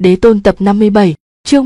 Đế Tôn tập 57, chương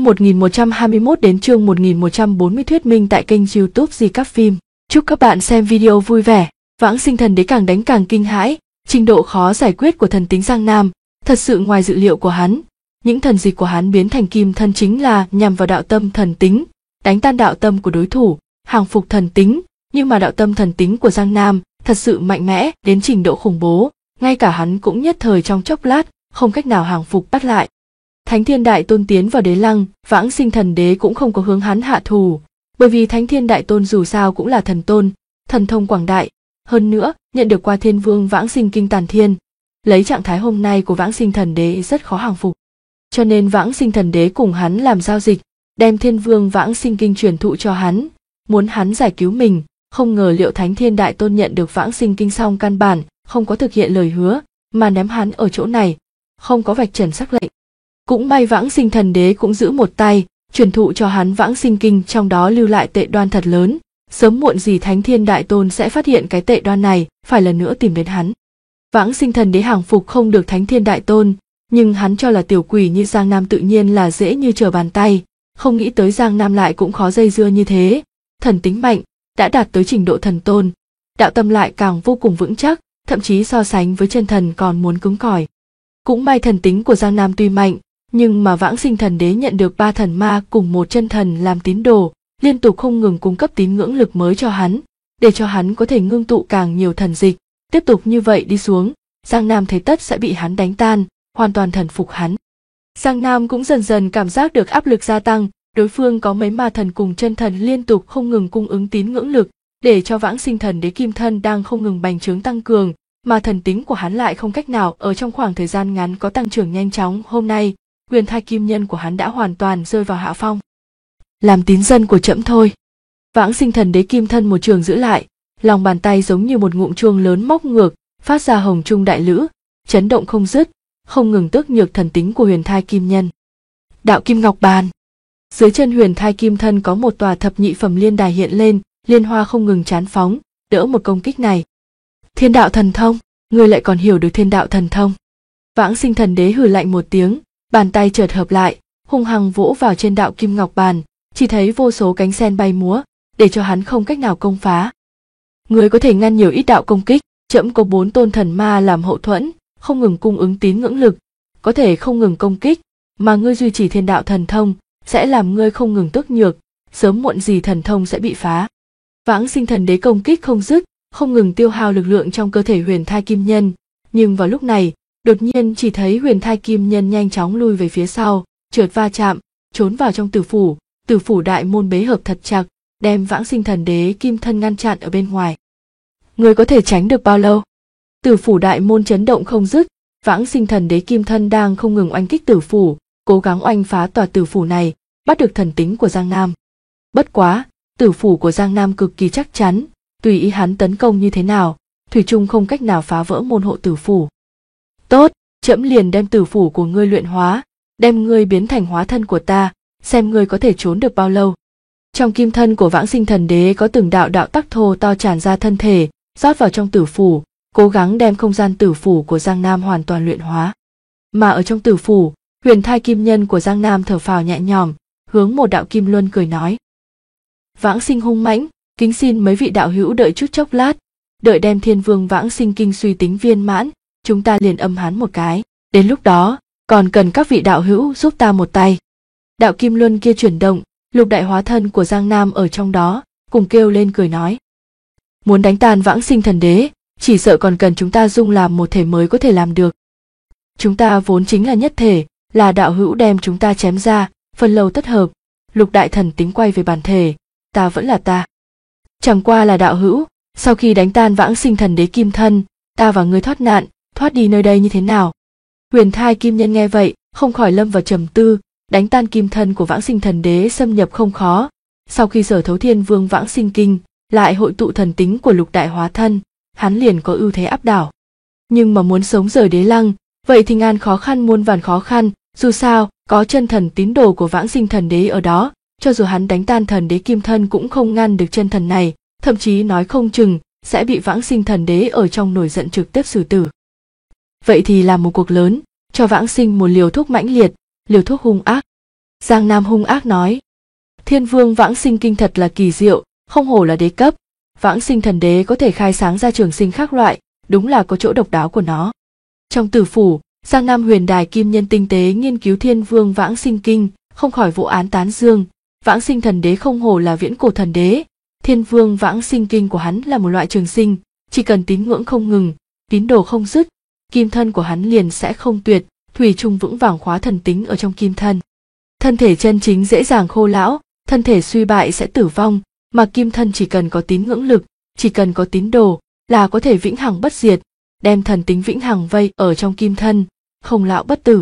1121 đến chương 1140 thuyết minh tại kênh YouTube Di Các Phim. Chúc các bạn xem video vui vẻ. Vãng Sinh Thần Đế càng đánh càng kinh hãi, trình độ khó giải quyết của thần tính Giang Nam thật sự ngoài dự liệu của hắn. Những thần dịch của hắn biến thành kim thân chính là nhằm vào đạo tâm thần tính, đánh tan đạo tâm của đối thủ, hàng phục thần tính, nhưng mà đạo tâm thần tính của Giang Nam thật sự mạnh mẽ đến trình độ khủng bố, ngay cả hắn cũng nhất thời trong chốc lát không cách nào hàng phục bắt lại. Thánh Thiên Đại Tôn tiến vào đế lăng, Vãng Sinh Thần Đế cũng không có hướng hắn hạ thù, bởi vì Thánh Thiên Đại Tôn dù sao cũng là thần tôn, thần thông quảng đại, hơn nữa nhận được qua Thiên Vương Vãng Sinh Kinh Tàn Thiên, lấy trạng thái hôm nay của Vãng Sinh Thần Đế rất khó hàng phục. Cho nên Vãng Sinh Thần Đế cùng hắn làm giao dịch, đem Thiên Vương Vãng Sinh Kinh truyền thụ cho hắn, muốn hắn giải cứu mình. Không ngờ liệu Thánh Thiên Đại Tôn nhận được Vãng Sinh Kinh xong căn bản không có thực hiện lời hứa, mà ném hắn ở chỗ này, không có vạch trần sắc lệnh. Cũng may Vãng Sinh Thần Đế cũng giữ một tay, truyền thụ cho hắn Vãng Sinh Kinh, trong đó lưu lại tệ đoan thật lớn, sớm muộn gì Thánh Thiên Đại Tôn sẽ phát hiện cái tệ đoan này, phải lần nữa tìm đến hắn. Vãng Sinh Thần Đế hàng phục không được Thánh Thiên Đại Tôn, nhưng hắn cho là tiểu quỷ như Giang Nam tự nhiên là dễ như trở bàn tay, không nghĩ tới Giang Nam lại cũng khó dây dưa như thế. Thần tính mạnh, đã đạt tới trình độ thần tôn, đạo tâm lại càng vô cùng vững chắc, thậm chí so sánh với chân thần còn muốn cứng cỏi. Cũng may thần tính của Giang Nam tuy mạnh, nhưng mà Vãng Sinh Thần Đế nhận được 3 thần ma cùng một chân thần làm tín đồ, liên tục không ngừng cung cấp tín ngưỡng lực mới cho hắn, để cho hắn có thể ngưng tụ càng nhiều thần dịch. Tiếp tục như vậy đi xuống, Giang Nam thấy tất sẽ bị hắn đánh tan, hoàn toàn thần phục hắn. Giang Nam cũng dần dần cảm giác được áp lực gia tăng, đối phương có mấy ma thần cùng chân thần liên tục không ngừng cung ứng tín ngưỡng lực, để cho Vãng Sinh Thần Đế kim thân đang không ngừng bành trướng tăng cường, mà thần tính của hắn lại không cách nào ở trong khoảng thời gian ngắn có tăng trưởng nhanh chóng. Hôm nay, huyền thai kim nhân của hắn đã hoàn toàn rơi vào hạ phong. Làm tín dân của trẫm thôi. Vãng Sinh Thần Đế kim thân một trường giữ lại, lòng bàn tay giống như một ngụm chuông lớn móc ngược, phát ra hồng trung đại lữ, chấn động không dứt, không ngừng tước nhược thần tính của huyền thai kim nhân. Đạo Kim Ngọc Bàn. Dưới chân huyền thai kim thân có một tòa thập nhị phẩm liên đài hiện lên, liên hoa không ngừng chán phóng, đỡ một công kích này. Thiên đạo thần thông, ngươi lại còn hiểu được thiên đạo thần thông. Vãng Sinh Thần Đế hừ lạnh một tiếng, bàn tay chợt hợp lại, hung hăng vỗ vào trên đạo Kim Ngọc Bàn, chỉ thấy vô số cánh sen bay múa, để cho hắn không cách nào công phá. Ngươi có thể ngăn nhiều ít đạo công kích, trẫm có 4 tôn thần ma làm hậu thuẫn, không ngừng cung ứng tín ngưỡng lực, có thể không ngừng công kích, mà ngươi duy trì thiên đạo thần thông sẽ làm ngươi không ngừng tước nhược, sớm muộn gì thần thông sẽ bị phá. Vãng Sinh Thần Đế công kích không dứt, không ngừng tiêu hao lực lượng trong cơ thể huyền thai kim nhân, nhưng vào lúc này, đột nhiên chỉ thấy huyền thai kim nhân nhanh chóng lui về phía sau, trượt va chạm, trốn vào trong tử phủ đại môn bế hợp thật chặt, đem Vãng Sinh Thần Đế kim thân ngăn chặn ở bên ngoài. Ngươi có thể tránh được bao lâu? Tử phủ đại môn chấn động không dứt, Vãng Sinh Thần Đế kim thân đang không ngừng oanh kích tử phủ, cố gắng oanh phá tòa tử phủ này, bắt được thần tính của Giang Nam. Bất quá, tử phủ của Giang Nam cực kỳ chắc chắn, tùy ý hắn tấn công như thế nào, thủy chung không cách nào phá vỡ môn hộ tử phủ. Tốt, trẫm liền đem tử phủ của ngươi luyện hóa, đem ngươi biến thành hóa thân của ta, xem ngươi có thể trốn được bao lâu. Trong kim thân của Vãng Sinh Thần Đế có từng đạo đạo tắc thô to tràn ra thân thể, rót vào trong tử phủ, cố gắng đem không gian tử phủ của Giang Nam hoàn toàn luyện hóa. Mà ở trong tử phủ, huyền thai kim nhân của Giang Nam thở phào nhẹ nhõm, hướng một đạo kim luân cười nói: Vãng Sinh hung mãnh, kính xin mấy vị đạo hữu đợi chút chốc lát, đợi đem Thiên Vương Vãng Sinh Kinh suy tính viên mãn, chúng ta liền âm hắn một cái, đến lúc đó còn cần các vị đạo hữu giúp ta một tay. Đạo kim luân kia chuyển động, lục đại hóa thân của Giang Nam ở trong đó cùng kêu lên cười nói: muốn đánh tan Vãng Sinh Thần Đế, chỉ sợ còn cần chúng ta dung làm một thể mới có thể làm được. Chúng ta vốn chính là nhất thể, là đạo hữu đem chúng ta chém ra, phần lâu tất hợp, lục đại thần tính quay về bản thể, ta vẫn là ta. Chẳng qua là đạo hữu, sau khi đánh tan Vãng Sinh Thần Đế kim thân, ta và ngươi thoát nạn, thoát đi nơi đây như thế nào? Huyền thai kim nhân nghe vậy, không khỏi lâm vào trầm tư, đánh tan kim thân của Vãng Sinh Thần Đế xâm nhập không khó, sau khi sở thấu Thiên Vương Vãng Sinh Kinh, lại hội tụ thần tính của lục đại hóa thân, hắn liền có ưu thế áp đảo. Nhưng mà muốn sống rời đế lăng, vậy thì ngàn khó khăn muôn vàn khó khăn, dù sao, có chân thần tín đồ của Vãng Sinh Thần Đế ở đó, cho dù hắn đánh tan thần đế kim thân cũng không ngăn được chân thần này, thậm chí nói không chừng sẽ bị Vãng Sinh Thần Đế ở trong nổi giận trực tiếp xử tử. Vậy thì làm một cuộc lớn, cho Vãng Sinh một liều thuốc mãnh liệt, liều thuốc hung ác. Giang Nam hung ác nói, Thiên Vương Vãng Sinh Kinh thật là kỳ diệu, không hổ là đế cấp, Vãng Sinh Thần Đế có thể khai sáng ra trường sinh khác loại, đúng là có chỗ độc đáo của nó. Trong tử phủ, Giang Nam huyền đài kim nhân tinh tế nghiên cứu Thiên Vương Vãng Sinh Kinh, không khỏi vô án tán dương, Vãng Sinh Thần Đế không hổ là viễn cổ thần đế, Thiên Vương Vãng Sinh Kinh của hắn là một loại trường sinh, chỉ cần tín ngưỡng không ngừng, tín đồ không dứt, kim thân của hắn liền sẽ không tuyệt, thủy chung vững vàng khóa thần tính ở trong kim thân. Thân thể chân chính dễ dàng khô lão, thân thể suy bại sẽ tử vong, mà kim thân chỉ cần có tín ngưỡng lực, chỉ cần có tín đồ là có thể vĩnh hằng bất diệt, đem thần tính vĩnh hằng vây ở trong kim thân, không lão bất tử.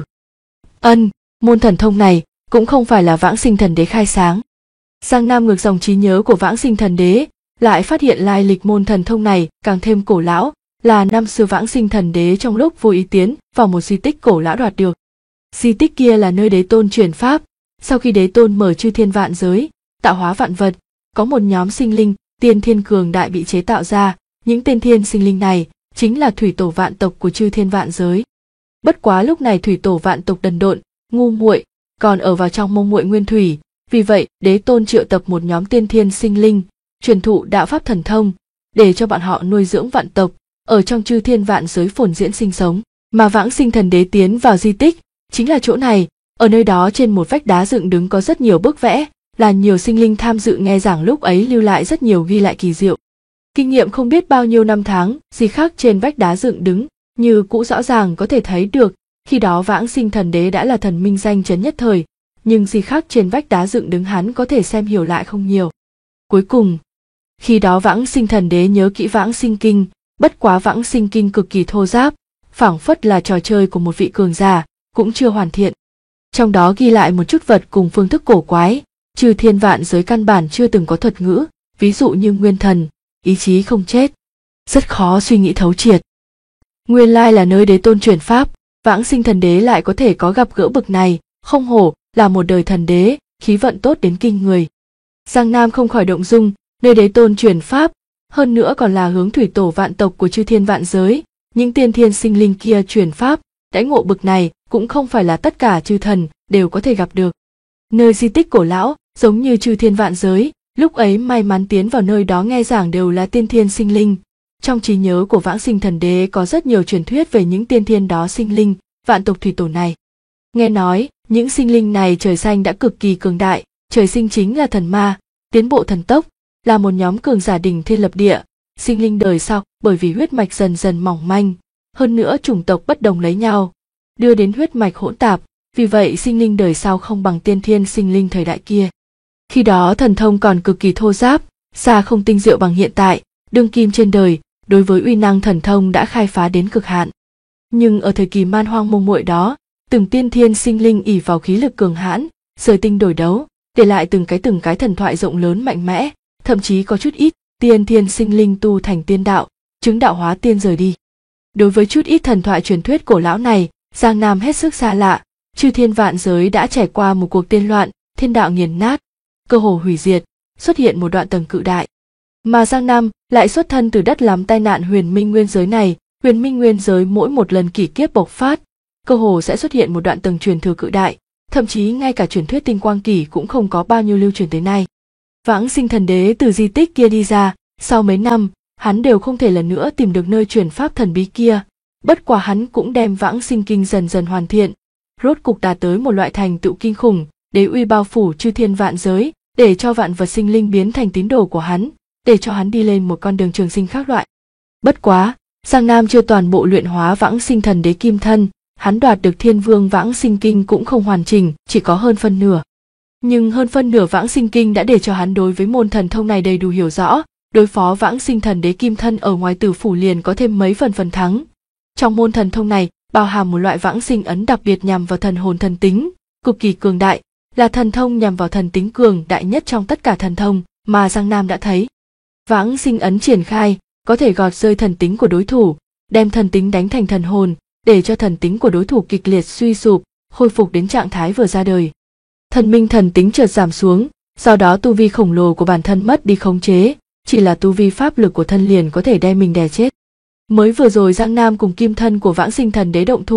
Môn thần thông này cũng không phải là Vãng Sinh Thần Đế khai sáng. Giang Nam ngược dòng trí nhớ của Vãng Sinh Thần Đế, lại phát hiện lai lịch môn thần thông này càng thêm cổ lão, là năm xưa Vãng Sinh Thần Đế trong lúc vô ý tiến vào một di tích cổ lão đoạt được. Di tích kia là nơi Đế Tôn truyền pháp, sau khi Đế Tôn mở chư thiên vạn giới, tạo hóa vạn vật, có một nhóm sinh linh, tiên thiên cường đại bị chế tạo ra, những tiên thiên sinh linh này chính là thủy tổ vạn tộc của chư thiên vạn giới. Bất quá lúc này thủy tổ vạn tộc đần độn, ngu muội, còn ở vào trong mông muội nguyên thủy, vì vậy Đế Tôn triệu tập một nhóm tiên thiên sinh linh, truyền thụ đạo pháp thần thông, để cho bọn họ nuôi dưỡng vạn tộc, ở trong chư thiên vạn giới phồn diễn sinh sống. Mà Vãng Sinh Thần Đế tiến vào di tích, chính là chỗ này, ở nơi đó trên một vách đá dựng đứng có rất nhiều bức vẽ, là nhiều sinh linh tham dự nghe giảng lúc ấy lưu lại rất nhiều ghi lại kỳ diệu. Kinh nghiệm không biết bao nhiêu năm tháng, gì khác trên vách đá dựng đứng, như cũ rõ ràng có thể thấy được, khi đó Vãng Sinh Thần Đế đã là thần minh danh chấn nhất thời, nhưng gì khác trên vách đá dựng đứng hắn có thể xem hiểu lại không nhiều. Cuối cùng, khi đó Vãng Sinh Thần Đế nhớ kỹ Vãng Sinh Kinh, bất quá Vãng Sinh Kinh cực kỳ thô ráp, phảng phất là trò chơi của một vị cường giả, cũng chưa hoàn thiện. Trong đó ghi lại một chút vật cùng phương thức cổ quái, chư thiên vạn giới căn bản chưa từng có thuật ngữ, ví dụ như nguyên thần, ý chí không chết, rất khó suy nghĩ thấu triệt. Nguyên lai là nơi Đế Tôn truyền pháp, Vãng Sinh Thần Đế lại có thể có gặp gỡ bực này, không hổ là một đời thần đế, khí vận tốt đến kinh người. Giang Nam không khỏi động dung, nơi Đế Tôn truyền pháp, hơn nữa còn là hướng thủy tổ vạn tộc của chư thiên vạn giới, những tiên thiên sinh linh kia truyền pháp, đãi ngộ bực này cũng không phải là tất cả chư thần đều có thể gặp được. Nơi di tích cổ lão, giống như chư thiên vạn giới, lúc ấy may mắn tiến vào nơi đó nghe giảng đều là tiên thiên sinh linh. Trong trí nhớ của Vãng Sinh Thần Đế có rất nhiều truyền thuyết về những tiên thiên đó sinh linh, vạn tộc thủy tổ này. Nghe nói, những sinh linh này trời xanh đã cực kỳ cường đại, trời sinh chính là thần ma, tiến bộ thần tốc, là một nhóm cường giả đỉnh thiên lập địa, sinh linh đời sau bởi vì huyết mạch dần dần mỏng manh, hơn nữa chủng tộc bất đồng lấy nhau, đưa đến huyết mạch hỗn tạp, vì vậy sinh linh đời sau không bằng tiên thiên sinh linh thời đại kia. Khi đó thần thông còn cực kỳ thô ráp, xa không tinh diệu bằng hiện tại, đương kim trên đời, đối với uy năng thần thông đã khai phá đến cực hạn. Nhưng ở thời kỳ man hoang mông muội đó, từng tiên thiên sinh linh ỷ vào khí lực cường hãn, rời tinh đổi đấu, để lại từng cái thần thoại rộng lớn mạnh mẽ, thậm chí có chút ít tiên thiên sinh linh tu thành tiên đạo, chứng đạo hóa tiên rời đi. Đối với chút ít thần thoại truyền thuyết cổ lão này, Giang Nam hết sức xa lạ, chư thiên vạn giới đã trải qua một cuộc tiên loạn, thiên đạo nghiền nát, cơ hồ hủy diệt, xuất hiện một đoạn tầng cự đại. Mà Giang Nam lại xuất thân từ đất lắm tai nạn huyền minh nguyên giới này, huyền minh nguyên giới mỗi một lần kỷ kiếp bộc phát, cơ hồ sẽ xuất hiện một đoạn tầng truyền thừa cự đại, thậm chí ngay cả truyền thuyết tinh quang kỷ cũng không có bao nhiêu lưu truyền tới nay. Vãng Sinh Thần Đế từ di tích kia đi ra, sau mấy năm, hắn đều không thể lần nữa tìm được nơi truyền pháp thần bí kia, bất quá hắn cũng đem Vãng Sinh Kinh dần dần hoàn thiện, rốt cục đạt tới một loại thành tựu kinh khủng, đế uy bao phủ chư thiên vạn giới, để cho vạn vật sinh linh biến thành tín đồ của hắn, để cho hắn đi lên một con đường trường sinh khác loại. Bất quá, Giang Nam chưa toàn bộ luyện hóa Vãng Sinh Thần Đế kim thân, hắn đoạt được Thiên Vương Vãng Sinh Kinh cũng không hoàn chỉnh, chỉ có hơn phân nửa. Nhưng hơn phân nửa Vãng Sinh Kinh đã để cho hắn đối với môn thần thông này đầy đủ hiểu rõ, đối phó Vãng Sinh Thần Đế kim thân ở ngoài tử phủ liền có thêm mấy phần thắng. Trong môn thần thông này bao hàm một loại Vãng Sinh ấn đặc biệt nhằm vào thần hồn thần tính, cực kỳ cường đại, là thần thông nhằm vào thần tính cường đại nhất trong tất cả thần thông mà Giang Nam đã thấy. Vãng Sinh ấn triển khai, có thể gọt rơi thần tính của đối thủ, đem thần tính đánh thành thần hồn, để cho thần tính của đối thủ kịch liệt suy sụp, khôi phục đến trạng thái vừa ra đời. Thần minh thần tính chợt giảm xuống, sau đó tu vi khổng lồ của bản thân mất đi khống chế, chỉ là tu vi pháp lực của thân liền có thể đem mình đè chết. Mới vừa rồi Giang Nam cùng kim thân của Vãng Sinh Thần Đế động thủ,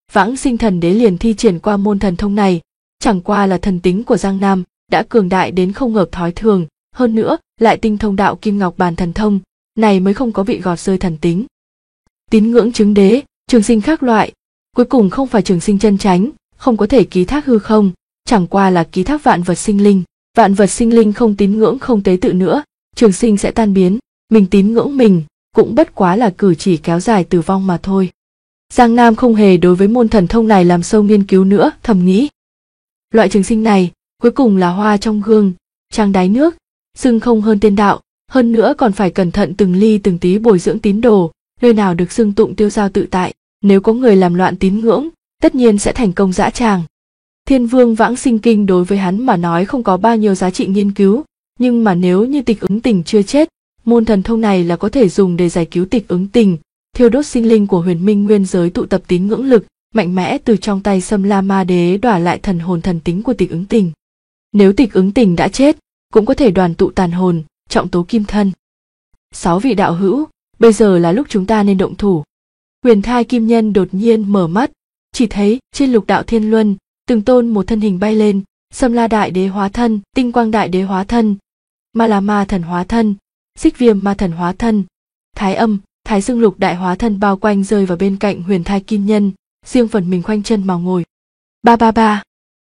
Vãng Sinh Thần Đế liền thi triển qua môn thần thông này, chẳng qua là thần tính của Giang Nam đã cường đại đến không hợp thói thường, hơn nữa lại tinh thông đạo Kim Ngọc Bàn thần thông, này mới không có bị gọt rơi thần tính. Tín ngưỡng chứng đế, trường sinh khác loại, cuối cùng không phải trường sinh chân chánh, không có thể ký thác hư không, chẳng qua là ký thác vạn vật sinh linh. Vạn vật sinh linh không tín ngưỡng không tế tự nữa, trường sinh sẽ tan biến, mình tín ngưỡng mình, cũng bất quá là cử chỉ kéo dài tử vong mà thôi. Giang Nam không hề đối với môn thần thông này làm sâu nghiên cứu nữa, thầm nghĩ. Loại trường sinh này, cuối cùng là hoa trong gương, trang đáy nước, xưng không hơn tiên đạo, hơn nữa còn phải cẩn thận từng ly từng tí bồi dưỡng tín đồ, nơi nào được xưng tụng tiêu dao tự tại, nếu có người làm loạn tín ngưỡng, tất nhiên sẽ thành công dã tràng. Thiên Vương Vãng Sinh Kinh đối với hắn mà nói không có bao nhiêu giá trị nghiên cứu, nhưng mà nếu như Tịch Ứng Tình chưa chết, môn thần thông này là có thể dùng để giải cứu Tịch Ứng Tình, thiêu đốt sinh linh của Huyền Minh Nguyên giới tụ tập tín ngưỡng lực, mạnh mẽ từ trong tay Sâm La Ma Đế đoả lại thần hồn thần tính của Tịch Ứng Tình. Nếu Tịch Ứng Tình đã chết, cũng có thể đoàn tụ tàn hồn, trọng tố kim thân. 6 vị đạo hữu, bây giờ là lúc chúng ta nên động thủ. Huyền Thai Kim Nhân đột nhiên mở mắt, chỉ thấy trên Lục Đạo Thiên Luân, từng tôn một thân hình bay lên, Sâm La Đại Đế hóa thân, Tinh Quang Đại Đế hóa thân, Ma La Ma Thần hóa thân, Xích Viêm Ma Thần hóa thân, Thái Âm, Thái Dương Lục Đại hóa thân bao quanh rơi vào bên cạnh Huyền Thai Kim Nhân, riêng phần mình khoanh chân mà ngồi. Ba ba ba.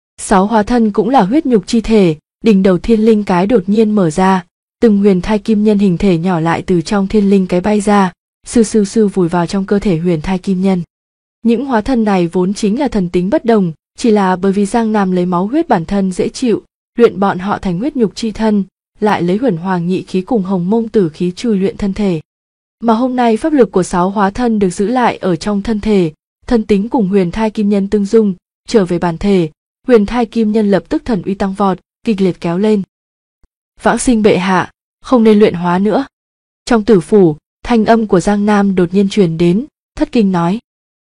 6 hóa thân cũng là huyết nhục chi thể, đỉnh đầu thiên linh cái đột nhiên mở ra, từng Huyền Thai Kim Nhân hình thể nhỏ lại từ trong thiên linh cái bay ra, sư sư sư vùi vào trong cơ thể Huyền Thai Kim Nhân. Những hóa thân này vốn chính là thần tính bất đồng, chỉ là bởi vì Giang Nam lấy máu huyết bản thân dễ chịu, luyện bọn họ thành huyết nhục chi thân, lại lấy Huyền Hoàng nhị khí cùng Hồng Mông tử khí chui luyện thân thể. Mà hôm nay pháp lực của 6 hóa thân được giữ lại ở trong thân thể, thân tính cùng Huyền Thai Kim Nhân tương dung, trở về bản thể, Huyền Thai Kim Nhân lập tức thần uy tăng vọt, kịch liệt kéo lên. Vãng Sinh bệ hạ, không nên luyện hóa nữa. Trong tử phủ, thanh âm của Giang Nam đột nhiên truyền đến, thất kinh nói: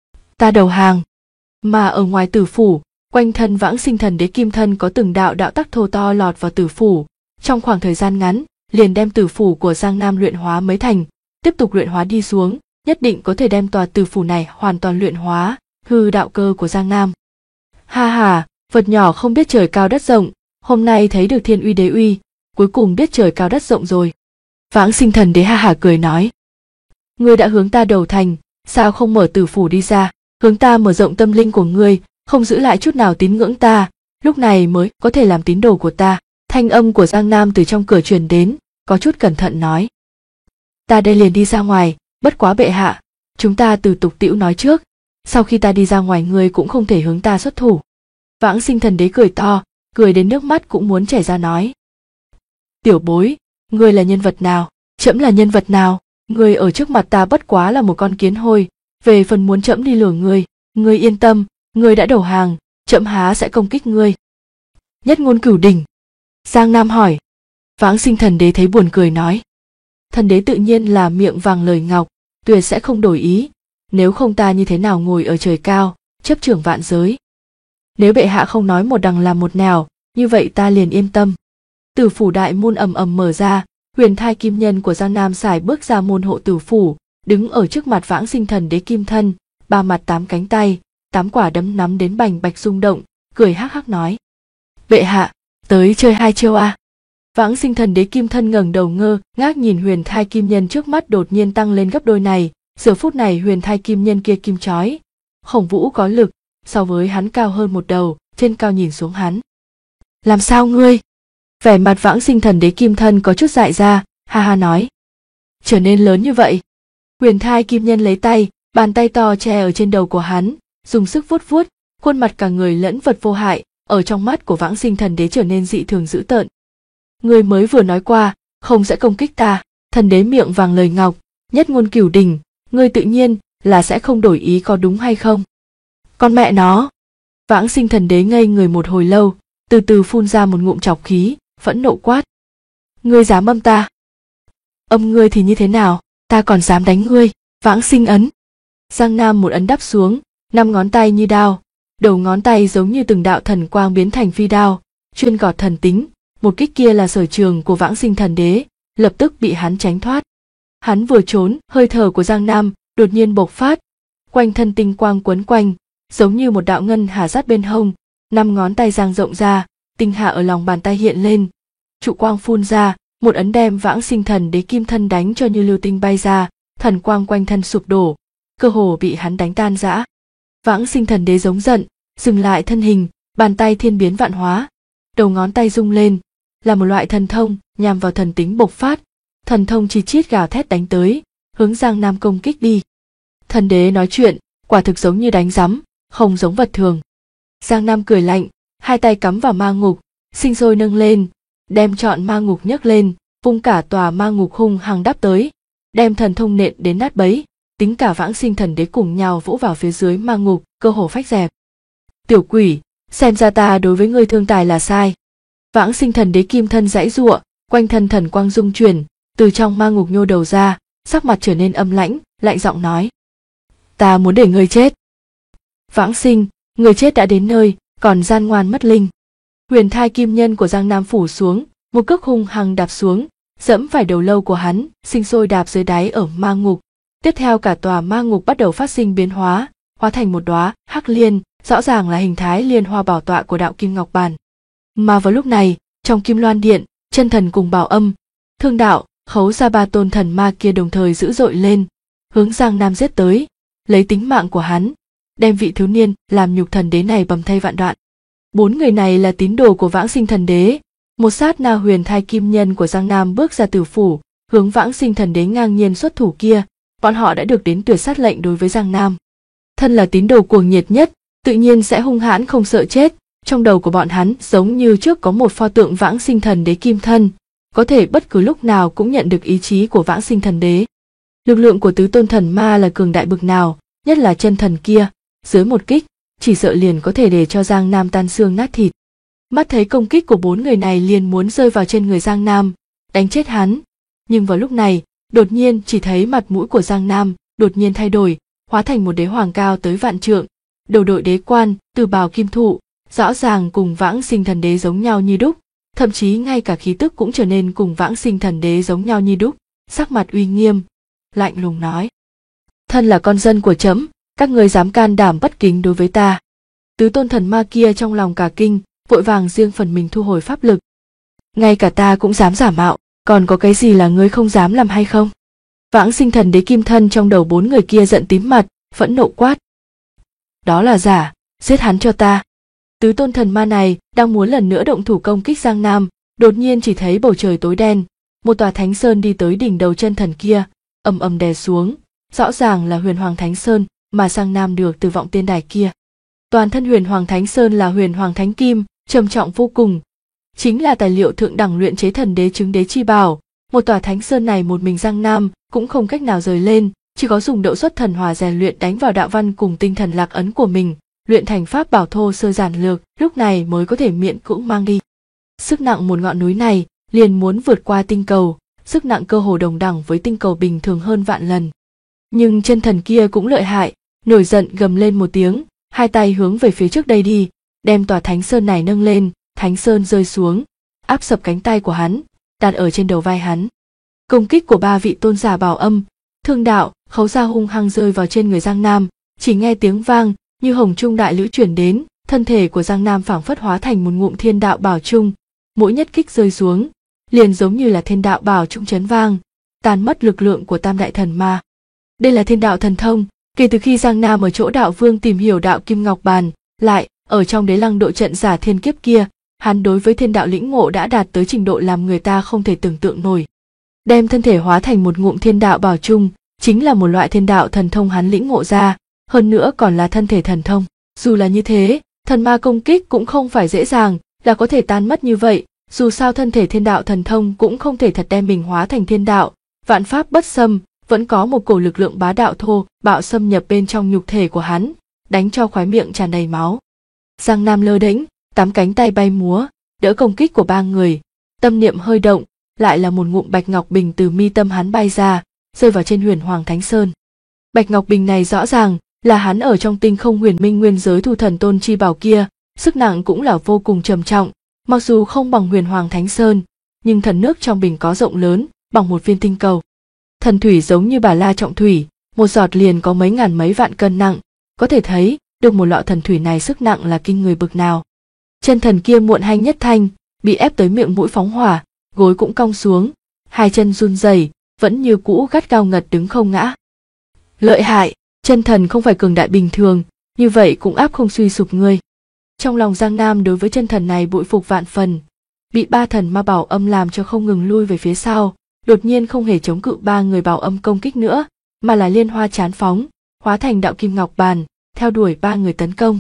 Ta đầu hàng. Mà ở ngoài tử phủ, quanh thân Vãng Sinh Thần Đế kim thân có từng đạo đạo tắc thô to lọt vào tử phủ, trong khoảng thời gian ngắn, liền đem tử phủ của Giang Nam luyện hóa mấy thành, tiếp tục luyện hóa đi xuống, nhất định có thể đem tòa tử phủ này hoàn toàn luyện hóa, hư đạo cơ của Giang Nam. Ha ha, vật nhỏ không biết trời cao đất rộng, hôm nay thấy được thiên uy đế uy, cuối cùng biết trời cao đất rộng rồi. Vãng Sinh Thần Đế ha hả cười nói: Ngươi đã hướng ta đầu thành, sao không mở tử phủ đi ra, hướng ta mở rộng tâm linh của ngươi, không giữ lại chút nào tín ngưỡng ta, lúc này mới có thể làm tín đồ của ta. Thanh âm của Giang Nam từ trong cửa truyền đến, có chút cẩn thận nói: Ta đây liền đi ra ngoài, bất quá bệ hạ, chúng ta từ tục tĩu nói trước, sau khi ta đi ra ngoài ngươi cũng không thể hướng ta xuất thủ. Vãng Sinh Thần Đế cười to, cười đến nước mắt cũng muốn chảy ra nói: Tiểu bối, ngươi là nhân vật nào, trẫm là nhân vật nào, ngươi ở trước mặt ta bất quá là một con kiến hôi, về phần muốn trẫm đi lừa ngươi yên tâm, ngươi đã đầu hàng, trẫm há sẽ công kích ngươi. Nhất ngôn cửu đỉnh. Giang Nam hỏi. Vãng Sinh Thần Đế thấy buồn cười nói: Thần đế tự nhiên là miệng vàng lời ngọc, tuyệt sẽ không đổi ý, nếu không ta như thế nào ngồi ở trời cao, chấp trưởng vạn giới. Nếu bệ hạ không nói một đằng làm một nẻo, như vậy ta liền yên tâm. Tử phủ đại môn ầm ầm mở ra, Huyền Thai Kim Nhân của Giang Nam xài bước ra môn hộ tử phủ, đứng ở trước mặt Vãng Sinh Thần Đế kim thân, 3 mặt 8 cánh tay, 8 quả đấm nắm đến bành bạch rung động, cười hắc hắc nói: Bệ hạ, tới chơi 2 chiêu à? Vãng Sinh Thần Đế kim thân ngẩng đầu ngơ ngác nhìn Huyền Thai Kim Nhân trước mắt đột nhiên tăng lên gấp đôi này, giờ phút này Huyền Thai Kim Nhân kia kim chói, khổng vũ có lực, so với hắn cao hơn một đầu, trên cao nhìn xuống hắn. Làm sao ngươi? Vẻ mặt Vãng Sinh Thần Đế kim thân có chút dại ra, ha ha nói: Trở nên lớn như vậy. Huyền Thai Kim Nhân lấy tay, bàn tay to che ở trên đầu của hắn, dùng sức vuốt vuốt, khuôn mặt cả người lẫn vật vô hại, ở trong mắt của Vãng Sinh Thần Đế trở nên dị thường dữ tợn. Ngươi mới vừa nói qua, không sẽ công kích ta, thần đế miệng vàng lời ngọc, nhất ngôn cửu đỉnh, ngươi tự nhiên là sẽ không đổi ý có đúng hay không? Con mẹ nó! Vãng Sinh Thần Đế ngây người một hồi lâu, từ từ phun ra một ngụm trọc khí, phẫn nộ quát: Ngươi dám âm ta? Âm ngươi thì như thế nào, ta còn dám đánh ngươi. Vãng Sinh ấn. Giang Nam một ấn đắp xuống, 5 ngón tay như đao, đầu ngón tay giống như từng đạo thần quang biến thành phi đao, chuyên gọt thần tính. Một kích kia là sở trường của Vãng Sinh Thần Đế, lập tức bị hắn tránh thoát. Hắn vừa trốn, hơi thở của Giang Nam đột nhiên bộc phát, quanh thân tinh quang quấn quanh, giống như một đạo ngân hà dắt bên hông, 5 ngón tay dang rộng ra, tinh hà ở lòng bàn tay hiện lên, trụ quang phun ra, một ấn đem Vãng Sinh Thần Đế kim thân đánh cho như lưu tinh bay ra, thần quang quanh thân sụp đổ, cơ hồ bị hắn đánh tan rã. Vãng Sinh Thần Đế giống giận, dừng lại thân hình, bàn tay thiên biến vạn hóa, đầu ngón tay rung lên, là một loại thần thông nhằm vào thần tính bộc phát, thần thông chi chít gào thét đánh tới, hướng Giang Nam công kích đi. Thần đế nói chuyện, quả thực giống như đánh rắm, không giống vật thường. Giang Nam cười lạnh, hai tay cắm vào ma ngục, sinh sôi nâng lên, đem trọn ma ngục nhấc lên, vung cả tòa ma ngục hung hăng đáp tới, đem thần thông nện đến nát bấy, tính cả Vãng Sinh Thần Đế cùng nhau vỗ vào phía dưới ma ngục, cơ hồ phách dẹp. Tiểu quỷ, xem ra ta đối với ngươi thương tài là sai. Vãng Sinh Thần Đế kim thân giãy giụa, quanh thân thần quang dung chuyển, từ trong ma ngục nhô đầu ra, sắc mặt trở nên âm lãnh, lạnh giọng nói: ta muốn để ngươi chết. Vãng Sinh, người chết đã đến nơi, còn gian ngoan mất linh. Huyền thai kim nhân của Giang Nam phủ xuống, một cước hung hăng đạp xuống, dẫm phải đầu lâu của hắn, sinh sôi đạp dưới đáy ở ma ngục. Tiếp theo cả tòa ma ngục bắt đầu phát sinh biến hóa, hóa thành một đóa hắc liên, rõ ràng là hình thái liên hoa bảo tọa của đạo Kim Ngọc Bàn. Mà vào lúc này, trong Kim Loan Điện, Chân Thần cùng Bảo Âm, Thương Đạo, Khấu Gia ba tôn thần ma kia đồng thời dữ dội lên, hướng Giang Nam giết tới, lấy tính mạng của hắn, đem vị thiếu niên làm nhục thần đế này bầm thây vạn đoạn. 4 người này là tín đồ của Vãng Sinh Thần Đế. Một sát na huyền thai kim nhân của Giang Nam bước ra tử phủ, hướng Vãng Sinh Thần Đế ngang nhiên xuất thủ kia, bọn họ đã được đến tuyệt sát lệnh đối với Giang Nam. Thân là tín đồ cuồng nhiệt nhất, tự nhiên sẽ hung hãn không sợ chết, trong đầu của bọn hắn giống như trước có một pho tượng Vãng Sinh Thần Đế kim thân, có thể bất cứ lúc nào cũng nhận được ý chí của Vãng Sinh Thần Đế. Lực lượng của tứ tôn thần ma là cường đại bực nào, nhất là chân thần kia, dưới một kích, chỉ sợ liền có thể để cho Giang Nam tan xương nát thịt. Mắt thấy công kích của 4 người này liền muốn rơi vào trên người Giang Nam, đánh chết hắn, nhưng vào lúc này, đột nhiên chỉ thấy mặt mũi của Giang Nam đột nhiên thay đổi, hóa thành một đế hoàng cao tới vạn trượng, đầu đội đế quan, từ bào kim thụ, rõ ràng cùng Vãng Sinh Thần Đế giống nhau như đúc, thậm chí ngay cả khí tức cũng trở nên cùng Vãng Sinh Thần Đế giống nhau như đúc, sắc mặt uy nghiêm, lạnh lùng nói: thân là con dân của trẫm, các ngươi dám can đảm bất kính đối với ta. Tứ tôn thần ma kia trong lòng cả kinh, vội vàng riêng phần mình thu hồi pháp lực. Ngay cả ta cũng dám giả mạo, còn có cái gì là ngươi không dám làm hay không? Vãng Sinh Thần Đế kim thân trong đầu 4 người kia giận tím mặt, phẫn nộ quát: đó là giả, giết hắn cho ta. Tứ tôn thần ma này đang muốn lần nữa động thủ công kích Giang Nam, đột nhiên chỉ thấy bầu trời tối đen, một tòa thánh sơn đi tới đỉnh đầu chân thần kia, ầm ầm đè xuống, rõ ràng là Huyền Hoàng Thánh Sơn mà Giang Nam được từ vọng tiên đài kia. Toàn thân Huyền Hoàng Thánh Sơn là Huyền Hoàng Thánh Kim, trầm trọng vô cùng, chính là tài liệu thượng đẳng luyện chế thần đế chứng đế chi bảo. Một tòa Thánh Sơn này một mình Giang Nam cũng không cách nào rời lên, chỉ có dùng Đậu Xuất Thần Hỏa rèn luyện đánh vào đạo văn cùng tinh thần lạc ấn của mình, luyện thành pháp bảo thô sơ giản lược, lúc này mới có thể miễn cưỡng mang đi. Sức nặng một ngọn núi này liền muốn vượt qua tinh cầu, sức nặng cơ hồ đồng đẳng với tinh cầu bình thường hơn vạn lần. Nhưng chân thần kia cũng lợi hại, nổi giận gầm lên một tiếng, hai tay hướng về phía trước đây đi, đem tòa Thánh Sơn này nâng lên, Thánh Sơn rơi xuống, áp sập cánh tay của hắn, đặt ở trên đầu vai hắn. Công kích của 3 vị tôn giả Bảo Âm, Thương Đạo, Khấu Gia hung hăng rơi vào trên người Giang Nam, chỉ nghe tiếng vang như hồng trung đại lữ chuyển đến, thân thể của Giang Nam phảng phất hóa thành một ngụm thiên đạo bảo trung, mỗi nhất kích rơi xuống, liền giống như là thiên đạo bảo trung chấn vang, tan mất lực lượng của tam đại thần ma. Đây là thiên đạo thần thông, kể từ khi Giang Nam ở chỗ đạo vương tìm hiểu đạo Kim Ngọc Bàn, lại ở trong Đế Lăng độ trận giả thiên kiếp kia, hắn đối với thiên đạo lĩnh ngộ đã đạt tới trình độ làm người ta không thể tưởng tượng nổi. Đem thân thể hóa thành một ngụm thiên đạo bảo trung, chính là một loại thiên đạo thần thông hắn lĩnh ngộ ra, hơn nữa còn là thân thể thần thông. Dù là như thế, thần ma công kích cũng không phải dễ dàng, là có thể tan mất như vậy, dù sao thân thể thiên đạo thần thông cũng không thể thật đem mình hóa thành thiên đạo, vạn pháp bất xâm, vẫn có một cổ lực lượng bá đạo thô bạo xâm nhập bên trong nhục thể của hắn, đánh cho khóe miệng tràn đầy máu. Giang Nam lơ đễnh, 8 cánh tay bay múa, đỡ công kích của 3 người, tâm niệm hơi động, lại là một ngụm bạch ngọc bình từ mi tâm hắn bay ra, rơi vào trên Huyền Hoàng Thánh Sơn. Bạch ngọc bình này rõ ràng là hắn ở trong tinh không huyền minh nguyên giới thu thần tôn chi bảo kia, sức nặng cũng là vô cùng trầm trọng, mặc dù không bằng Huyền Hoàng Thánh Sơn, nhưng thần nước trong bình có rộng lớn, bằng một viên tinh cầu. Thần thủy giống như bà la trọng thủy, một giọt liền có mấy ngàn mấy vạn cân nặng, có thể thấy được một lọ thần thủy này sức nặng là kinh người bực nào. Chân thần kia muộn hanh nhất thanh, bị ép tới miệng mũi phóng hỏa, gối cũng cong xuống, hai chân run rẩy, vẫn như cũ gắt gao ngật đứng không ngã. Lợi hại, chân thần không phải cường đại bình thường, như vậy cũng áp không suy sụp ngươi. Trong lòng Giang Nam đối với chân thần này bội phục vạn phần, bị ba thần ma bảo âm làm cho không ngừng lui về phía sau, đột nhiên không hề chống cự ba người bảo âm công kích nữa, mà là liên hoa chán phóng, hóa thành đạo kim ngọc bàn, theo đuổi ba người tấn công.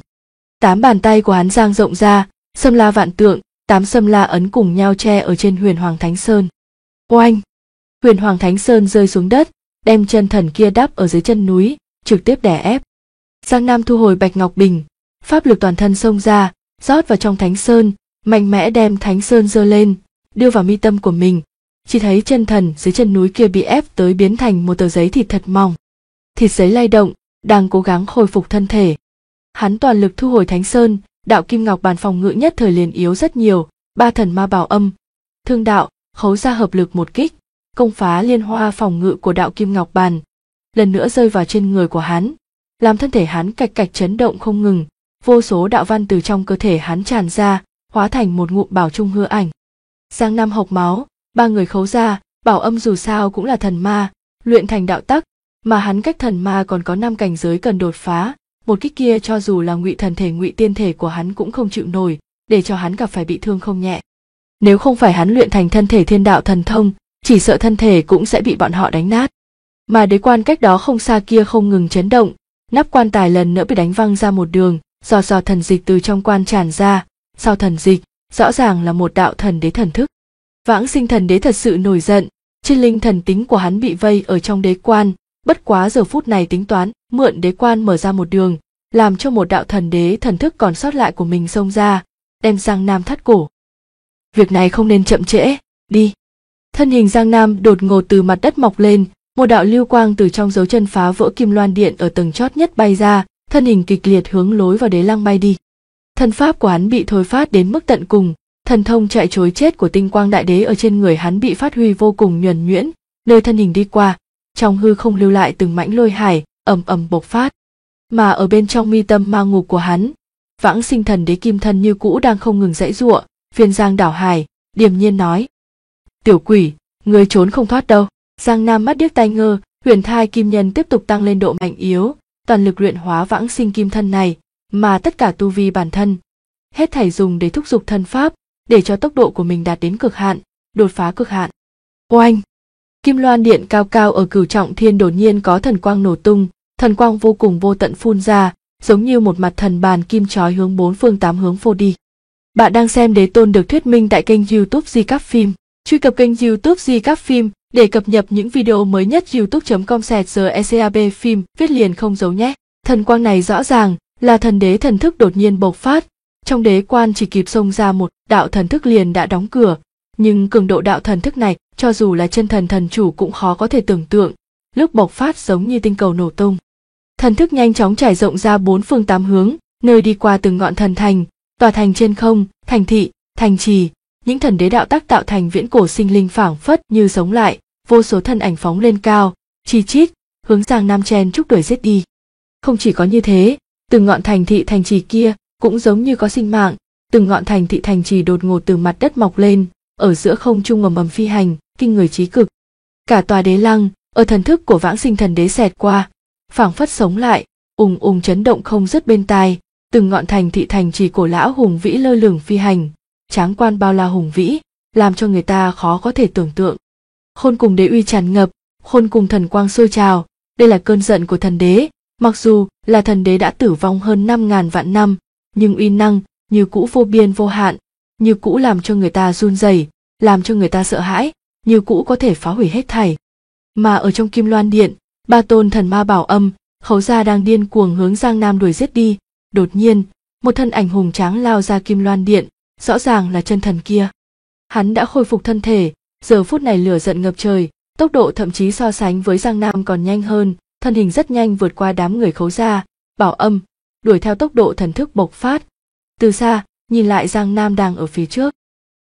8 bàn tay của hắn dang rộng ra, xâm la vạn tượng, 8 xâm la ấn cùng nhau che ở trên Huyền Hoàng Thánh Sơn. Oanh! Huyền Hoàng Thánh Sơn rơi xuống đất, đem chân thần kia đắp ở dưới chân núi, trực tiếp đè ép. Giang Nam thu hồi Bạch Ngọc Bình, pháp lực toàn thân xông ra, rót vào trong Thánh Sơn, mạnh mẽ đem Thánh Sơn giơ lên, đưa vào mi tâm của mình. Chỉ thấy chân thần dưới chân núi kia bị ép tới biến thành một tờ giấy thịt thật mỏng. Thịt giấy lay động, đang cố gắng khôi phục thân thể. Hắn toàn lực thu hồi Thánh Sơn, đạo kim ngọc bàn phòng ngự nhất thời liền yếu rất nhiều, ba thần ma bảo âm, thương đạo, khấu ra hợp lực một kích, công phá liên hoa phòng ngự của đạo kim ngọc bàn, lần nữa rơi vào trên người của hắn, làm thân thể hắn cạch cạch chấn động không ngừng, vô số đạo văn từ trong cơ thể hắn tràn ra, hóa thành một ngụm bảo trung hư ảnh. Giang Nam hộc máu, ba người khấu ra, bảo âm dù sao cũng là thần ma, luyện thành đạo tắc, mà hắn cách thần ma còn có 5 cảnh giới cần đột phá, một kích kia cho dù là ngụy thần thể ngụy tiên thể của hắn cũng không chịu nổi, để cho hắn gặp phải bị thương không nhẹ. Nếu không phải hắn luyện thành thân thể thiên đạo thần thông, chỉ sợ thân thể cũng sẽ bị bọn họ đánh nát. Mà đế quan cách đó không xa kia không ngừng chấn động, nắp quan tài lần nữa bị đánh văng ra một đường, giò giò thần dịch từ trong quan tràn ra, sau thần dịch, rõ ràng là một đạo thần đế thần thức. Vãng Sinh thần đế thật sự nổi giận, trên linh thần tính của hắn bị vây ở trong đế quan, bất quá giờ phút này tính toán mượn đế quan mở ra một đường, làm cho một đạo thần đế thần thức còn sót lại của mình xông ra, đem Giang Nam thắt cổ. Việc này không nên chậm trễ, đi. Thân hình Giang Nam đột ngột từ mặt đất mọc lên, một đạo lưu quang từ trong dấu chân phá vỡ kim loan điện ở tầng chót nhất bay ra, thân hình kịch liệt hướng lối vào đế lăng bay đi. Thân pháp của hắn bị thôi phát đến mức tận cùng, thần thông chạy trối chết của tinh quang đại đế ở trên người hắn bị phát huy vô cùng nhuần nhuyễn, nơi thân hình đi qua, trong hư không lưu lại từng mãnh lôi hải, ầm ầm bộc phát. Mà ở bên trong mi tâm ma ngục của hắn, Vãng Sinh thần đế kim thân như cũ đang không ngừng giãy giụa, phiên giang đảo hải, điềm nhiên nói: "Tiểu quỷ, ngươi trốn không thoát đâu." Giang Nam mắt điếc tai ngơ, huyền thai kim nhân tiếp tục tăng lên độ mạnh yếu, toàn lực luyện hóa Vãng Sinh kim thân này, mà tất cả tu vi bản thân, hết thảy dùng để thúc giục thân pháp, để cho tốc độ của mình đạt đến cực hạn, đột phá cực hạn. Oanh! Kim loan điện cao cao ở Cửu Trọng Thiên đột nhiên có thần quang nổ tung, thần quang vô cùng vô tận phun ra, giống như một mặt thần bàn kim chói hướng 4 phương 8 hướng phô đi. Bạn đang xem Đế Tôn được thuyết minh tại kênh YouTube Di Cáp Phim. Truy cập kênh YouTube Di Cáp Phim để cập nhật những video mới nhất. youtube.com/secab phim viết liền không dấu nhé. Thần quang này rõ ràng là thần đế thần thức đột nhiên bộc phát, trong đế quan chỉ kịp xông ra một đạo thần thức liền đã đóng cửa, nhưng cường độ đạo thần thức này cho dù là chân thần thần chủ cũng khó có thể tưởng tượng, lúc bộc phát giống như tinh cầu nổ tung. Thần thức nhanh chóng trải rộng ra 4 phương 8 hướng, nơi đi qua từng ngọn thần thành, tòa thành trên không, thành thị, thành trì, những thần đế đạo tác tạo thành viễn cổ sinh linh phảng phất như sống lại, vô số thân ảnh phóng lên cao, chi chít, hướng Giang Nam chen chúc đuổi giết đi. Không chỉ có như thế, từng ngọn thành thị thành trì kia cũng giống như có sinh mạng, từng ngọn thành thị thành trì đột ngột từ mặt đất mọc lên, ở giữa không trung ầm ầm phi hành, kinh người chí cực. Cả tòa đế lăng, ở thần thức của Vãng Sinh thần đế xẹt qua, phảng phất sống lại, ùng ùng chấn động không dứt bên tai, từng ngọn thành thị thành trì cổ lão hùng vĩ lơ lửng phi hành, tráng quan bao la hùng vĩ, làm cho người ta khó có thể tưởng tượng. Khôn cùng đế uy tràn ngập, khôn cùng thần quang sôi trào, đây là cơn giận của thần đế, mặc dù là thần đế đã tử vong hơn 5.000 vạn năm, nhưng uy năng như cũ vô biên vô hạn, như cũ làm cho người ta run rẩy, làm cho người ta sợ hãi, như cũ có thể phá hủy hết thảy. Mà ở trong Kim Loan Điện, ba tôn thần ma bảo âm, khấu gia đang điên cuồng hướng Giang Nam đuổi giết đi, đột nhiên, một thân ảnh hùng tráng lao ra Kim Loan Điện, rõ ràng là chân thần kia. Hắn đã khôi phục thân thể, giờ phút này lửa giận ngập trời, tốc độ thậm chí so sánh với Giang Nam còn nhanh hơn, thân hình rất nhanh vượt qua đám người khấu gia, bảo âm, đuổi theo tốc độ thần thức bộc phát. Từ xa, nhìn lại Giang Nam đang ở phía trước.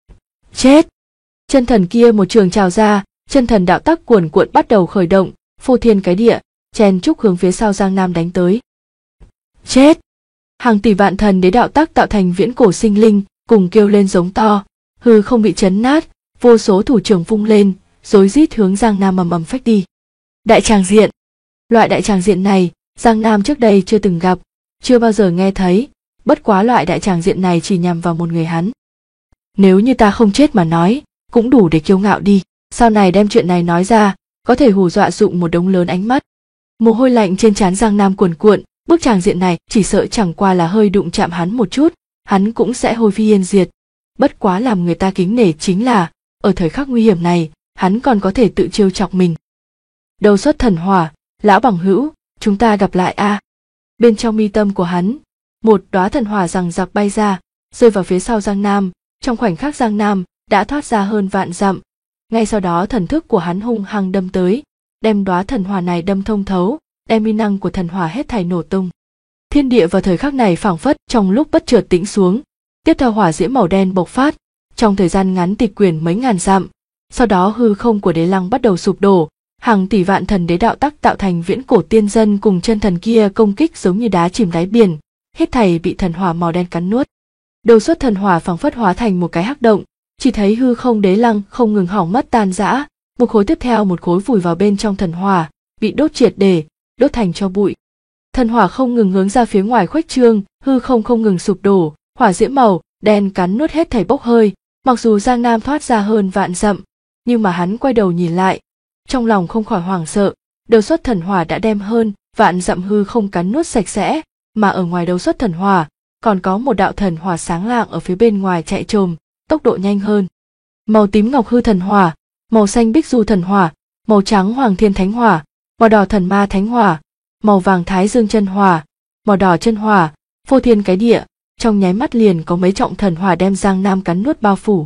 Chết! Chân thần kia một trường trào ra, chân thần đạo tắc cuồn cuộn bắt đầu khởi động, phô thiên cái địa, chen chúc hướng phía sau Giang Nam đánh tới. Chết! Hàng tỷ vạn thần đế đạo tắc tạo thành viễn cổ sinh linh, cùng kêu lên giống to, hư không bị chấn nát, vô số thủ trưởng vung lên, rối rít hướng Giang Nam ầm ầm phách đi. Đại tràng diện. Loại đại tràng diện này, Giang Nam trước đây chưa từng gặp, chưa bao giờ nghe thấy, bất quá loại đại tràng diện này chỉ nhằm vào một người hắn. Nếu như ta không chết mà nói, cũng đủ để kiêu ngạo đi, sau này đem chuyện này nói ra, có thể hù dọa dụng một đống lớn ánh mắt. Mồ hôi lạnh trên trán Giang Nam cuồn cuộn, bức tràng diện này chỉ sợ chẳng qua là hơi đụng chạm hắn một chút, hắn cũng sẽ hôi phi yên diệt. Bất quá làm người ta kính nể chính là, ở thời khắc nguy hiểm này, hắn còn có thể tự trêu chọc mình. Đầu xuất thần hỏa, lão bằng hữu, chúng ta gặp lại a. Bên trong mi tâm của hắn, một đóa thần hỏa giằng giặc bay ra, rơi vào phía sau Giang Nam, trong khoảnh khắc Giang Nam đã thoát ra hơn vạn dặm. Ngay sau đó thần thức của hắn hung hăng đâm tới, đem đóa thần hỏa này đâm thông thấu, đem uy năng của thần hỏa hết thảy nổ tung. Thiên địa vào thời khắc này phảng phất trong lúc bất chợt tĩnh xuống, tiếp theo hỏa diễm màu đen bộc phát, trong thời gian ngắn tịch quyển mấy ngàn dặm. Sau đó hư không của đế lăng bắt đầu sụp đổ, hàng tỷ vạn thần đế đạo tắc tạo thành viễn cổ tiên dân cùng chân thần kia công kích giống như đá chìm đáy biển, hết thảy bị thần hỏa màu đen cắn nuốt. Đầu xuất thần hỏa phảng phất hóa thành một cái hắc động, chỉ thấy hư không đế lăng không ngừng hỏng mất tan rã, một khối tiếp theo một khối vùi vào bên trong thần hỏa, bị đốt triệt để, đốt thành tro bụi. Thần hỏa không ngừng hướng ra phía ngoài khuếch trương, hư không không ngừng sụp đổ, hỏa diễm màu đen cắn nuốt hết thảy bốc hơi. Mặc dù Giang Nam thoát ra hơn vạn dặm, nhưng mà hắn quay đầu nhìn lại, trong lòng không khỏi hoảng sợ, đầu xuất thần hỏa đã đem hơn vạn dặm hư không cắn nuốt sạch sẽ, mà ở ngoài đầu xuất thần hỏa còn có một đạo thần hỏa sáng lạng ở phía bên ngoài chạy trồm, tốc độ nhanh hơn. Màu tím ngọc hư thần hỏa, màu xanh bích du thần hỏa, màu trắng hoàng thiên thánh hỏa, màu đỏ thần ma thánh hỏa, màu vàng thái dương chân hỏa, màu đỏ chân hỏa, phô thiên cái địa, trong nháy mắt liền có mấy trọng thần hỏa đem Giang Nam cắn nuốt bao phủ.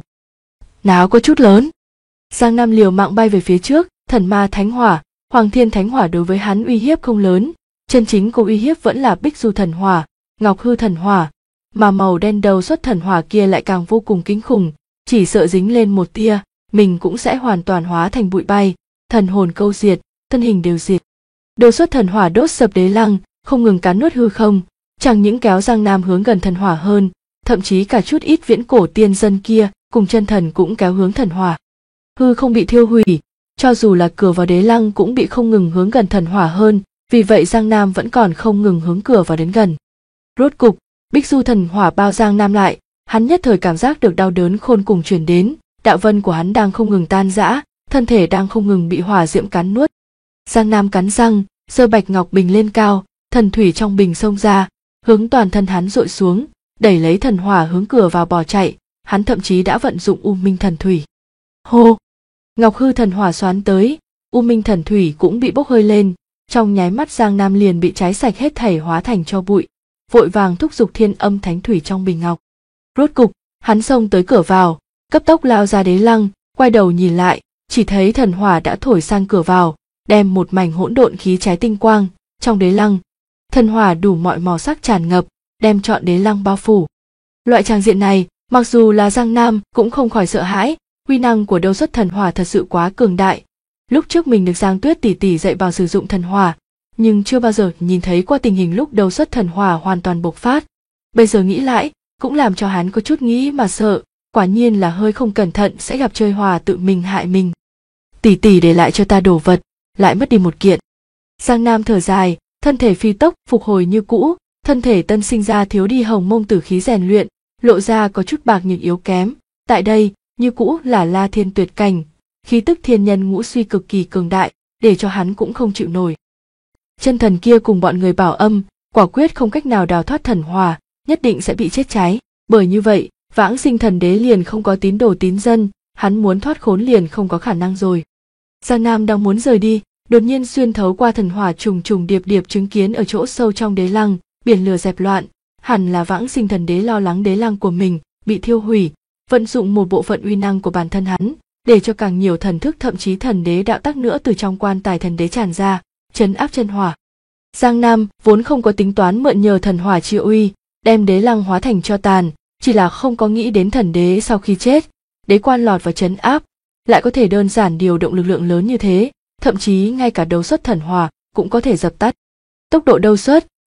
Náo có chút lớn. Giang Nam liều mạng bay về phía trước, thần ma thánh hỏa, hoàng thiên thánh hỏa đối với hắn uy hiếp không lớn, chân chính có uy hiếp vẫn là bích du thần hỏa, ngọc hư thần hỏa, mà màu đen đầu xuất thần hỏa kia lại càng vô cùng kinh khủng, chỉ sợ dính lên một tia, mình cũng sẽ hoàn toàn hóa thành bụi bay, thần hồn câu diệt, thân hình đều diệt. Đầu xuất thần hỏa đốt sập đế lăng, không ngừng cắn nuốt hư không, chẳng những kéo Giang Nam hướng gần thần hỏa hơn, thậm chí cả chút ít viễn cổ tiên dân kia cùng chân thần cũng kéo hướng thần hỏa. Hư không bị thiêu hủy, cho dù là cửa vào đế lăng cũng bị không ngừng hướng gần thần hỏa hơn, vì vậy Giang Nam vẫn còn không ngừng hướng cửa vào đến gần. Rốt cục, bích du thần hỏa bao Giang Nam lại, hắn nhất thời cảm giác được đau đớn khôn cùng truyền đến, đạo vân của hắn đang không ngừng tan rã, thân thể đang không ngừng bị hỏa diễm cắn nuốt. Giang Nam cắn răng, giơ bạch ngọc bình lên cao, thần thủy trong bình xông ra, hướng toàn thân hắn dội xuống, đẩy lấy thần hỏa hướng cửa vào bỏ chạy, hắn thậm chí đã vận dụng U Minh thần thủy. Hô! Ngọc hư thần hỏa xoán tới, U Minh thần thủy cũng bị bốc hơi lên, trong nháy mắt Giang Nam liền bị cháy sạch hết thảy hóa thành tro bụi, vội vàng thúc giục thiên âm thánh thủy trong bình ngọc. Rốt cục, hắn xông tới cửa vào, cấp tốc lao ra đế lăng, quay đầu nhìn lại, chỉ thấy thần hỏa đã thổi sang cửa vào, đem một mảnh hỗn độn khí cháy tinh quang, trong đế lăng, thần hỏa đủ mọi màu sắc tràn ngập, đem trọn đế lăng bao phủ. Loại tràng diện này, mặc dù là Giang Nam cũng không khỏi sợ hãi, uy năng của đầu xuất thần hỏa thật sự quá cường đại. Lúc trước mình được Giang Tuyết tỷ tỷ dạy bảo sử dụng thần hỏa, nhưng chưa bao giờ nhìn thấy qua tình hình lúc đầu xuất thần hỏa hoàn toàn bộc phát. Bây giờ nghĩ lại, cũng làm cho hắn có chút nghĩ mà sợ, quả nhiên là hơi không cẩn thận sẽ gặp chơi hỏa tự mình hại mình. Tỷ tỷ để lại cho ta đồ vật, lại mất đi một kiện. Giang Nam thở dài, thân thể phi tốc phục hồi như cũ, thân thể tân sinh ra thiếu đi hồng mông tử khí rèn luyện, lộ ra có chút bạc nhược yếu kém. Tại đây, như cũ là La Thiên tuyệt cảnh, khí tức thiên nhân ngũ suy cực kỳ cường đại, để cho hắn cũng không chịu nổi. Chân thần kia cùng bọn người Bảo Âm, quả quyết không cách nào đào thoát thần hỏa, nhất định sẽ bị chết cháy. Bởi như vậy, Vãng Sinh Thần Đế liền không có tín đồ tín dân, hắn muốn thoát khốn liền không có khả năng rồi. Giang Nam đang muốn rời đi, đột nhiên xuyên thấu qua thần hỏa trùng trùng điệp điệp chứng kiến ở chỗ sâu trong đế lăng, biển lửa dẹp loạn, hẳn là Vãng Sinh Thần Đế lo lắng đế lăng của mình bị thiêu hủy, vận dụng một bộ phận uy năng của bản thân hắn, để cho càng nhiều thần thức thậm chí thần đế đạo tắc nữa từ trong quan tài thần đế tràn ra, trấn áp chân hỏa. Giang Nam vốn không có tính toán mượn nhờ thần hỏa chi uy, đem đế lăng hóa thành tro tàn, chỉ là không có nghĩ đến thần đế sau khi chết, đế quan lọt vào trấn áp, lại có thể đơn giản điều động lực lượng lớn như thế, thậm chí ngay cả đấu xuất thần hỏa cũng có thể dập tắt. Tốc độ đấu xuất,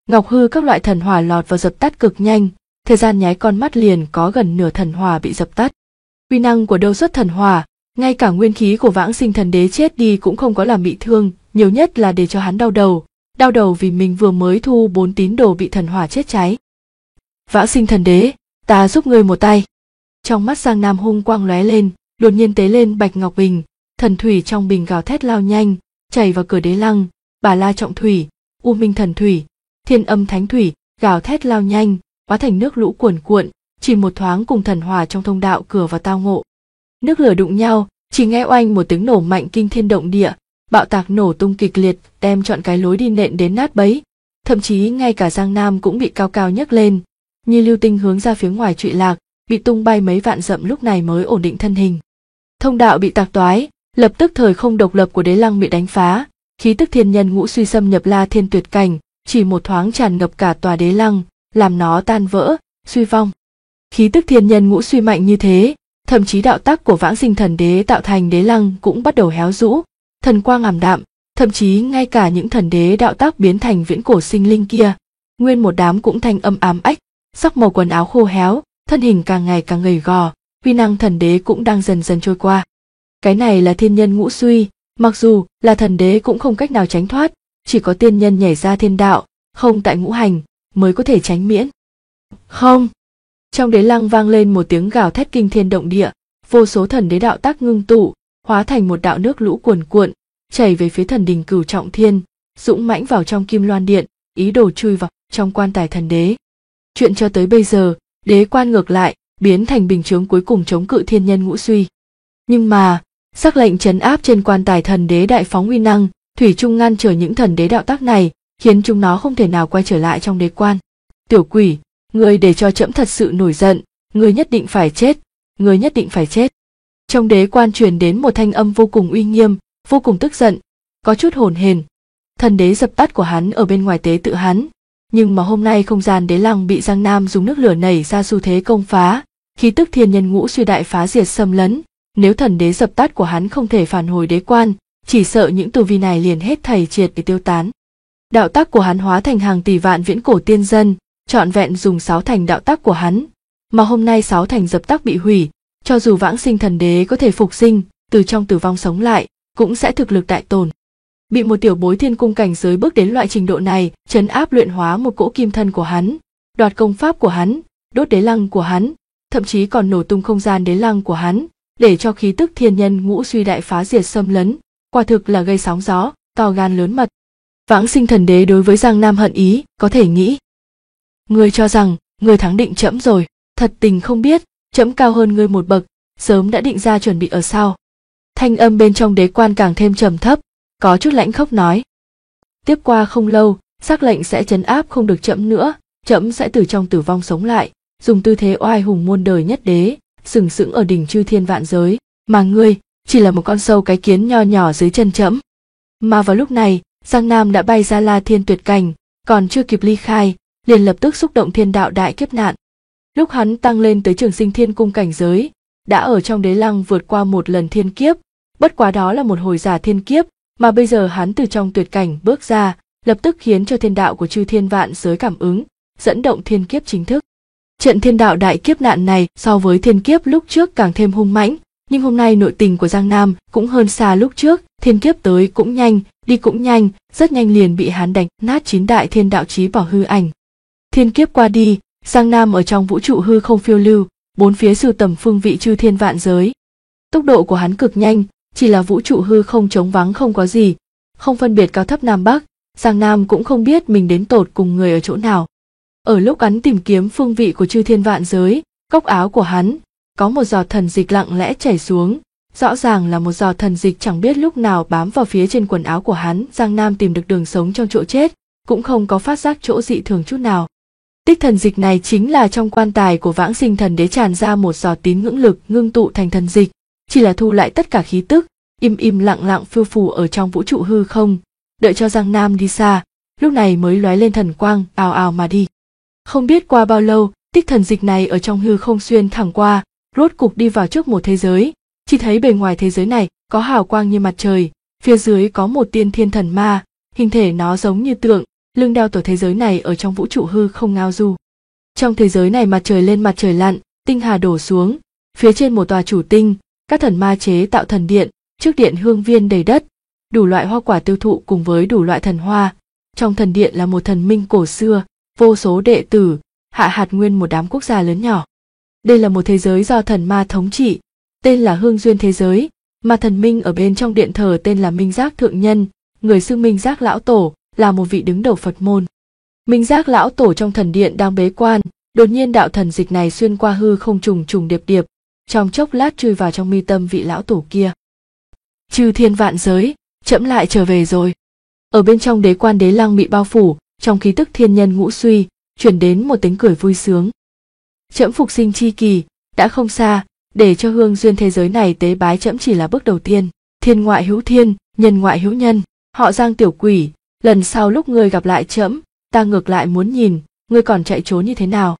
Ngọc hư các loại thần hỏa lọt vào dập tắt cực nhanh, thời gian nháy con mắt liền có gần nửa thần hỏa bị dập tắt. Uy năng của đâu xuất thần hỏa, ngay cả nguyên khí của Vãng Sinh Thần Đế chết đi cũng không có làm bị thương, nhiều nhất là để cho hắn đau đầu vì mình vừa mới thu 4 tín đồ bị thần hỏa chết cháy. Vãng Sinh Thần Đế, ta giúp ngươi một tay. Trong mắt Giang Nam hung quang lóe lên, đột nhiên tế lên Bạch Ngọc Bình, thần thủy trong bình gào thét lao nhanh, chảy vào cửa đế lăng, Bà La Trọng Thủy, U Minh Thần Thủy, Thiên Âm Thánh Thủy, gào thét lao nhanh, hóa thành nước lũ cuồn cuộn, chỉ một thoáng cùng thần hỏa trong thông đạo cửa vào tao ngộ. Nước lửa đụng nhau, chỉ nghe oanh một tiếng nổ mạnh kinh thiên động địa, bạo tạc nổ tung kịch liệt, đem trọn cái lối đi nện đến nát bấy, thậm chí ngay cả Giang Nam cũng bị cao cao nhấc lên, như lưu tinh hướng ra phía ngoài trụy lạc, bị tung bay mấy vạn dặm lúc này mới ổn định thân hình. Thông đạo bị tạc toái, lập tức thời không độc lập của đế lăng bị đánh phá, khí tức thiên nhân ngũ suy xâm nhập La Thiên tuyệt cảnh, chỉ một thoáng tràn ngập cả tòa đế lăng, làm nó tan vỡ, suy vong. Khí tức thiên nhân ngũ suy mạnh như thế, thậm chí đạo tắc của Vãng Sinh Thần Đế tạo thành đế lăng cũng bắt đầu héo rũ, thần quang ảm đạm, thậm chí ngay cả những thần đế đạo tắc biến thành viễn cổ sinh linh kia, nguyên một đám cũng thành âm ám ách, sắc màu quần áo khô héo, thân hình càng ngày càng gầy gò, uy năng thần đế cũng đang dần dần trôi qua. Cái này là thiên nhân ngũ suy, mặc dù là thần đế cũng không cách nào tránh thoát, chỉ có tiên nhân nhảy ra thiên đạo, không tại ngũ hành, mới có thể tránh miễn. Không! Trong đế lăng vang lên một tiếng gào thét kinh thiên động địa, vô số thần đế đạo tác ngưng tụ, hóa thành một đạo nước lũ cuồn cuộn, chảy về phía thần đình Cửu Trọng Thiên, dũng mãnh vào trong Kim Loan Điện, ý đồ chui vào trong quan tài thần đế. Chuyện cho tới bây giờ, đế quan ngược lại, biến thành bình chướng cuối cùng chống cự thiên nhân ngũ suy. Nhưng mà, sắc lệnh trấn áp trên quan tài thần đế đại phóng uy năng, thủy chung ngăn trở những thần đế đạo tác này, khiến chúng nó không thể nào quay trở lại trong đế quan. Tiểu quỷ, ngươi để cho trẫm thật sự nổi giận, ngươi nhất định phải chết, ngươi nhất định phải chết. Trong đế quan truyền đến một thanh âm vô cùng uy nghiêm, vô cùng tức giận, có chút hồn hển. Thần đế dập tắt của hắn ở bên ngoài tế tự hắn, nhưng mà hôm nay không gian đế lăng bị Giang Nam dùng nước lửa nảy ra xu thế công phá, khí tức thiên nhân ngũ suy đại phá diệt xâm lấn. Nếu thần đế dập tắt của hắn không thể phản hồi đế quan, chỉ sợ những tu vi này liền hết thảy triệt để tiêu tán. Đạo tắc của hắn hóa thành hàng tỷ vạn viễn cổ tiên dân, trọn vẹn dùng 6 thành đạo tắc của hắn, mà hôm nay 6 thành dập tắc bị hủy, cho dù Vãng Sinh Thần Đế có thể phục sinh, từ trong tử vong sống lại, cũng sẽ thực lực đại tổn. Bị một tiểu bối thiên cung cảnh giới bước đến loại trình độ này, trấn áp luyện hóa một cỗ kim thân của hắn, đoạt công pháp của hắn, đốt đế lăng của hắn, thậm chí còn nổ tung không gian đế lăng của hắn, để cho khí tức thiên nhân ngũ suy đại phá diệt xâm lấn, quả thực là gây sóng gió, to gan lớn mật. Vãng Sinh Thần Đế đối với Giang Nam hận ý, có thể nghĩ. Ngươi cho rằng, ngươi thắng định trẫm rồi, thật tình không biết, trẫm cao hơn ngươi một bậc, sớm đã định ra chuẩn bị ở sau. Thanh âm bên trong đế quan càng thêm trầm thấp, có chút lãnh khốc nói. Tiếp qua không lâu, sắc lệnh sẽ trấn áp không được trẫm nữa, trẫm sẽ từ trong tử vong sống lại, dùng tư thế oai hùng muôn đời nhất đế, sừng sững ở đỉnh chư thiên vạn giới, mà ngươi chỉ là một con sâu cái kiến nho nhỏ dưới chân trẫm. Mà vào lúc này, Giang Nam đã bay ra La Thiên tuyệt cảnh, còn chưa kịp ly khai, liền lập tức xúc động thiên đạo đại kiếp nạn. Lúc hắn tăng lên tới Trường Sinh Thiên Cung cảnh giới, đã ở trong đế lăng vượt qua một lần thiên kiếp, bất quá đó là một hồi giả thiên kiếp, mà bây giờ hắn từ trong tuyệt cảnh bước ra, lập tức khiến cho thiên đạo của chư thiên vạn giới cảm ứng, dẫn động thiên kiếp chính thức. Trận thiên đạo đại kiếp nạn này so với thiên kiếp lúc trước càng thêm hung mãnh, nhưng hôm nay nội tình của Giang Nam cũng hơn xa lúc trước, thiên kiếp tới cũng nhanh, đi cũng nhanh, rất nhanh liền bị hắn đánh nát 9 đại thiên đạo chí bảo hư ảnh. Thiên kiếp qua đi, Giang Nam ở trong vũ trụ hư không phiêu lưu, bốn phía sưu tầm phương vị chư thiên vạn giới. Tốc độ của hắn cực nhanh, chỉ là vũ trụ hư không trống vắng không có gì, không phân biệt cao thấp nam bắc, Giang Nam cũng không biết mình đến tột cùng người ở chỗ nào. Ở lúc hắn tìm kiếm phương vị của chư thiên vạn giới, góc áo của hắn có một giọt thần dịch lặng lẽ chảy xuống, rõ ràng là một giọt thần dịch chẳng biết lúc nào bám vào phía trên quần áo của hắn. Giang Nam tìm được đường sống trong chỗ chết, cũng không có phát giác chỗ dị thường chút nào. Tích thần dịch này chính là trong quan tài của Vãng Sinh Thần Đế tràn ra một giọt tín ngưỡng lực ngưng tụ thành thần dịch, chỉ là thu lại tất cả khí tức, im lặng lặng phiêu phù ở trong vũ trụ hư không, đợi cho Giang Nam đi xa, lúc này mới lóe lên thần quang, ào ào mà đi. Không biết qua bao lâu, tích thần dịch này ở trong hư không xuyên thẳng qua, rốt cục đi vào trước một thế giới, chỉ thấy bề ngoài thế giới này có hào quang như mặt trời, phía dưới có một tiên thiên thần ma, hình thể nó giống như tượng, lưng đeo tổ thế giới này ở trong vũ trụ hư không ngao du. Trong thế giới này mặt trời lên mặt trời lặn, tinh hà đổ xuống, phía trên một tòa chủ tinh, các thần ma chế tạo thần điện, trước điện hương viên đầy đất, đủ loại hoa quả tiêu thụ cùng với đủ loại thần hoa. Trong thần điện là một thần minh cổ xưa, vô số đệ tử, hạ hạt nguyên một đám quốc gia lớn nhỏ. Đây là một thế giới do thần ma thống trị, tên là Hương Duyên thế giới, mà thần minh ở bên trong điện thờ tên là Minh Giác Thượng Nhân, người xưng Minh Giác Lão Tổ, là một vị đứng đầu Phật môn. Minh Giác Lão Tổ trong thần điện đang bế quan, đột nhiên đạo thần dịch này xuyên qua hư không trùng trùng điệp điệp, trong chốc lát chui vào trong mi tâm vị lão tổ kia. Chư thiên vạn giới, trẫm lại trở về rồi. Ở bên trong đế quan đế lăng bị bao phủ, trong khí tức thiên nhân ngũ suy, truyền đến một tiếng cười vui sướng. Trẫm phục sinh chi kỳ đã không xa, để cho Hương Duyên thế giới này tế bái trẫm chỉ là bước đầu tiên. Thiên ngoại hữu thiên, nhân ngoại hữu nhân. Họ Giang tiểu quỷ, lần sau lúc ngươi gặp lại trẫm, ta ngược lại muốn nhìn ngươi còn chạy trốn như thế nào.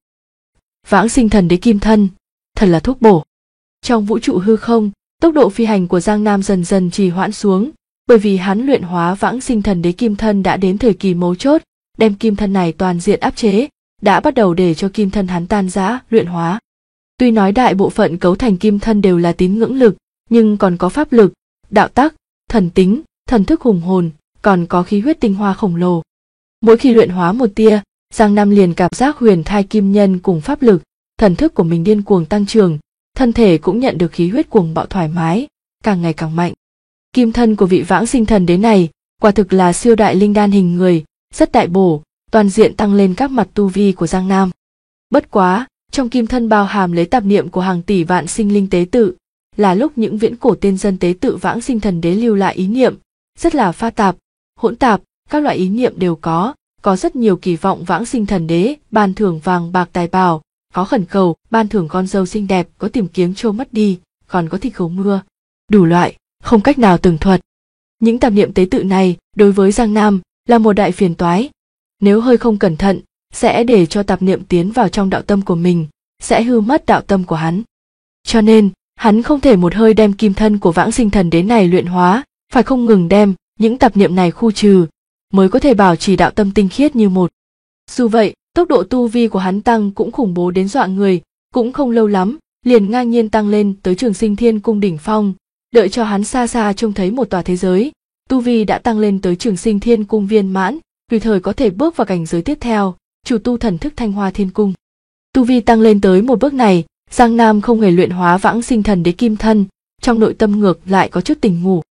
Vãng sinh thần đế kim thân, thật là thuốc bổ. Trong vũ trụ hư không, tốc độ phi hành của Giang Nam dần dần trì hoãn xuống, bởi vì hắn luyện hóa vãng sinh thần đế kim thân đã đến thời kỳ mấu chốt, đem kim thân này toàn diện áp chế, đã bắt đầu để cho kim thân hắn tan rã, luyện hóa. Tuy nói đại bộ phận cấu thành kim thân đều là tín ngưỡng lực, nhưng còn có pháp lực, đạo tắc, thần tính, thần thức hùng hồn, còn có khí huyết tinh hoa khổng lồ. Mỗi khi luyện hóa một tia, Giang Nam liền cảm giác huyền thai kim nhân cùng pháp lực, thần thức của mình điên cuồng tăng trưởng, thân thể cũng nhận được khí huyết cuồng bạo thoải mái, càng ngày càng mạnh. Kim thân của vị vãng sinh thần đế này, quả thực là siêu đại linh đan hình người, rất đại bổ, toàn diện tăng lên các mặt tu vi của Giang Nam. Bất quá, trong kim thân bao hàm lấy tạp niệm của hàng tỷ vạn sinh linh tế tự, là lúc những viễn cổ tiên dân tế tự vãng sinh thần đế lưu lại ý niệm, rất là pha tạp, hỗn tạp, các loại ý niệm đều có rất nhiều kỳ vọng vãng sinh thần đế, ban thưởng vàng bạc tài bảo, có khẩn cầu, ban thưởng con dâu xinh đẹp, có tìm kiếm trôi mất đi, còn có thịt cầu mưa, đủ loại, không cách nào tường thuật. Những tạp niệm tế tự này, đối với Giang Nam, là một đại phiền toái. Nếu hơi không cẩn thận, sẽ để cho tạp niệm tiến vào trong đạo tâm của mình, sẽ hư mất đạo tâm của hắn. Cho nên, hắn không thể một hơi đem kim thân của vãng sinh thần đế này luyện hóa, phải không ngừng đem những tạp niệm này khu trừ, mới có thể bảo trì đạo tâm tinh khiết như một. Dù vậy, tốc độ tu vi của hắn tăng cũng khủng bố đến dọa người, cũng không lâu lắm, liền ngang nhiên tăng lên tới Trường Sinh Thiên Cung đỉnh phong, đợi cho hắn xa xa trông thấy một tòa thế giới, tu vi đã tăng lên tới Trường Sinh Thiên Cung viên mãn, tùy thời có thể bước vào cảnh giới tiếp theo, chủ tu thần thức Thanh Hoa Thiên Cung. Tu vi tăng lên tới một bước này, Giang Nam không hề luyện hóa vãng sinh thần đế kim thân, trong nội tâm ngược lại có chút tỉnh ngủ.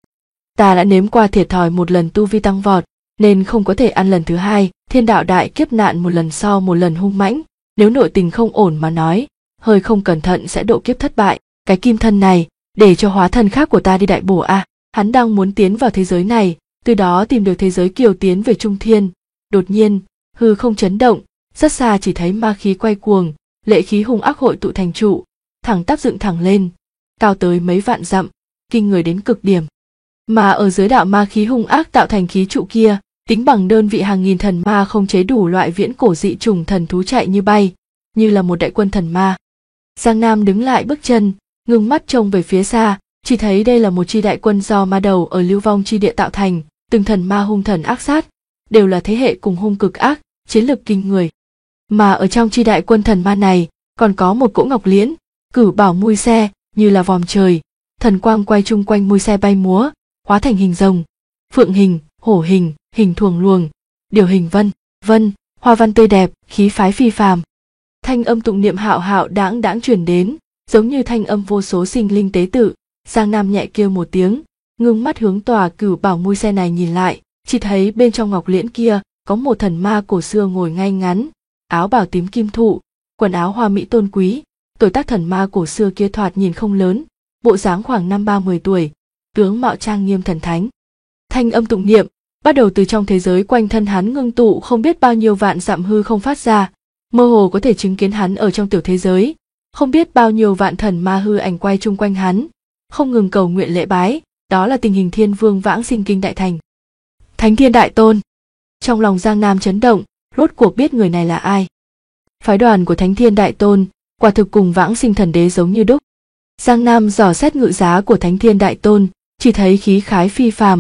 Ta đã nếm qua thiệt thòi một lần tu vi tăng vọt, nên không có thể ăn lần thứ hai. Thiên đạo đại kiếp nạn một lần so một lần hung mãnh, nếu nội tình không ổn mà nói, hơi không cẩn thận sẽ độ kiếp thất bại. Cái kim thân này, để cho hóa thân khác của ta đi đại bổ a. Hắn đang muốn tiến vào thế giới này, từ đó tìm được thế giới kiều tiến về trung thiên. Đột nhiên, hư không chấn động, rất xa chỉ thấy ma khí quay cuồng, lệ khí hung ác hội tụ thành trụ, thẳng tắp dựng thẳng lên, cao tới mấy vạn dặm, kinh người đến cực điểm. Mà ở dưới đạo ma khí hung ác tạo thành khí trụ kia, tính bằng đơn vị hàng nghìn thần ma không chế đủ loại viễn cổ dị trùng thần thú chạy như bay, như là một đại quân thần ma. Giang Nam đứng lại bước chân, ngưng mắt trông về phía xa, chỉ thấy đây là một chi đại quân do ma đầu ở lưu vong chi địa tạo thành, từng thần ma hung thần ác sát, đều là thế hệ cùng hung cực ác, chiến lực kinh người. Mà ở trong chi đại quân thần ma này, còn có một cỗ ngọc liễn, cử bảo mui xe, như là vòm trời, thần quang quay chung quanh mui xe bay múa, hóa thành hình rồng, phượng hình, hổ hình, hình thuồng luồng, điều hình vân, hoa văn tươi đẹp, khí phái phi phàm. Thanh âm tụng niệm hạo hạo đãng đãng truyền đến, giống như thanh âm vô số sinh linh tế tự. Giang Nam nhẹ kêu một tiếng, ngưng mắt hướng tòa cửu bảo mui xe này nhìn lại, chỉ thấy bên trong ngọc liễn kia có một thần ma cổ xưa ngồi ngay ngắn, áo bào tím kim thụ, quần áo hoa mỹ tôn quý. Tuổi tác thần ma cổ xưa kia thoạt nhìn không lớn, bộ dáng khoảng 5-30 tuổi, tướng mạo trang nghiêm thần thánh. Thanh âm tụng niệm bắt đầu từ trong thế giới quanh thân hắn ngưng tụ không biết bao nhiêu vạn dặm hư không phát ra, mơ hồ có thể chứng kiến hắn ở trong tiểu thế giới, không biết bao nhiêu vạn thần ma hư ảnh quay chung quanh hắn, không ngừng cầu nguyện lễ bái, đó là tình hình Thiên Vương vãng sinh kinh đại thành. Thánh Thiên Đại Tôn. Trong lòng Giang Nam chấn động, rốt cuộc biết người này là ai. Phái đoàn của Thánh Thiên Đại Tôn, quả thực cùng vãng sinh thần đế giống như đúc. Giang Nam dò xét ngự giá của Thánh Thiên Đại Tôn, chỉ thấy khí khái phi phàm,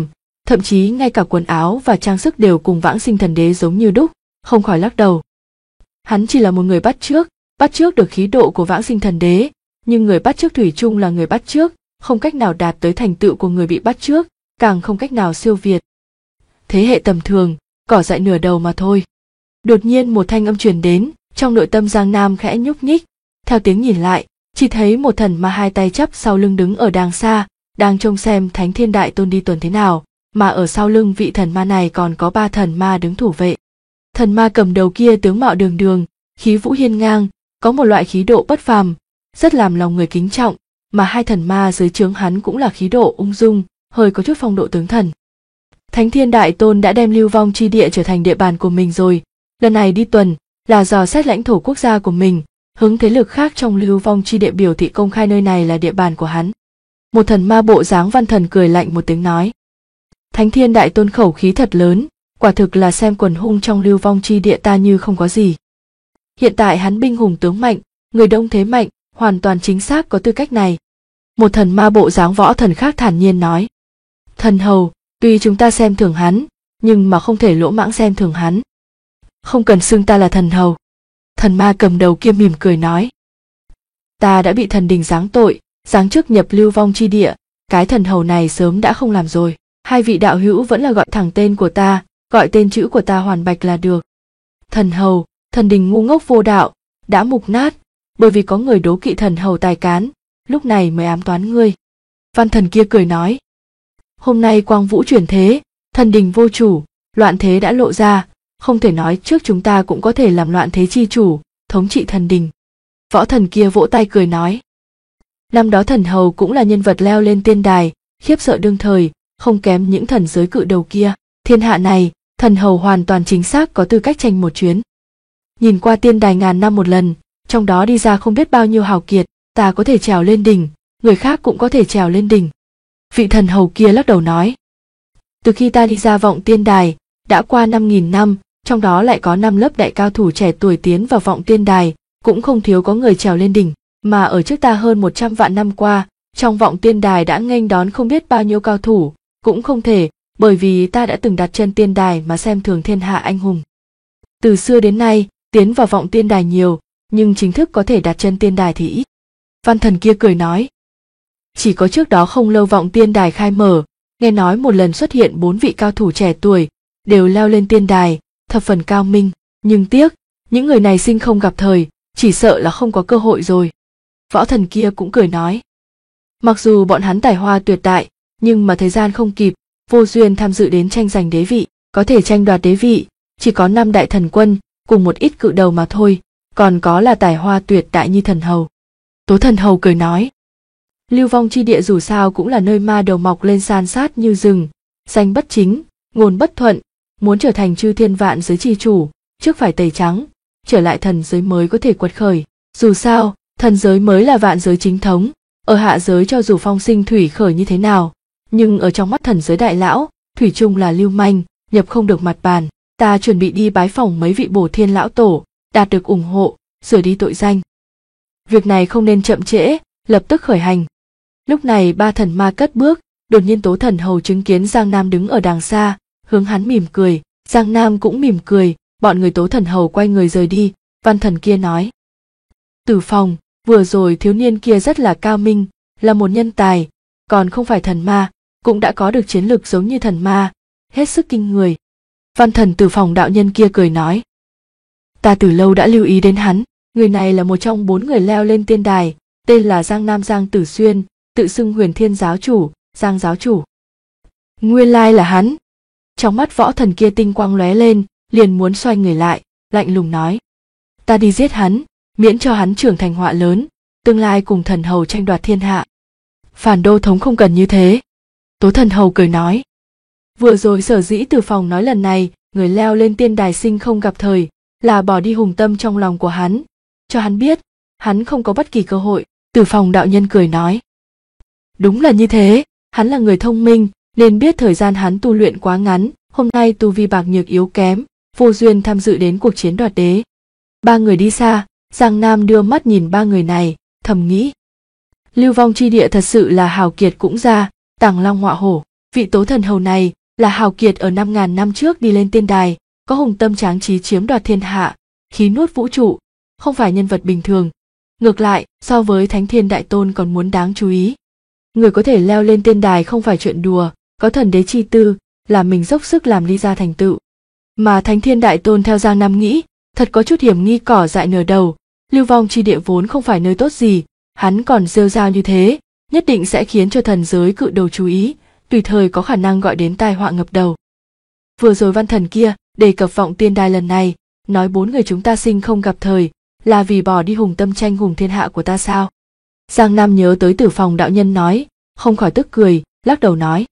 thậm chí ngay cả quần áo và trang sức đều cùng Vãng Sinh Thần Đế giống như đúc, không khỏi lắc đầu. Hắn chỉ là một người bắt chước được khí độ của Vãng Sinh Thần Đế, nhưng người bắt chước thủy chung là người bắt chước, không cách nào đạt tới thành tựu của người bị bắt chước, càng không cách nào siêu việt. Thế hệ tầm thường, cỏ dại nửa đầu mà thôi. Đột nhiên một thanh âm truyền đến, trong nội tâm Giang Nam khẽ nhúc nhích, theo tiếng nhìn lại, chỉ thấy một thần ma hai tay chắp sau lưng đứng ở đàng xa, đang trông xem Thánh Thiên Đại Tôn đi tuần thế nào, mà ở sau lưng vị thần ma này còn có 3 thần ma đứng thủ vệ. Thần ma cầm đầu kia tướng mạo đường đường, khí vũ hiên ngang, có một loại khí độ bất phàm, rất làm lòng người kính trọng, mà 2 thần ma dưới trướng hắn cũng là khí độ ung dung, hơi có chút phong độ tướng thần. Thánh Thiên Đại Tôn đã đem Lưu Vong Chi Địa trở thành địa bàn của mình rồi, lần này đi tuần là dò xét lãnh thổ quốc gia của mình, hướng thế lực khác trong Lưu Vong Chi Địa biểu thị công khai nơi này là địa bàn của hắn. Một thần ma bộ dáng văn thần cười lạnh một tiếng nói: Thánh Thiên Đại Tôn khẩu khí thật lớn, quả thực là xem quần hung trong Lưu Vong Chi Địa ta như không có gì. Hiện tại hắn binh hùng tướng mạnh, người đông thế mạnh, hoàn toàn chính xác có tư cách này. Một thần ma bộ dáng võ thần khác thản nhiên nói: Thần hầu, tuy chúng ta xem thường hắn, nhưng mà không thể lỗ mãng xem thường hắn. Không cần xưng ta là thần hầu. Thần ma cầm đầu kia mỉm cười nói: Ta đã bị thần đình giáng tội, giáng chức nhập Lưu Vong Chi Địa, cái thần hầu này sớm đã không làm rồi. 2 vị đạo hữu vẫn là gọi thẳng tên của ta, gọi tên chữ của ta Hoàn Bạch là được. Thần hầu, thần đình ngu ngốc vô đạo, đã mục nát, bởi vì có người đố kỵ thần hầu tài cán, lúc này mới ám toán ngươi. Văn thần kia cười nói: Hôm nay quang vũ chuyển thế, thần đình vô chủ, loạn thế đã lộ ra, không thể nói trước chúng ta cũng có thể làm loạn thế chi chủ, thống trị thần đình. Võ thần kia vỗ tay cười nói: Năm đó thần hầu cũng là nhân vật leo lên tiên đài, khiếp sợ đương thời, không kém những thần giới cự đầu kia. Thiên hạ này, thần hầu hoàn toàn chính xác có tư cách tranh một chuyến. Nhìn qua tiên đài ngàn năm một lần, trong đó đi ra không biết bao nhiêu hào kiệt, ta có thể trèo lên đỉnh, người khác cũng có thể trèo lên đỉnh. Vị thần hầu kia lắc đầu nói: Từ khi ta đi ra vọng tiên đài, đã qua 5.000 năm, trong đó lại có 5 lớp đại cao thủ trẻ tuổi tiến vào vọng tiên đài, cũng không thiếu có người trèo lên đỉnh, mà ở trước ta hơn 100 vạn năm qua, trong vọng tiên đài đã nghênh đón không biết bao nhiêu cao thủ, cũng không thể, bởi vì ta đã từng đặt chân tiên đài mà xem thường thiên hạ anh hùng. Từ xưa đến nay, tiến vào vọng tiên đài nhiều, nhưng chính thức có thể đặt chân tiên đài thì ít. Văn thần kia cười nói: Chỉ có trước đó không lâu vọng tiên đài khai mở, nghe nói một lần xuất hiện 4 vị cao thủ trẻ tuổi, đều leo lên tiên đài, thập phần cao minh, nhưng tiếc, những người này sinh không gặp thời, chỉ sợ là không có cơ hội rồi. Võ thần kia cũng cười nói: Mặc dù bọn hắn tài hoa tuyệt đại, nhưng mà thời gian không kịp, vô duyên tham dự đến tranh giành đế vị, có thể tranh đoạt đế vị, chỉ có 5 đại thần quân, cùng một ít cự đầu mà thôi, còn có là tài hoa tuyệt đại như thần hầu. Tố thần hầu cười nói: Lưu Vong Chi Địa dù sao cũng là nơi ma đầu mọc lên san sát như rừng, danh bất chính, ngôn bất thuận, muốn trở thành chư thiên vạn giới chi chủ, trước phải tẩy trắng, trở lại thần giới mới có thể quật khởi. Dù sao, thần giới mới là vạn giới chính thống, ở hạ giới cho dù phong sinh thủy khởi như thế nào, nhưng ở trong mắt thần giới đại lão, thủy chung là lưu manh, nhập không được mặt bàn. Ta chuẩn bị đi bái phỏng mấy vị bổ thiên lão tổ, đạt được ủng hộ, sửa đi tội danh. Việc này không nên chậm trễ, lập tức khởi hành. Lúc này 3 thần ma cất bước, đột nhiên Tố thần hầu chứng kiến Giang Nam đứng ở đàng xa, hướng hắn mỉm cười, Giang Nam cũng mỉm cười, bọn người Tố thần hầu quay người rời đi. Văn thần kia nói: Tử Phong, vừa rồi thiếu niên kia rất là cao minh, là một nhân tài, còn không phải thần ma, cũng đã có được chiến lực giống như thần ma, hết sức kinh người. Văn thần Tử Phong đạo nhân kia cười nói: Ta từ lâu đã lưu ý đến hắn, người này là một trong 4 người leo lên tiên đài, tên là Giang Nam Giang Tử Xuyên, tự xưng Huyền Thiên giáo chủ, Giang giáo chủ. Nguyên lai là hắn. Trong mắt võ thần kia tinh quang lóe lên, liền muốn xoay người lại, lạnh lùng nói: Ta đi giết hắn, miễn cho hắn trưởng thành họa lớn, tương lai cùng thần hầu tranh đoạt thiên hạ. Phản đô thống không cần như thế. Tố thần hầu cười nói: Vừa rồi sở dĩ Tử Phong nói lần này người leo lên tiên đài sinh không gặp thời, là bỏ đi hùng tâm trong lòng của hắn, cho hắn biết hắn không có bất kỳ cơ hội. Tử Phong đạo nhân cười nói: Đúng là như thế, hắn là người thông minh, nên biết thời gian hắn tu luyện quá ngắn, hôm nay tu vi bạc nhược yếu kém, vô duyên tham dự đến cuộc chiến đoạt đế. 3 người đi xa, Giang Nam đưa mắt nhìn 3 người này, thầm nghĩ: Lưu Vong Chi Địa thật sự là hào kiệt cũng ra, tàng long họa hổ, vị Tố thần hầu này là hào kiệt ở 5.000 năm trước đi lên tiên đài, có hùng tâm tráng trí chiếm đoạt thiên hạ, khí nuốt vũ trụ, không phải nhân vật bình thường. Ngược lại, so với Thánh Thiên Đại Tôn còn muốn đáng chú ý. Người có thể leo lên tiên đài không phải chuyện đùa, có thần đế chi tư, là mình dốc sức làm ly ra thành tựu. Mà Thánh Thiên Đại Tôn theo Giang Nam nghĩ, thật có chút hiểm nghi cỏ dại nở đầu, lưu vong chi địa vốn không phải nơi tốt gì, hắn còn rêu rao như thế, nhất định sẽ khiến cho thần giới cự đầu chú ý, tùy thời có khả năng gọi đến tai họa ngập đầu. Vừa rồi văn thần kia đề cập vọng tiên đài lần này, nói 4 người chúng ta sinh không gặp thời, là vì bỏ đi hùng tâm tranh hùng thiên hạ của ta sao? Giang Nam nhớ tới Tử Phòng đạo nhân nói, không khỏi tức cười, lắc đầu nói.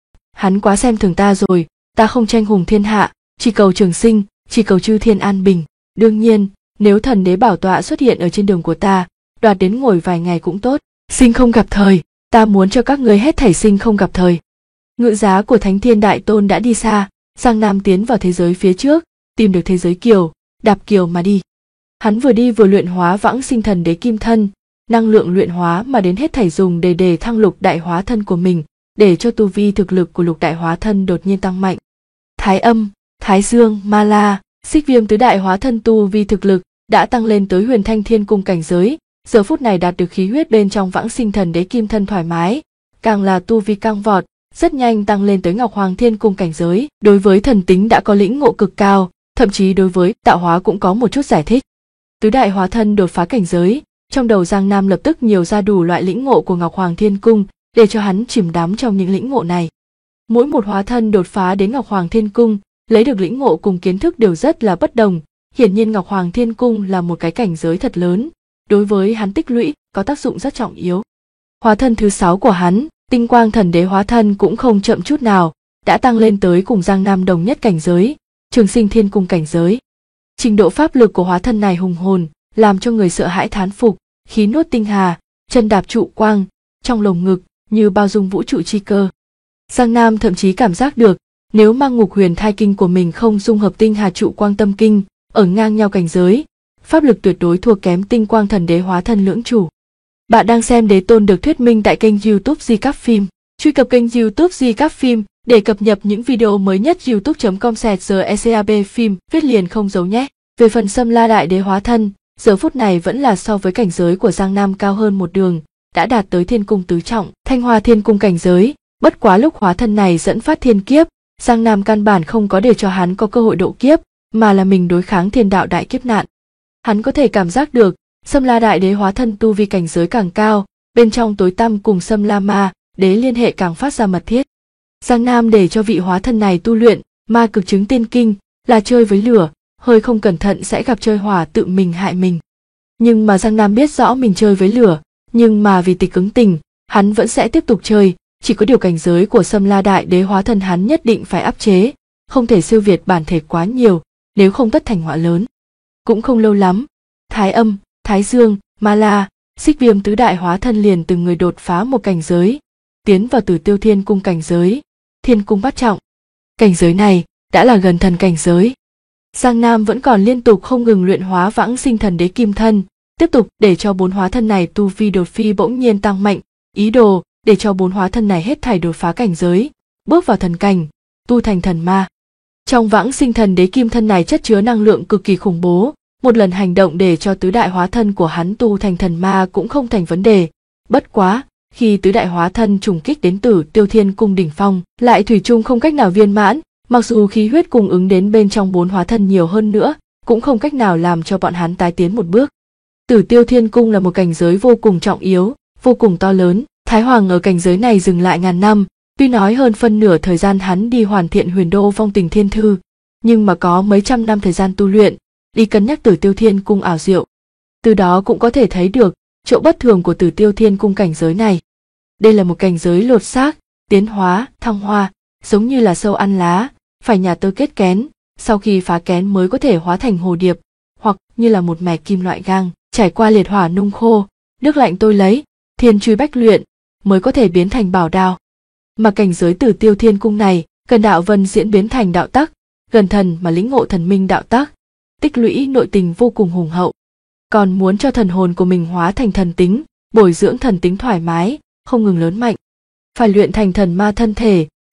Hắn quá xem thường ta rồi, ta không tranh hùng thiên hạ, chỉ cầu trường sinh, chỉ cầu chư thiên an bình. Đương nhiên, nếu thần đế bảo tọa xuất hiện ở trên đường của ta, đoạt đến ngồi vài ngày cũng tốt. Sinh không gặp thời, ta muốn cho các ngươi hết thảy sinh không gặp thời. Ngự giá của Thánh Thiên Đại Tôn đã đi xa, Giang Nam tiến vào thế giới phía trước, tìm được thế giới kiều, đạp kiều mà đi. Hắn vừa đi vừa luyện hóa vãng sinh thần đế kim thân, năng lượng luyện hóa mà đến hết thảy dùng để thăng lục đại hóa thân của mình, để cho tu vi thực lực của lục đại hóa thân đột nhiên tăng mạnh. Thái Âm, Thái Dương, Ma La, Xích Viêm tứ đại hóa thân tu vi thực lực đã tăng lên tới Huyền Thanh Thiên Cung cảnh giới, giờ phút này đạt được khí huyết bên trong vãng sinh thần đế kim thân thoải mái, càng là tu vi căng vọt, rất nhanh tăng lên tới Ngọc Hoàng Thiên Cung cảnh giới, đối với thần tính đã có lĩnh ngộ cực cao, thậm chí đối với tạo hóa cũng có một chút giải thích. Tứ đại hóa thân đột phá cảnh giới, trong đầu Giang Nam lập tức nhiều ra đủ loại lĩnh ngộ của Ngọc Hoàng Thiên Cung, để cho hắn chìm đắm trong những lĩnh ngộ này. Mỗi một hóa thân đột phá đến Ngọc Hoàng Thiên Cung, lấy được lĩnh ngộ cùng kiến thức đều rất là bất đồng, hiển nhiên Ngọc Hoàng Thiên Cung là một cái cảnh giới thật lớn, đối với hắn tích lũy có tác dụng rất trọng yếu. Hóa thân thứ 6 của hắn, Tinh Quang Thần Đế hóa thân cũng không chậm chút nào, đã tăng lên tới cùng Giang Nam đồng nhất cảnh giới, Trường Sinh Thiên Cung cảnh giới. Trình độ pháp lực của hóa thân này hùng hồn, làm cho người sợ hãi thán phục, khí nuốt tinh hà, chân đạp trụ quang, trong lồng ngực như bao dung vũ trụ chi cơ. Giang Nam thậm chí cảm giác được, nếu Mang Ngục Huyền Thai Kinh của mình không dung hợp tinh hà trụ quang tâm kinh, ở ngang nhau cảnh giới, pháp lực tuyệt đối thua kém Tinh Quang Thần Đế hóa thân lưỡng chủ. Bạn đang xem Đế Tôn được thuyết minh tại kênh YouTube Recap Phim. Truy cập kênh YouTube Recap Phim để cập nhật những video mới nhất. youtube.com/recap phim viết liền không giấu nhé. Về phần Sâm La Đại Đế hóa thân, giờ phút này vẫn là so với cảnh giới của Giang Nam cao hơn một đường, đã đạt tới Thiên Cung tứ trọng, Thanh Hoa Thiên Cung cảnh giới. Bất quá lúc hóa thân này dẫn phát thiên kiếp, Giang Nam căn bản không có để cho hắn có cơ hội độ kiếp, mà là mình đối kháng thiên đạo đại kiếp nạn. Hắn có thể cảm giác được, Sâm La Đại Đế hóa thân tu vi cảnh giới càng cao, bên trong tối tăm cùng Sâm La Ma Đế liên hệ càng phát ra mật thiết. Giang Nam để cho vị hóa thân này tu luyện Ma Cực Chứng Tiên Kinh, là chơi với lửa, hơi không cẩn thận sẽ gặp chơi hỏa tự mình hại mình. Nhưng mà Giang Nam biết rõ mình chơi với lửa, nhưng mà vì tịch ứng tình, hắn vẫn sẽ tiếp tục chơi, chỉ có điều cảnh giới của Sâm La Đại Đế hóa thân hắn nhất định phải áp chế, không thể siêu việt bản thể quá nhiều, nếu không tất thành họa lớn. Cũng không lâu lắm, Thái Âm, Thái Dương, Ma La, Xích Viêm tứ đại hóa thân liền từng người đột phá một cảnh giới, tiến vào Tử Tiêu Thiên Cung cảnh giới, Thiên Cung bát trọng. Cảnh giới này đã là gần thần cảnh giới. Giang Nam vẫn còn liên tục không ngừng luyện hóa vãng sinh thần đế kim thân, tiếp tục để cho 4 hóa thân này tu vi đột phi bỗng nhiên tăng mạnh, ý đồ để cho 4 hóa thân này hết thảy đột phá cảnh giới, bước vào thần cảnh, tu thành thần ma. Trong vãng sinh thần đế kim thân này chất chứa năng lượng cực kỳ khủng bố, một lần hành động để cho tứ đại hóa thân của hắn tu thành thần ma cũng không thành vấn đề. Bất quá, khi tứ đại hóa thân trùng kích đến Tử Tiêu Thiên Cung đỉnh phong, lại thủy chung không cách nào viên mãn, mặc dù khí huyết cung ứng đến bên trong 4 hóa thân nhiều hơn nữa, cũng không cách nào làm cho bọn hắn tái tiến một bước. Tử Tiêu Thiên Cung là một cảnh giới vô cùng trọng yếu, vô cùng to lớn, Thái Hoàng ở cảnh giới này dừng lại ngàn năm, tuy nói hơn phân nửa thời gian hắn đi hoàn thiện Huyền Đô Vong Tình Thiên Thư, nhưng mà có mấy trăm năm thời gian tu luyện, đi cân nhắc Tử Tiêu Thiên Cung ảo diệu. Từ đó cũng có thể thấy được chỗ bất thường của Tử Tiêu Thiên Cung cảnh giới này. Đây là một cảnh giới lột xác, tiến hóa, thăng hoa, giống như là sâu ăn lá, phải nhà tơ kết kén, sau khi phá kén mới có thể hóa thành hồ điệp, hoặc như là một mẻ kim loại gang, trải qua liệt hỏa nung khô, nước lạnh tôi lấy, thiên truy bách luyện, mới có thể biến thành bảo đao. Mà cảnh giới Tử Tiêu Thiên Cung này, cần đạo vân diễn biến thành đạo tắc, gần thần mà lĩnh ngộ thần minh đạo tắc, tích lũy nội tình vô cùng hùng hậu. Còn muốn cho thần hồn của mình hóa thành thần tính, bồi dưỡng thần tính thoải mái, không ngừng lớn mạnh. Phải luyện thành thần ma thân thể,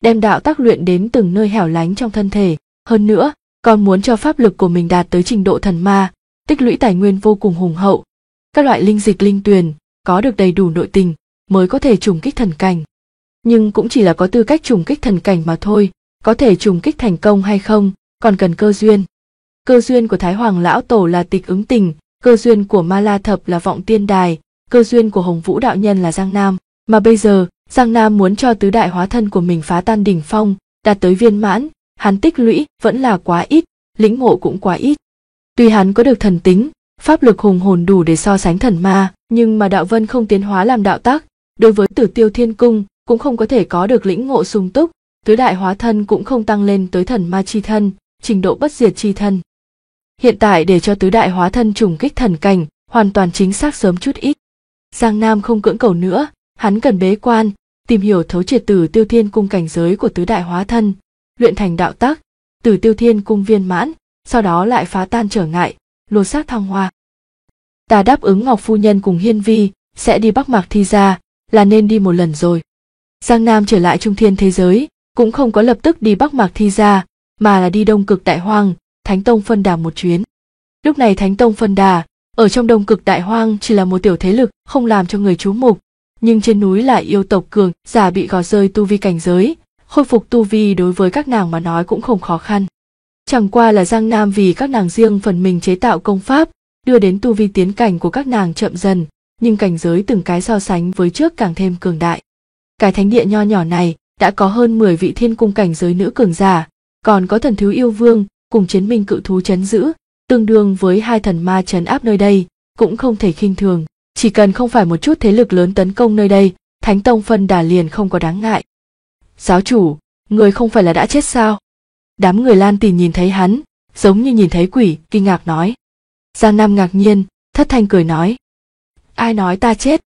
đem đạo tác luyện đến từng nơi hẻo lánh trong thân thể, hơn nữa, còn muốn cho pháp lực của mình đạt tới trình độ thần ma, tích lũy tài nguyên vô cùng hùng hậu. Các loại linh dịch linh tuyền, có được đầy đủ nội tình, mới có thể trùng kích thần cảnh. Nhưng cũng chỉ là có tư cách trùng kích thần cảnh mà thôi, có thể trùng kích thành công hay không, còn cần cơ duyên. Cơ duyên của Thái Hoàng Lão Tổ là Tịch Ứng Tình, cơ duyên của Ma La Thập là Vọng Tiên Đài, cơ duyên của Hồng Vũ Đạo Nhân là Giang Nam. Mà bây giờ, Giang Nam muốn cho tứ đại hóa thân của mình phá tan đỉnh phong, đạt tới viên mãn, hắn tích lũy vẫn là quá ít, lĩnh ngộ cũng quá ít. Tuy hắn có được thần tính, pháp lực hùng hồn đủ để so sánh thần ma, nhưng mà đạo vân không tiến hóa làm đạo tác, đối với Tử Tiêu Thiên Cung cũng không có thể có được lĩnh ngộ sung túc, tứ đại hóa thân cũng không tăng lên tới thần ma chi thân, trình độ bất diệt chi thân. Hiện tại để cho tứ đại hóa thân trùng kích thần cảnh, hoàn toàn chính xác sớm chút ít. Giang Nam không cưỡng cầu nữa, hắn cần bế quan, tìm hiểu thấu triệt Tử Tiêu Thiên Cung cảnh giới của tứ đại hóa thân, luyện thành đạo tác, Tử Tiêu Thiên Cung viên mãn, sau đó lại phá tan trở ngại, lột xác thăng hoa. Ta đáp ứng Ngọc phu nhân cùng Hiên Vi sẽ đi Bắc Mạc Thi Gia, là nên đi một lần rồi. Giang Nam trở lại Trung Thiên thế giới, cũng không có lập tức đi Bắc Mạc Thi Gia, mà là đi Đông Cực Đại Hoang, Thánh Tông phân đà một chuyến. Lúc này Thánh Tông phân đà ở trong Đông Cực Đại Hoang chỉ là một tiểu thế lực, không làm cho người chú mục, nhưng trên núi là yêu tộc cường giả bị gò rơi tu vi cảnh giới, khôi phục tu vi đối với các nàng mà nói cũng không khó khăn. Chẳng qua là Giang Nam vì các nàng riêng phần mình chế tạo công pháp, đưa đến tu vi tiến cảnh của các nàng chậm dần, nhưng cảnh giới từng cái so sánh với trước càng thêm cường đại. Cái thánh địa nho nhỏ này đã có hơn 10 vị thiên cung cảnh giới nữ cường giả, còn có thần thú yêu vương cùng chiến minh cự thú trấn giữ, tương đương với 2 thần ma trấn áp nơi đây, cũng không thể khinh thường. Chỉ cần không phải một chút thế lực lớn tấn công nơi đây, Thánh Tông phân đà liền không có đáng ngại. Giáo chủ, người không phải là đã chết sao? Đám người Lan Tỳ nhìn thấy hắn, giống như nhìn thấy quỷ, kinh ngạc nói. Giang Nam ngạc nhiên, thất thanh cười nói. Ai nói ta chết?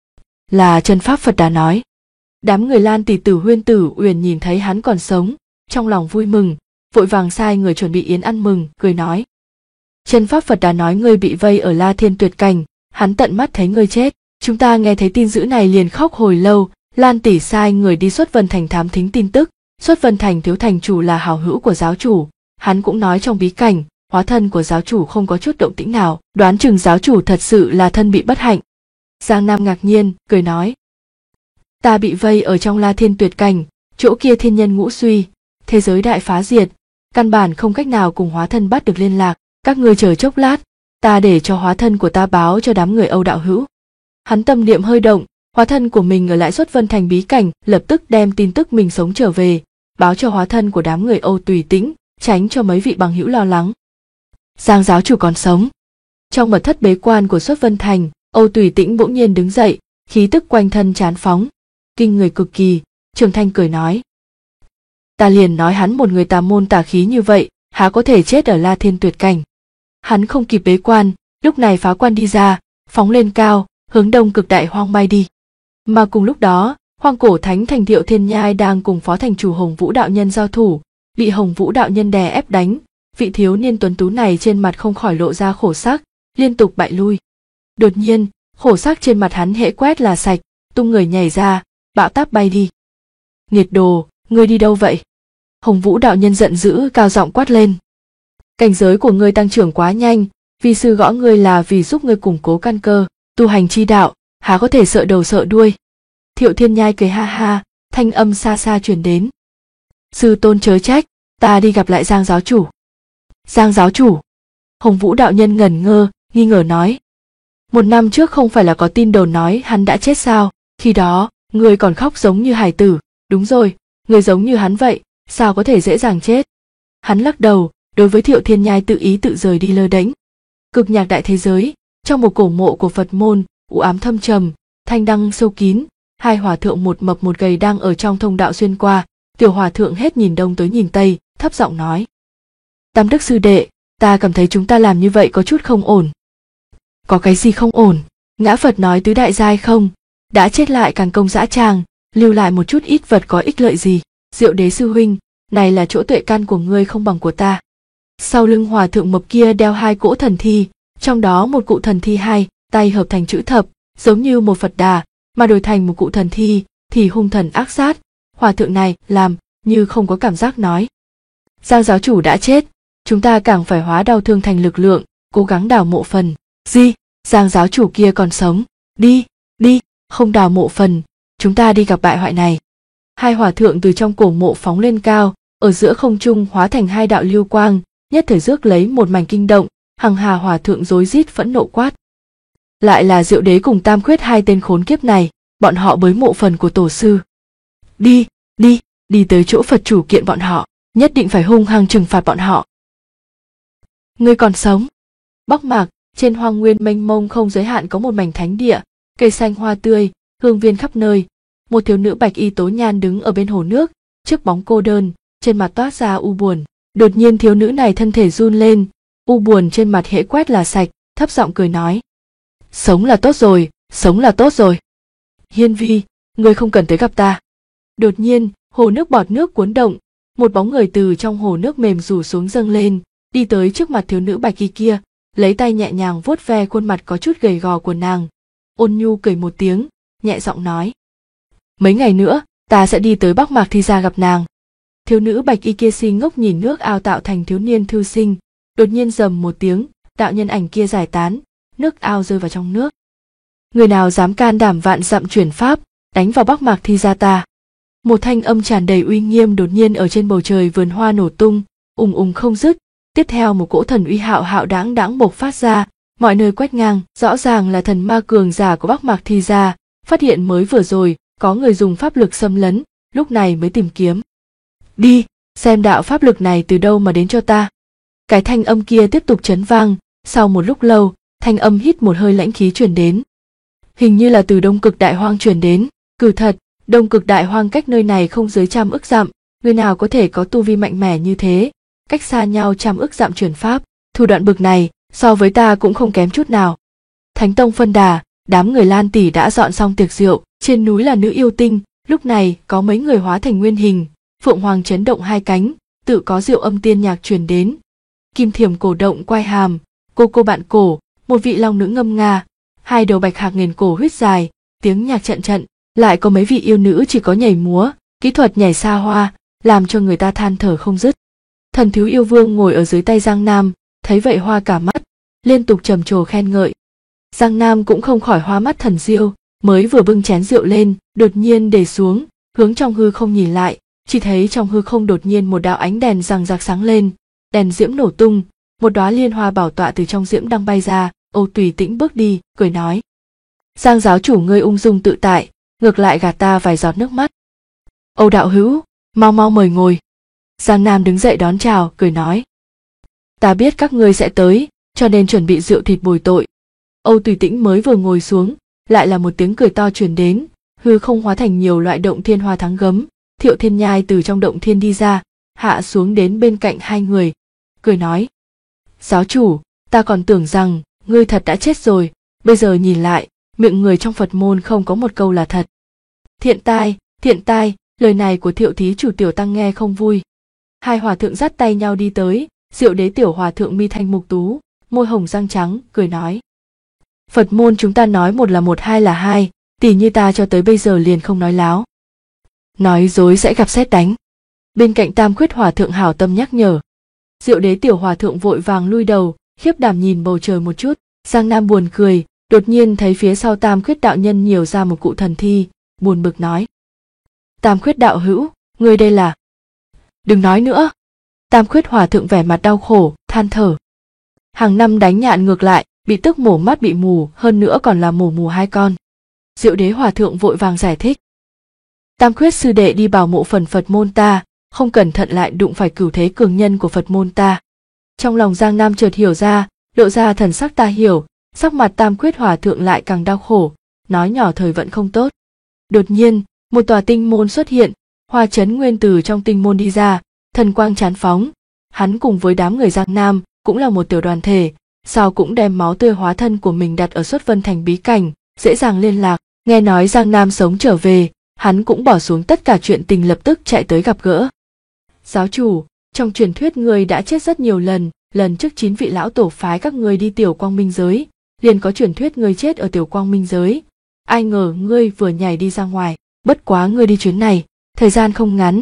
Là chân pháp Phật Đà nói. Đám người Lan Tỳ Tử Huyên Tử Uyển nhìn thấy hắn còn sống, trong lòng vui mừng, vội vàng sai người chuẩn bị yến ăn mừng, cười nói. Chân pháp Phật Đà nói ngươi bị vây ở La Thiên Tuyệt Cảnh, hắn tận mắt thấy ngươi chết. Chúng ta nghe thấy tin dữ này liền khóc hồi lâu. Lan tỷ sai người đi Xuất Vân Thành thám thính tin tức. Xuất Vân Thành thiếu thành chủ là hảo hữu của giáo chủ, hắn cũng nói trong bí cảnh, hóa thân của giáo chủ không có chút động tĩnh nào, đoán chừng giáo chủ thật sự là thân bị bất hạnh. Giang Nam ngạc nhiên, cười nói. Ta bị vây ở trong La Thiên Tuyệt Cảnh, chỗ kia thiên nhân ngũ suy, thế giới đại phá diệt, căn bản không cách nào cùng hóa thân bắt được liên lạc, các ngươi chờ chốc lát, ta để cho hóa thân của ta báo cho đám người Âu đạo hữu. Hắn tâm niệm hơi động, hóa thân của mình ở lại Xuất Vân Thành bí cảnh, lập tức đem tin tức mình sống trở về, báo cho hóa thân của đám người Âu Tùy Tĩnh, tránh cho mấy vị bằng hữu lo lắng. Giang giáo chủ còn sống. Trong mật thất bế quan của Xuất Vân Thành, Âu Tùy Tĩnh bỗng nhiên đứng dậy, khí tức quanh thân trán phóng, kinh người cực kỳ. Trường Thanh cười nói. Ta liền nói hắn một người tà môn tà khí như vậy, há có thể chết ở La Thiên Tuyệt Cảnh. Hắn không kịp bế quan, lúc này phá quan đi ra, phóng lên cao, hướng Đông Cực Đại Hoang bay đi. Mà cùng lúc đó, Hoang Cổ Thánh Thành Thiệu Thiên Nhai đang cùng phó thành chủ Hồng Vũ đạo nhân giao thủ, bị Hồng Vũ đạo nhân đè ép đánh, vị thiếu niên tuấn tú này trên mặt không khỏi lộ ra khổ sắc, liên tục bại lui. Đột nhiên, khổ sắc trên mặt hắn hễ quét là sạch, tung người nhảy ra, bão táp bay đi. Nghiệt đồ, ngươi đi đâu vậy? Hồng Vũ đạo nhân giận dữ cao giọng quát lên. Cảnh giới của ngươi tăng trưởng quá nhanh, vi sư gõ ngươi là vì giúp ngươi củng cố căn cơ, tu hành chi đạo, há có thể sợ đầu sợ đuôi. Thiệu Thiên Nhai cười ha ha, thanh âm xa xa truyền đến. Sư tôn chớ trách, ta đi gặp lại Giang giáo chủ. Giang giáo chủ? Hồng Vũ đạo nhân ngẩn ngơ, nghi ngờ nói. 1 năm trước không phải là có tin đồn nói hắn đã chết sao? Khi đó, ngươi còn khóc giống như hài tử. Đúng rồi, ngươi giống như hắn vậy, sao có thể dễ dàng chết? Hắn lắc đầu, đối với Thiệu Thiên Nhai tự ý tự rời đi lơ đễnh. Cực nhạc đại thế giới, trong một cổ mộ của Phật môn, u ám thâm trầm, thanh đăng sâu kín, 2 hòa thượng một mập một gầy đang ở trong thông đạo xuyên qua. Tiểu hòa thượng hết nhìn đông tới nhìn tây, thấp giọng nói. Tam đức sư đệ, ta cảm thấy chúng ta làm như vậy có chút không ổn. Có cái gì không ổn? Ngã Phật nói tứ đại giai không, đã chết lại càng công dã tràng, lưu lại một chút ít vật có ích lợi gì. Diệu Đế sư huynh, này là chỗ tuệ căn của ngươi không bằng của ta. Sau lưng hòa thượng mập kia đeo 2 cỗ thần thi, trong đó một cụ thần thi 2 tay hợp thành chữ thập, giống như một Phật Đà, mà đổi thành một cụ thần thi thì hung thần ác sát. Hòa thượng này làm như không có cảm giác nói. Giang giáo chủ đã chết, chúng ta càng phải hóa đau thương thành lực lượng, cố gắng đào mộ phần. Gì? Giang giáo chủ kia còn sống? Đi, đi, không đào mộ phần, chúng ta đi gặp bại hoại này. Hai hòa thượng từ trong cổ mộ phóng lên cao, ở giữa không trung hóa thành hai đạo lưu quang, nhất thời rước lấy một mảnh kinh động, hằng hà hòa thượng rối rít phẫn nộ quát. Lại là Diệu Đế cùng Tam Khuyết hai tên khốn kiếp này, bọn họ bới mộ phần của tổ sư. Đi, đi, đi tới chỗ Phật chủ kiện bọn họ, nhất định phải hung hăng trừng phạt bọn họ. Ngươi còn sống. Bắc Mạc, trên hoang nguyên mênh mông không giới hạn có một mảnh thánh địa, cây xanh hoa tươi, hương viên khắp nơi. Một thiếu nữ bạch y tố nhan đứng ở bên hồ nước, trước bóng cô đơn, trên mặt toát ra u buồn. Đột nhiên thiếu nữ này thân thể run lên, u buồn trên mặt hễ quét là sạch, thấp giọng cười nói. Sống là tốt rồi, sống là tốt rồi. Hiên Vi, ngươi không cần tới gặp ta. Đột nhiên, hồ nước bọt nước cuốn động, một bóng người từ trong hồ nước mềm rủ xuống dâng lên, đi tới trước mặt thiếu nữ bạch y kia, lấy tay nhẹ nhàng vuốt ve khuôn mặt có chút gầy gò của nàng. Ôn nhu cười một tiếng, nhẹ giọng nói. Mấy ngày nữa, ta sẽ đi tới Bắc Mạc Thi Gia gặp nàng. Thiếu nữ bạch y kia si ngốc nhìn nước ao tạo thành thiếu niên thư sinh, đột nhiên rầm một tiếng, đạo nhân ảnh kia giải tán, nước ao rơi vào trong nước. Người nào dám can đảm vạn dặm chuyển pháp, đánh vào Bắc Mạc Thi Gia ta. Một thanh âm tràn đầy uy nghiêm đột nhiên ở trên bầu trời vườn hoa nổ tung, không dứt. Tiếp theo một cỗ thần uy hạo hạo đãng đãng bộc phát ra, mọi nơi quét ngang, rõ ràng là thần ma cường giả của Bắc Mạc Thi Gia. Phát hiện mới vừa rồi, có người dùng pháp lực xâm lấn, lúc này mới tìm kiếm. Đi, xem đạo pháp lực này từ đâu mà đến cho ta. Cái thanh âm kia tiếp tục chấn vang, sau một lúc lâu, thanh âm hít một hơi lãnh khí truyền đến. Hình như là từ Đông Cực Đại Hoang truyền đến, cử thật, Đông Cực Đại Hoang cách nơi này không dưới 100 ức dặm, người nào có thể có tu vi mạnh mẽ như thế, cách xa nhau 100 ức dặm truyền pháp, thủ đoạn bực này, so với ta cũng không kém chút nào. Thánh Tông phân đà, đám người Lan tỷ đã dọn xong tiệc rượu, trên núi là nữ yêu tinh, lúc này có mấy người hóa thành nguyên hình, phượng hoàng chấn động hai cánh, tự có diệu âm tiên nhạc truyền đến. Kim thiềm cổ động quai hàm, cô bạn cổ, một vị long nữ ngâm nga, hai đầu bạch hạc nghiền cổ huyết dài, tiếng nhạc trận trận, lại có mấy vị yêu nữ chỉ có nhảy múa, kỹ thuật nhảy xa hoa, làm cho người ta than thở không dứt. Thần thiếu yêu vương ngồi ở dưới tay Giang Nam, thấy vậy hoa cả mắt, liên tục trầm trồ khen ngợi. Giang Nam cũng không khỏi hoa mắt thần diêu, mới vừa bưng chén rượu lên, đột nhiên để xuống, hướng trong hư không nhìn lại, chỉ thấy trong hư không đột nhiên một đạo ánh đèn rằng rạc sáng lên, đèn diễm nổ tung, một đóa liên hoa bảo tọa từ trong diễm đang bay ra. Âu Tùy Tĩnh bước đi, cười nói. Giang giáo chủ ngươi ung dung tự tại, ngược lại gạt ta vài giọt nước mắt. Âu đạo hữu, mau mau mời ngồi. Giang Nam đứng dậy đón chào, cười nói. Ta biết các ngươi sẽ tới, cho nên chuẩn bị rượu thịt bồi tội. Âu Tùy Tĩnh mới vừa ngồi xuống, lại là một tiếng cười to truyền đến, hư không hóa thành nhiều loại động thiên hoa thắng gấm. Thiệu Thiên Nhai từ trong động thiên đi ra, hạ xuống đến bên cạnh hai người, cười nói. Giáo chủ, ta còn tưởng rằng ngươi thật đã chết rồi, bây giờ nhìn lại, miệng người trong Phật môn không có một câu là thật. Thiện tai, lời này của Thiệu thí chủ tiểu tăng nghe không vui. Hai hòa thượng dắt tay nhau đi tới, Diệu Đế tiểu hòa thượng mi thanh mục tú, môi hồng răng trắng, cười nói. Phật môn chúng ta nói một là một, hai là hai, tỷ như ta cho tới bây giờ liền không nói láo. Nói dối sẽ gặp sét đánh. Bên cạnh Tam Khuyết hòa thượng hảo tâm nhắc nhở. Diệu Đế tiểu hòa thượng vội vàng lui đầu, khiếp đảm nhìn bầu trời một chút. Giang Nam buồn cười, đột nhiên thấy phía sau Tam Khuyết đạo nhân nhiều ra một cụ thần thi, buồn bực nói. Tam Khuyết đạo hữu, ngươi đây là... Đừng nói nữa. Tam Khuyết hòa thượng vẻ mặt đau khổ, than thở. Hàng năm đánh nhạn ngược lại, bị tức mổ mắt bị mù, hơn nữa còn là mổ mù hai con. Diệu Đế hòa thượng vội vàng giải thích. Tam Khuyết sư đệ đi bảo mộ phần Phật môn ta, không cẩn thận lại đụng phải cửu thế cường nhân của Phật môn ta. Trong lòng Giang Nam chợt hiểu ra, lộ ra thần sắc ta hiểu, sắc mặt Tam Khuyết hòa thượng lại càng đau khổ, nói nhỏ thời vận không tốt. Đột nhiên, một tòa tinh môn xuất hiện, Hoa Chấn Nguyên từ trong tinh môn đi ra, thần quang chán phóng, hắn cùng với đám người Giang Nam cũng là một tiểu đoàn thể, sau cũng đem máu tươi hóa thân của mình đặt ở Xuất Vân Thành bí cảnh, dễ dàng liên lạc. Nghe nói Giang Nam sống trở về, hắn cũng bỏ xuống tất cả chuyện tình lập tức chạy tới gặp gỡ. Giáo chủ, trong truyền thuyết ngươi đã chết rất nhiều lần trước 9 vị lão tổ phái các ngươi đi Tiểu Quang Minh giới, liền có truyền thuyết ngươi chết ở Tiểu Quang Minh giới. Ai ngờ ngươi vừa nhảy đi ra ngoài, bất quá ngươi đi chuyến này, thời gian không ngắn,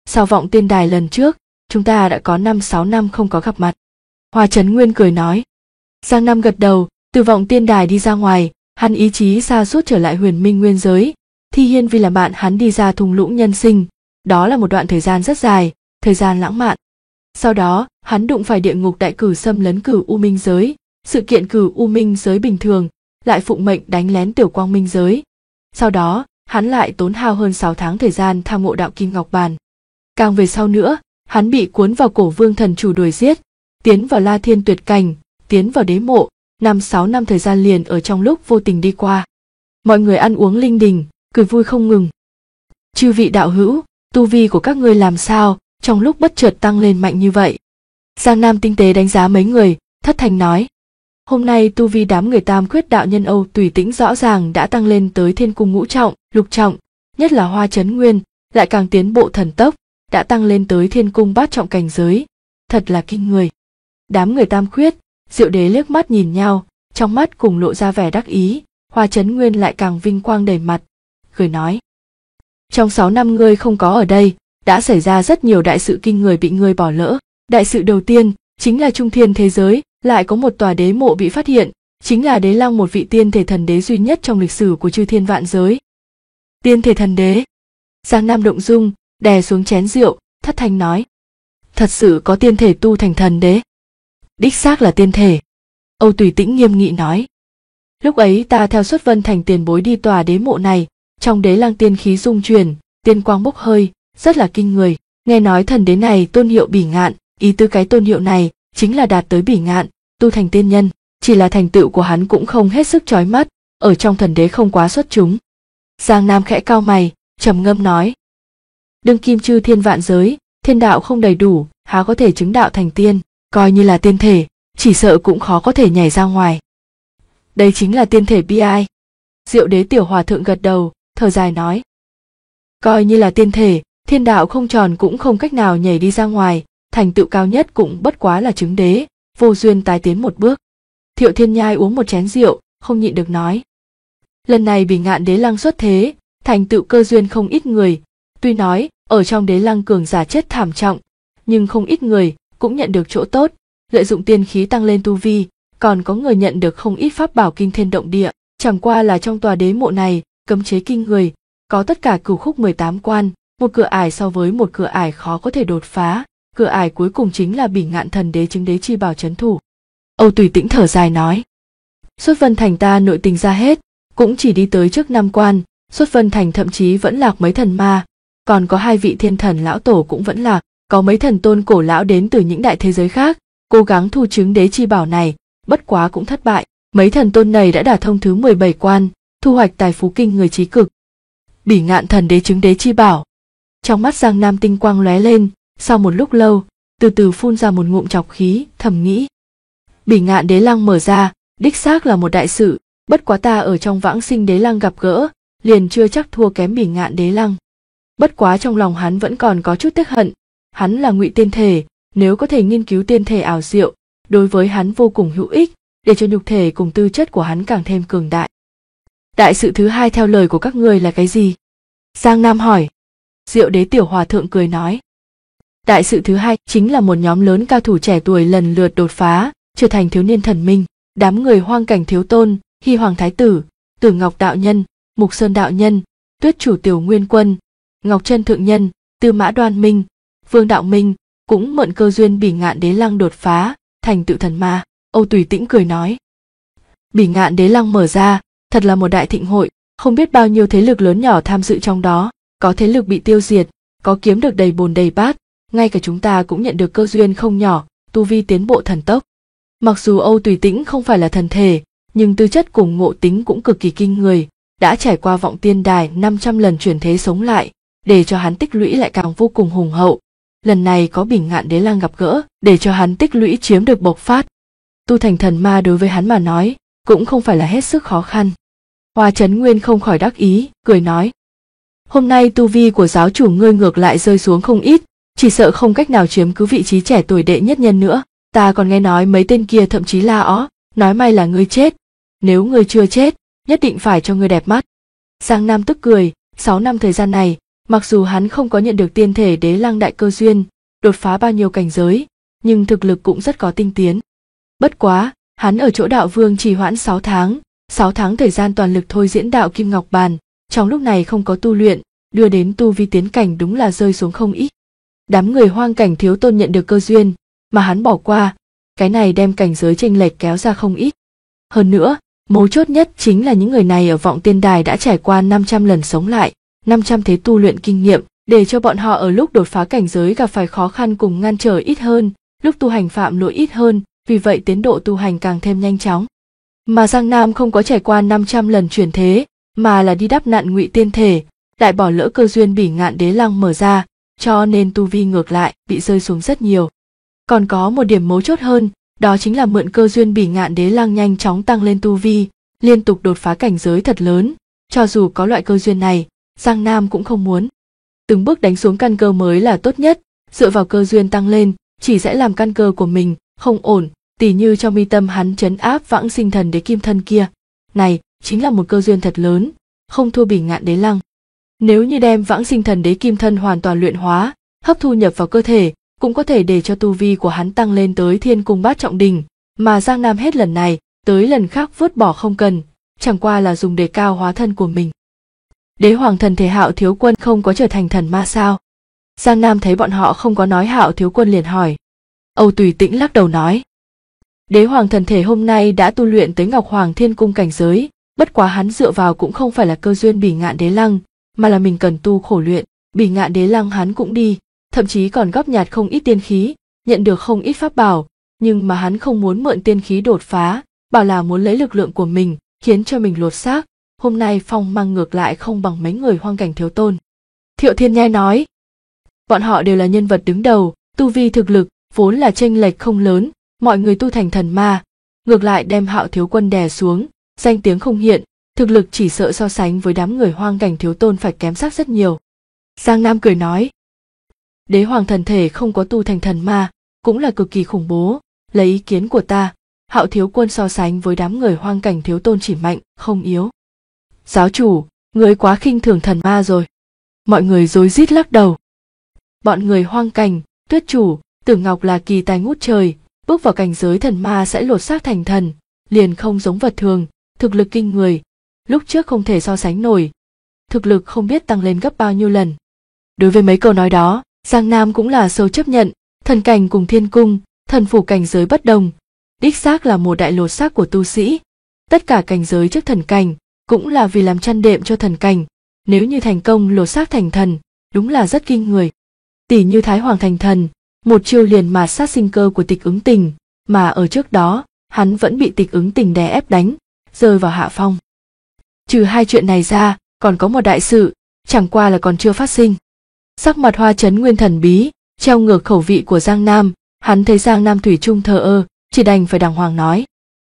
Sau vọng tiên đài lần trước, chúng ta đã có 5-6 năm không có gặp mặt. Hoa Chấn Nguyên cười nói. Giang Nam gật đầu, từ vọng tiên đài đi ra ngoài, hắn ý chí sa sút trở lại huyền minh nguyên giới. Thi Hiên vì làm bạn hắn đi ra thung lũng nhân sinh, đó là một đoạn thời gian rất dài, thời gian lãng mạn. Sau đó, hắn đụng phải địa ngục đại cử xâm lấn cửu u minh giới, sự kiện cửu u minh giới bình thường, lại phụng mệnh đánh lén tiểu quang minh giới. Sau đó, hắn lại tốn hao hơn 6 tháng thời gian tham ngộ đạo kim ngọc bàn. Càng về sau nữa, hắn bị cuốn vào cổ vương thần chủ đuổi giết, tiến vào La Thiên tuyệt cảnh, tiến vào đế mộ, 5-6 năm thời gian liền ở trong lúc vô tình đi qua. Mọi người ăn uống linh đình, cười vui không ngừng. Chư vị đạo hữu, tu vi của các ngươi làm sao, trong lúc bất chợt tăng lên mạnh như vậy? Giang Nam tinh tế đánh giá mấy người, thất thanh nói. Hôm nay tu vi đám người Tam Khuyết đạo nhân Âu Tùy Tĩnh rõ ràng đã tăng lên tới thiên cung ngũ trọng, lục trọng, nhất là Hoa Chấn Nguyên, lại càng tiến bộ thần tốc, đã tăng lên tới thiên cung bát trọng cảnh giới. Thật là kinh người. Đám người Tam Khuyết, Diệu Đế liếc mắt nhìn nhau, trong mắt cùng lộ ra vẻ đắc ý, Hoa Chấn Nguyên lại càng vinh quang đầy mặt, cười nói. Trong 6 năm ngươi không có ở đây, đã xảy ra rất nhiều đại sự kinh người bị ngươi bỏ lỡ. Đại sự đầu tiên, chính là trung thiên thế giới, lại có một tòa đế mộ bị phát hiện, chính là Đế Lăng, một vị tiên thể thần đế duy nhất trong lịch sử của chư thiên vạn giới. Tiên thể thần đế. Giang Nam động dung, đè xuống chén rượu, thất thanh nói. Thật sự có tiên thể tu thành thần đế? Đích xác là tiên thể. Âu Tùy Tĩnh nghiêm nghị nói. Lúc ấy ta theo Xuất Vân Thành tiền bối đi tòa đế mộ này, trong Đế Lăng tiên khí dung chuyển, tiên quang bốc hơi, rất là kinh người. Nghe nói thần đế này tôn hiệu Bỉ Ngạn, ý tứ cái tôn hiệu này chính là đạt tới Bỉ Ngạn, tu thành tiên nhân. Chỉ là thành tựu của hắn cũng không hết sức chói mắt, ở trong thần đế không quá xuất chúng. Giang Nam khẽ cau mày, trầm ngâm nói. Đương kim chư thiên vạn giới, thiên đạo không đầy đủ, há có thể chứng đạo thành tiên, coi như là tiên thể, chỉ sợ cũng khó có thể nhảy ra ngoài. Đây chính là tiên thể bi ai. Diệu Đế tiểu hòa thượng gật đầu, thở dài nói. Coi như là tiên thể, thiên đạo không tròn cũng không cách nào nhảy đi ra ngoài, thành tựu cao nhất cũng bất quá là chứng đế, vô duyên tái tiến một bước. Thiệu Thiên Nhai uống một chén rượu, không nhịn được nói. Lần này Bỉ Ngạn Đế Lăng xuất thế, thành tựu cơ duyên không ít người, tuy nói ở trong Đế Lăng cường giả chết thảm trọng, nhưng không ít người cũng nhận được chỗ tốt, lợi dụng tiên khí tăng lên tu vi, còn có người nhận được không ít pháp bảo kinh thiên động địa. Chẳng qua là trong tòa đế mộ này, cấm chế kinh người, có tất cả cửu khúc 18 quan, một cửa ải so với một cửa ải khó có thể đột phá, cửa ải cuối cùng chính là Bỉ Ngạn thần đế chứng đế chi bảo trấn thủ. Âu Tùy Tĩnh thở dài nói. Xuất Vân Thành ta nội tình ra hết, cũng chỉ đi tới trước 5 quan, Xuất Vân Thành thậm chí vẫn lạc mấy thần ma, còn có 2 vị thiên thần lão tổ cũng vẫn lạc, có mấy thần tôn cổ lão đến từ những đại thế giới khác, cố gắng thu chứng đế chi bảo này, bất quá cũng thất bại. Mấy thần tôn này đã đả thông thứ 17 quan, thu hoạch tài phú kinh người trí cực. Bỉ Ngạn thần đế chứng đế chi bảo. Trong mắt Giang Nam tinh quang lóe lên, sau một lúc lâu, từ từ phun ra một ngụm trọc khí, thầm nghĩ. Bỉ Ngạn Đế Lăng mở ra, đích xác là một đại sự, bất quá ta ở trong vãng sinh Đế Lăng gặp gỡ, liền chưa chắc thua kém Bỉ Ngạn Đế Lăng. Bất quá trong lòng hắn vẫn còn có chút tiếc hận, hắn là ngụy tiên thể, nếu có thể nghiên cứu tiên thể ảo diệu, đối với hắn vô cùng hữu ích, để cho nhục thể cùng tư chất của hắn càng thêm cường đại. Đại sự thứ hai theo lời của các ngươi là cái gì? Giang Nam hỏi. Diệu Đế tiểu hòa thượng cười nói. Đại sự thứ hai chính là một nhóm lớn cao thủ trẻ tuổi lần lượt đột phá, trở thành thiếu niên thần minh, đám người Hoang Cảnh Thiếu Tôn, Hy Hoàng Thái Tử, Tử Ngọc Đạo Nhân, Mục Sơn Đạo Nhân, Tuyết Chủ Tiểu Nguyên Quân, Ngọc Trân Thượng Nhân, Tư Mã Đoan Minh, Vương Đạo Minh cũng mượn cơ duyên Bỉ Ngạn Đế Lăng đột phá, thành tựu thần ma. Âu Tùy Tĩnh cười nói. Bỉ Ngạn Đế Lăng mở ra, thật là một đại thịnh hội, không biết bao nhiêu thế lực lớn nhỏ tham dự trong đó, có thế lực bị tiêu diệt, có kiếm được đầy bồn đầy bát, ngay cả chúng ta cũng nhận được cơ duyên không nhỏ, tu vi tiến bộ thần tốc. Mặc dù Âu Tùy Tĩnh không phải là thần thể, nhưng tư chất cùng ngộ tính cũng cực kỳ kinh người, đã trải qua vọng tiên đài 500 lần chuyển thế sống lại, để cho hắn tích lũy lại càng vô cùng hùng hậu. Lần này có Bỉ Ngạn Đế Lăng gặp gỡ, để cho hắn tích lũy chiếm được bộc phát. Tu thành thần ma đối với hắn mà nói, cũng không phải là hết sức khó khăn. Hoa Chấn Nguyên không khỏi đắc ý, cười nói. Hôm nay tu vi của giáo chủ ngươi ngược lại rơi xuống không ít, chỉ sợ không cách nào chiếm cứ vị trí trẻ tuổi đệ nhất nhân nữa. Ta còn nghe nói mấy tên kia thậm chí la ó, nói may là ngươi chết. Nếu ngươi chưa chết, nhất định phải cho ngươi đẹp mắt. Giang Nam tức cười, 6 năm thời gian này, Mặc dù hắn không có nhận được tiên thể đế lăng đại cơ duyên, đột phá bao nhiêu cảnh giới, nhưng thực lực cũng rất có tinh tiến. Bất quá, hắn ở chỗ đạo vương trì hoãn 6 tháng thời gian toàn lực thôi diễn đạo kim ngọc bàn, trong lúc này không có tu luyện, đưa đến tu vi tiến cảnh đúng là rơi xuống không ít. Đám người hoang cảnh thiếu tôn nhận được cơ duyên, mà hắn bỏ qua, cái này đem cảnh giới chênh lệch kéo ra không ít. Hơn nữa, mấu chốt nhất chính là những người này ở vọng tiên đài đã trải qua 500 lần sống lại, 500 thế tu luyện kinh nghiệm, để cho bọn họ ở lúc đột phá cảnh giới gặp phải khó khăn cùng ngăn trở ít hơn, lúc tu hành phạm lỗi ít hơn, vì vậy tiến độ tu hành càng thêm nhanh chóng. Mà Giang Nam không có trải qua 500 lần chuyển thế, mà là đi đắp nạn ngụy tiên thể, lại bỏ lỡ cơ duyên bỉ ngạn đế lăng mở ra, cho nên tu vi ngược lại bị rơi xuống rất nhiều. Còn có một điểm mấu chốt hơn, đó chính là mượn cơ duyên bỉ ngạn đế lăng nhanh chóng tăng lên tu vi, liên tục đột phá cảnh giới thật lớn, cho dù có loại cơ duyên này, Giang Nam cũng không muốn. Từng bước đánh xuống căn cơ mới là tốt nhất, dựa vào cơ duyên tăng lên, chỉ sẽ làm căn cơ của mình không ổn, tỉ như trong mi tâm hắn trấn áp vãng sinh thần đế kim thân kia. Này, chính là một cơ duyên thật lớn, không thua bỉ ngạn đế lăng. Nếu như đem vãng sinh thần đế kim thân hoàn toàn luyện hóa, hấp thu nhập vào cơ thể, cũng có thể để cho tu vi của hắn tăng lên tới thiên cung bát trọng đỉnh, mà Giang Nam hết lần này tới lần khác vứt bỏ không cần, chẳng qua là dùng đề cao hóa thân của mình. Đế hoàng thần thể Hạo Thiếu Quân không có trở thành thần ma sao? Giang Nam thấy bọn họ không có nói Hạo Thiếu Quân liền hỏi. Âu Tùy Tĩnh lắc đầu nói. Đế hoàng thần thể hôm nay đã tu luyện tới Ngọc Hoàng Thiên Cung cảnh giới, bất quá hắn dựa vào cũng không phải là cơ duyên bỉ ngạn đế lăng, mà là mình cần tu khổ luyện. Bỉ ngạn đế lăng hắn cũng đi, thậm chí còn góp nhặt không ít tiên khí, nhận được không ít pháp bảo, nhưng mà hắn không muốn mượn tiên khí đột phá, bảo là muốn lấy lực lượng của mình, khiến cho mình lột xác. Hôm nay phong mang ngược lại không bằng mấy người hoang cảnh thiếu tôn. Thiệu Thiên Nhai nói, bọn họ đều là nhân vật đứng đầu, tu vi thực lực vốn là chênh lệch không lớn, mọi người tu thành thần ma, ngược lại đem Hạo Thiếu Quân đè xuống, danh tiếng không hiện, thực lực chỉ sợ so sánh với đám người hoang cảnh thiếu tôn phải kém sắc rất nhiều. Giang Nam cười nói, đế hoàng thần thể không có tu thành thần ma, cũng là cực kỳ khủng bố, lấy ý kiến của ta, Hạo Thiếu Quân so sánh với đám người hoang cảnh thiếu tôn chỉ mạnh, không yếu. Giáo chủ, người quá khinh thường thần ma rồi. Mọi người rối rít lắc đầu. Bọn người hoang cảnh, Tuyết chủ, Tử Ngọc là kỳ tài ngút trời, bước vào cảnh giới thần ma sẽ lột xác thành thần, liền không giống vật thường, thực lực kinh người, lúc trước không thể so sánh nổi. Thực lực không biết tăng lên gấp bao nhiêu lần. Đối với mấy câu nói đó, Giang Nam cũng là sâu chấp nhận, thần cảnh cùng thiên cung, thần phủ cảnh giới bất đồng, đích xác là một đại lột xác của tu sĩ. Tất cả cảnh giới trước thần cảnh cũng là vì làm chăn đệm cho thần cảnh, nếu như thành công lột xác thành thần, đúng là rất kinh người. Tỷ như Thái Hoàng thành thần, một chiêu liền mạt sát sinh cơ của Tịch Ứng Tình, mà ở trước đó, hắn vẫn bị Tịch Ứng Tình đè ép đánh, rơi vào hạ phong. Trừ hai chuyện này ra, còn có một đại sự, chẳng qua là còn chưa phát sinh. Sắc mặt Hoa Chấn Nguyên thần bí, treo ngược khẩu vị của Giang Nam, hắn thấy Giang Nam thủy chung thờ ơ, chỉ đành phải đàng hoàng nói.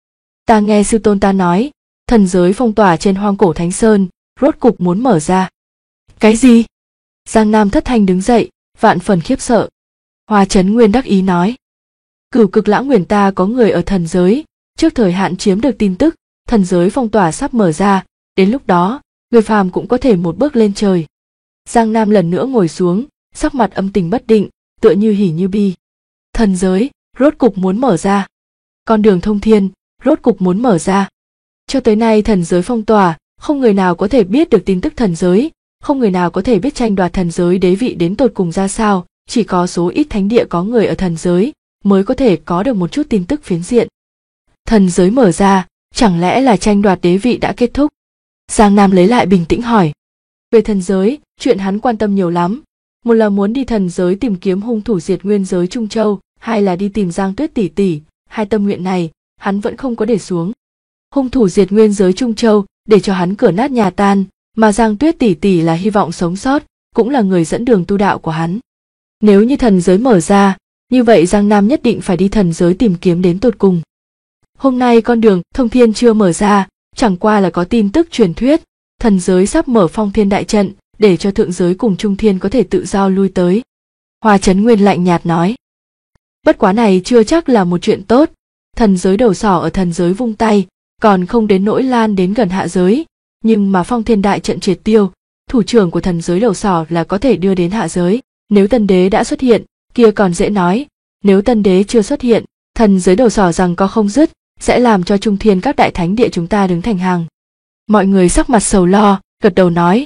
Ta nghe sư tôn ta nói, thần giới phong tỏa trên Hoang Cổ Thánh Sơn, rốt cục muốn mở ra. Cái gì? Giang Nam thất thanh đứng dậy, vạn phần khiếp sợ. Hoa Chấn Nguyên đắc ý nói. Cửu Cực Lãng Nguyền ta có người ở thần giới, trước thời hạn chiếm được tin tức, thần giới phong tỏa sắp mở ra, đến lúc đó, người phàm cũng có thể một bước lên trời. Giang Nam lần nữa ngồi xuống, sắc mặt âm tình bất định, tựa như hỉ như bi. Thần giới, rốt cục muốn mở ra. Con đường thông thiên, rốt cục muốn mở ra. Cho tới nay thần giới phong tỏa, không người nào có thể biết được tin tức thần giới, không người nào có thể biết tranh đoạt thần giới đế vị đến tột cùng ra sao, chỉ có số ít thánh địa có người ở thần giới mới có thể có được một chút tin tức phiến diện. Thần giới mở ra, chẳng lẽ là tranh đoạt đế vị đã kết thúc? Giang Nam lấy lại bình tĩnh hỏi. Về thần giới, chuyện hắn quan tâm nhiều lắm. Một là muốn đi thần giới tìm kiếm hung thủ diệt nguyên giới Trung Châu, hai là đi tìm Giang Tuyết tỷ tỷ, hai tâm nguyện này, hắn vẫn không có để xuống. Hung thủ diệt nguyên giới Trung Châu, để cho hắn cửa nát nhà tan, mà Giang Tuyết tỷ tỷ là hy vọng sống sót, cũng là người dẫn đường tu đạo của hắn. Nếu như thần giới mở ra, như vậy Giang Nam nhất định phải đi thần giới tìm kiếm đến tột cùng. Hôm nay con đường thông thiên chưa mở ra, chẳng qua là có tin tức truyền thuyết, thần giới sắp mở phong thiên đại trận, để cho thượng giới cùng trung thiên có thể tự do lui tới. Hoa Chấn Nguyên lạnh nhạt nói. Bất quá này chưa chắc là một chuyện tốt, thần giới đầu sỏ ở thần giới vung tay, còn không đến nỗi lan đến gần hạ giới, nhưng mà phong thiên đại trận triệt tiêu, thủ trưởng của thần giới đầu sỏ là có thể đưa đến hạ giới. Nếu tân đế đã xuất hiện, kia còn dễ nói. Nếu tân đế chưa xuất hiện, thần giới đầu sỏ rằng có không dứt, sẽ làm cho trung thiên các đại thánh địa chúng ta đứng thành hàng. Mọi người sắc mặt sầu lo, gật đầu nói.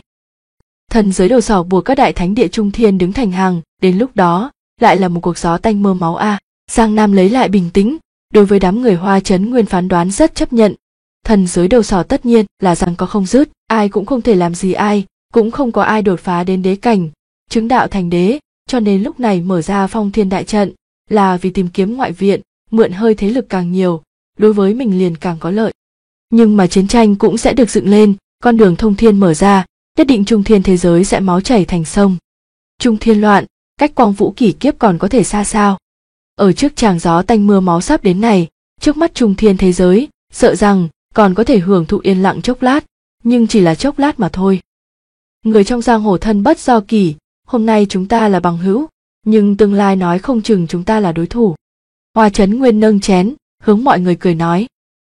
Thần giới đầu sỏ buộc các đại thánh địa trung thiên đứng thành hàng, đến lúc đó, lại là một cuộc gió tanh mưa máu a. Giang Nam lấy lại bình tĩnh, đối với đám người Hoa Chấn Nguyên phán đoán rất chấp nhận. Thần giới đầu sỏ tất nhiên là rằng có không dứt, ai cũng không thể làm gì ai, cũng không có ai đột phá đến đế cảnh, chứng đạo thành đế, cho nên lúc này mở ra Phong Thiên đại trận, là vì tìm kiếm ngoại viện, mượn hơi thế lực càng nhiều, đối với mình liền càng có lợi. Nhưng mà chiến tranh cũng sẽ được dựng lên, con đường thông thiên mở ra, nhất định trung thiên thế giới sẽ máu chảy thành sông. Trung thiên loạn, cách quang vũ kỷ kiếp còn có thể xa sao. Ở trước tràng gió tanh mưa máu sắp đến này, trước mắt trung thiên thế giới, sợ rằng còn có thể hưởng thụ yên lặng chốc lát, nhưng chỉ là chốc lát mà thôi. Người trong giang hồ thân bất do kỷ, hôm nay chúng ta là bằng hữu, nhưng tương lai nói không chừng chúng ta là đối thủ. Hoa Chấn Nguyên nâng chén, hướng mọi người cười nói.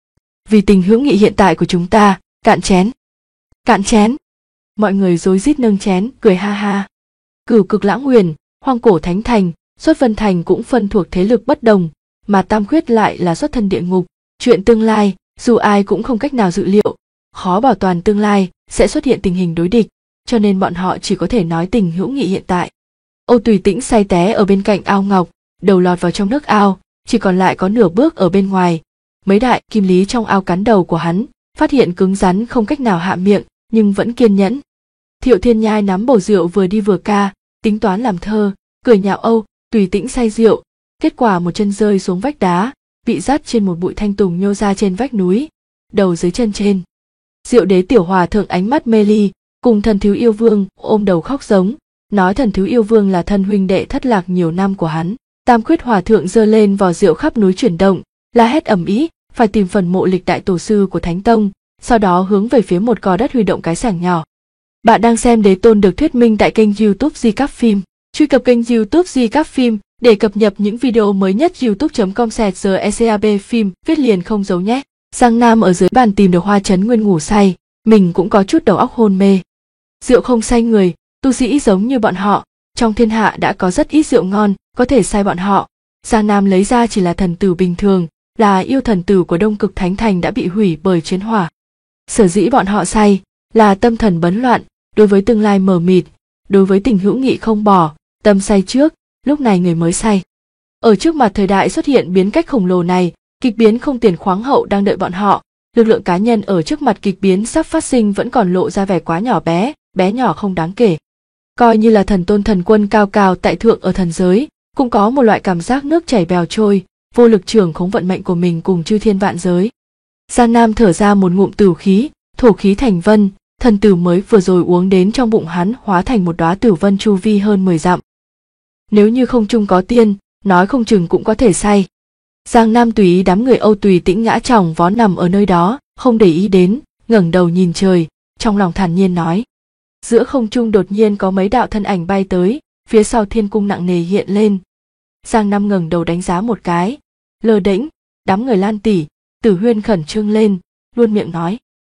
Vì tình hữu nghị hiện tại của chúng ta, cạn chén. Cạn chén. Mọi người rối rít nâng chén, cười ha ha. Cửu Cực Lãng Huyền, Hoang Cổ Thánh Thành, Xuất Vân Thành cũng phân thuộc thế lực bất đồng, mà Tam Khuyết lại là xuất thân địa ngục. Chuyện tương lai, dù ai cũng không cách nào dự liệu, khó bảo toàn tương lai sẽ xuất hiện tình hình đối địch, cho nên bọn họ chỉ có thể nói tình hữu nghị hiện tại. Âu Tùy Tĩnh say té ở bên cạnh ao ngọc, đầu lọt vào trong nước ao, chỉ còn lại có nửa bước ở bên ngoài. Mấy đại kim lý trong ao cắn đầu của hắn, phát hiện cứng rắn không cách nào hạ miệng, nhưng vẫn kiên nhẫn. Thiệu Thiên Nhai nắm bầu rượu vừa đi vừa ca, tính toán làm thơ, cười nhạo Âu Tùy Tĩnh say rượu, kết quả một chân rơi xuống vách đá, bị dắt trên một bụi thanh tùng nhô ra trên vách núi, đầu dưới chân trên. Diệu Đế Tiểu Hòa Thượng ánh mắt mê ly, cùng Thần Thiếu Yêu Vương ôm đầu khóc giống, nói Thần Thiếu Yêu Vương là thân huynh đệ thất lạc nhiều năm của hắn. Tam Khuyết Hòa Thượng giơ lên vò rượu khắp núi chuyển động, la hét ầm ĩ, phải tìm phần mộ lịch đại tổ sư của Thánh Tông, sau đó hướng về phía một gò đất huy động cái sảng nhỏ. Bạn đang xem Đế Tôn được thuyết minh tại kênh YouTube Recap Phim. Truy cập kênh YouTube Recap Phim để cập nhật những video mới nhất. youtube.com/recap phim viết liền không giấu nhé. Giang Nam ở dưới bàn tìm được Hoa Chấn Nguyên ngủ say, mình cũng có chút đầu óc hôn mê. Rượu không say người, tu sĩ giống như bọn họ, trong thiên hạ đã có rất ít rượu ngon có thể say bọn họ. Giang Nam lấy ra chỉ là thần tử bình thường, là yêu thần tử của Đông Cực Thánh Thành đã bị hủy bởi chiến hỏa. Sở dĩ bọn họ say là tâm thần bấn loạn, đối với tương lai mờ mịt, đối với tình hữu nghị không bỏ, tâm say trước, lúc này người mới say. Ở trước mặt thời đại xuất hiện biến cách khổng lồ này, kịch biến không tiền khoáng hậu đang đợi bọn họ, lực lượng cá nhân ở trước mặt kịch biến sắp phát sinh vẫn còn lộ ra vẻ quá nhỏ bé, bé nhỏ không đáng kể. Coi như là thần tôn thần quân cao cao tại thượng ở thần giới, cũng có một loại cảm giác nước chảy bèo trôi, vô lực trưởng khống vận mệnh của mình cùng chư thiên vạn giới. Giang Nam thở ra một ngụm tử khí, thổ khí thành vân, thần tử mới vừa rồi uống đến trong bụng hắn hóa thành một đóa tử vân chu vi hơn 10 dặm. Nếu như không trung có tiên, nói không chừng cũng có thể say. Giang Nam tùy ý đám người Âu Tùy Tĩnh ngã chỏng vó nằm ở nơi đó, không để ý đến, ngẩng đầu nhìn trời, trong lòng thản nhiên nói. Giữa không trung đột nhiên có mấy đạo thân ảnh bay tới, phía sau thiên cung nặng nề hiện lên. Giang Nam ngẩng đầu đánh giá một cái, lơ đễnh, đám người Lan tỷ, Tử Huyên khẩn trương lên, luôn miệng nói.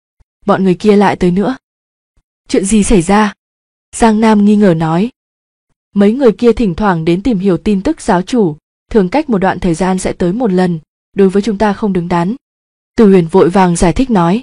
Bọn người kia lại tới nữa. Chuyện gì xảy ra? Giang Nam nghi ngờ nói. Mấy người kia thỉnh thoảng đến tìm hiểu tin tức giáo chủ, thường cách một đoạn thời gian sẽ tới một lần, đối với chúng ta không đứng đắn. Tử Huyền vội vàng giải thích nói.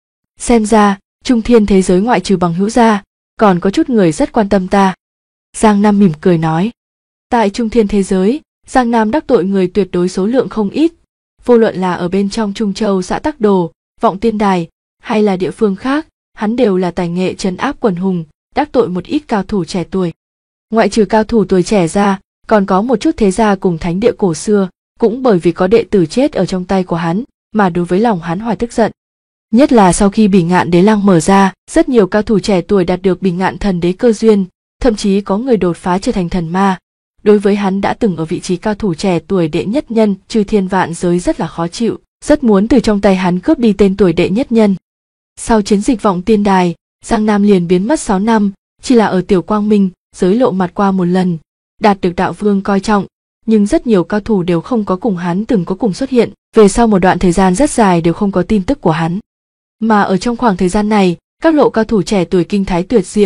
Xem ra, trung thiên thế giới ngoại trừ bằng hữu ra, còn có chút người rất quan tâm ta. Giang Nam mỉm cười nói. Tại trung thiên thế giới, Giang Nam đắc tội người tuyệt đối số lượng không ít, vô luận là ở bên trong Trung Châu xã Tắc Đồ, Vọng Tiên Đài, hay là địa phương khác, hắn đều là tài nghệ trấn áp quần hùng, đắc tội một ít cao thủ trẻ tuổi. Ngoại trừ cao thủ tuổi trẻ ra, còn có một chút thế gia cùng thánh địa cổ xưa, cũng bởi vì có đệ tử chết ở trong tay của hắn, mà đối với lòng hắn hoài tức giận. Nhất là sau khi Bỉ Ngạn Đế Lăng mở ra, rất nhiều cao thủ trẻ tuổi đạt được Bỉ Ngạn Thần Đế cơ duyên, thậm chí có người đột phá trở thành thần ma. Đối với hắn đã từng ở vị trí cao thủ trẻ tuổi đệ nhất nhân chư thiên vạn giới rất là khó chịu, rất muốn từ trong tay hắn cướp đi tên tuổi đệ nhất nhân. Sau chiến dịch Vọng Tiên Đài, Giang Nam liền biến mất 6 năm, chỉ là ở Tiểu Quang Minh giới lộ mặt qua một lần, đạt được đạo vương coi trọng, nhưng rất nhiều cao thủ đều không có cùng hắn từng có cùng xuất hiện, về sau một đoạn thời gian rất dài đều không có tin tức của hắn. Mà ở trong khoảng thời gian này, các lộ cao thủ trẻ tuổi kinh thái tuyệt diễm,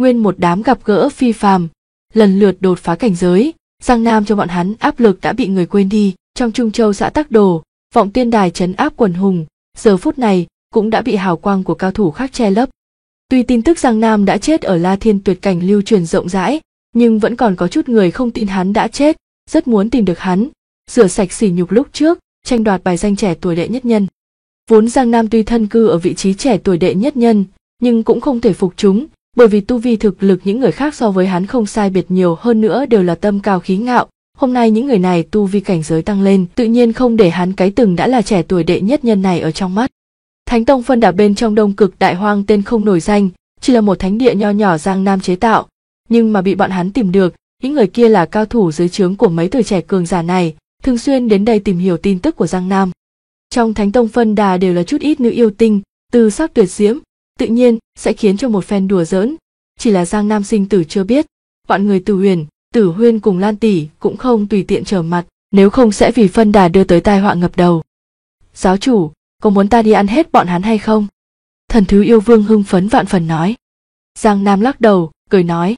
Nguyên một đám gặp gỡ phi phàm, lần lượt đột phá cảnh giới, Giang Nam cho bọn hắn áp lực đã bị người quên đi. Trong Trung Châu xã Tắc Đồ, Vọng Tiên Đài trấn áp quần hùng, giờ phút này cũng đã bị hào quang của cao thủ khác che lấp. Tuy tin tức Giang Nam đã chết ở La Thiên Tuyệt Cảnh lưu truyền rộng rãi, nhưng vẫn còn có chút người không tin hắn đã chết, rất muốn tìm được hắn, rửa sạch sỉ nhục lúc trước, tranh đoạt bài danh trẻ tuổi đệ nhất nhân. Vốn Giang Nam tuy thân cư ở vị trí trẻ tuổi đệ nhất nhân, nhưng cũng không thể phục chúng, bởi vì tu vi thực lực những người khác so với hắn không sai biệt nhiều, hơn nữa đều là tâm cao khí ngạo. Hôm nay những người này tu vi cảnh giới tăng lên, tự nhiên không để hắn cái từng đã là trẻ tuổi đệ nhất nhân này ở trong mắt. Thánh Tông phân đà bên trong Đông Cực Đại Hoang tên không nổi danh, chỉ là một thánh địa nho nhỏ Giang Nam chế tạo, nhưng mà bị bọn hắn tìm được, những người kia là cao thủ dưới trướng của mấy tuổi trẻ cường giả này, thường xuyên đến đây tìm hiểu tin tức của Giang Nam. Trong Thánh Tông phân đà đều là chút ít nữ yêu tinh, tư sắc tuyệt diễm, tự nhiên sẽ khiến cho một phen đùa giỡn. Chỉ là Giang Nam sinh tử chưa biết, bọn người Tử Huyên cùng Lan tỷ cũng không tùy tiện trở mặt, nếu không sẽ vì phân đà đưa tới tai họa ngập đầu. Giáo chủ, có muốn ta đi ăn hết bọn hắn hay không? Thần Thứ Yêu Vương hưng phấn vạn phần nói. Giang Nam lắc đầu, cười nói.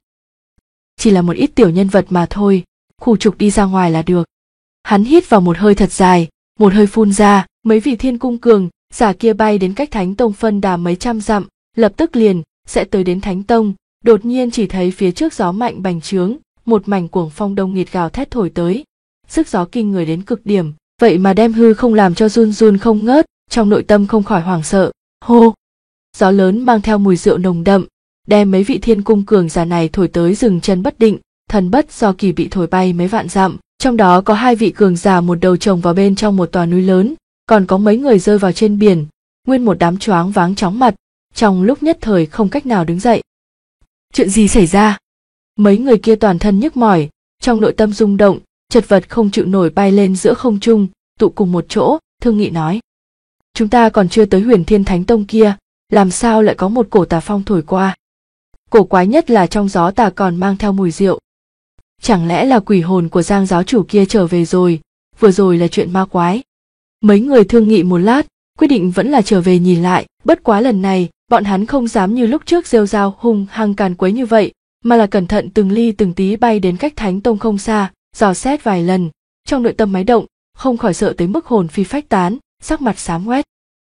Chỉ là một ít tiểu nhân vật mà thôi, khu trục đi ra ngoài là được. Hắn hít vào một hơi thật dài, một hơi phun ra, mấy vị thiên cung cường giả kia bay đến cách Thánh Tông phân đà mấy trăm dặm, lập tức liền sẽ tới đến Thánh Tông. Đột nhiên chỉ thấy phía trước gió mạnh bành trướng, một mảnh cuồng phong đông nghịt gào thét thổi tới, sức gió kinh người đến cực điểm, vậy mà đem hư không làm cho run run không ngớt, trong nội tâm không khỏi hoảng sợ. Hô! Gió lớn mang theo mùi rượu nồng đậm, đem mấy vị thiên cung cường giả này thổi tới dừng chân bất định, thần bất do kỳ bị thổi bay mấy vạn dặm, trong đó có 2 vị cường giả một đầu chồng vào bên trong một tòa núi lớn, còn có mấy người rơi vào trên biển, nguyên một đám choáng váng chóng mặt, trong lúc nhất thời không cách nào đứng dậy. Chuyện gì xảy ra? Mấy người kia toàn thân nhức mỏi, trong nội tâm rung động, chật vật không chịu nổi bay lên giữa không trung, tụ cùng một chỗ, thương nghị nói. Chúng ta còn chưa tới Huyền Thiên Thánh Tông kia, làm sao lại có một cổ tà phong thổi qua? Cổ quái nhất là trong gió tà còn mang theo mùi rượu. Chẳng lẽ là quỷ hồn của Giang giáo chủ kia trở về rồi, vừa rồi là chuyện ma quái. Mấy người thương nghị một lát, quyết định vẫn là trở về nhìn lại, bất quá lần này, bọn hắn không dám như lúc trước rêu rao hung hăng càn quấy như vậy, mà là cẩn thận từng ly từng tí bay đến cách Thánh Tông không xa, dò xét vài lần, trong nội tâm máy động, không khỏi sợ tới mức hồn phi phách tán, sắc mặt xám ngoét.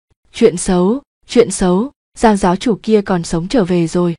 Chuyện xấu, Giang giáo chủ kia còn sống trở về rồi.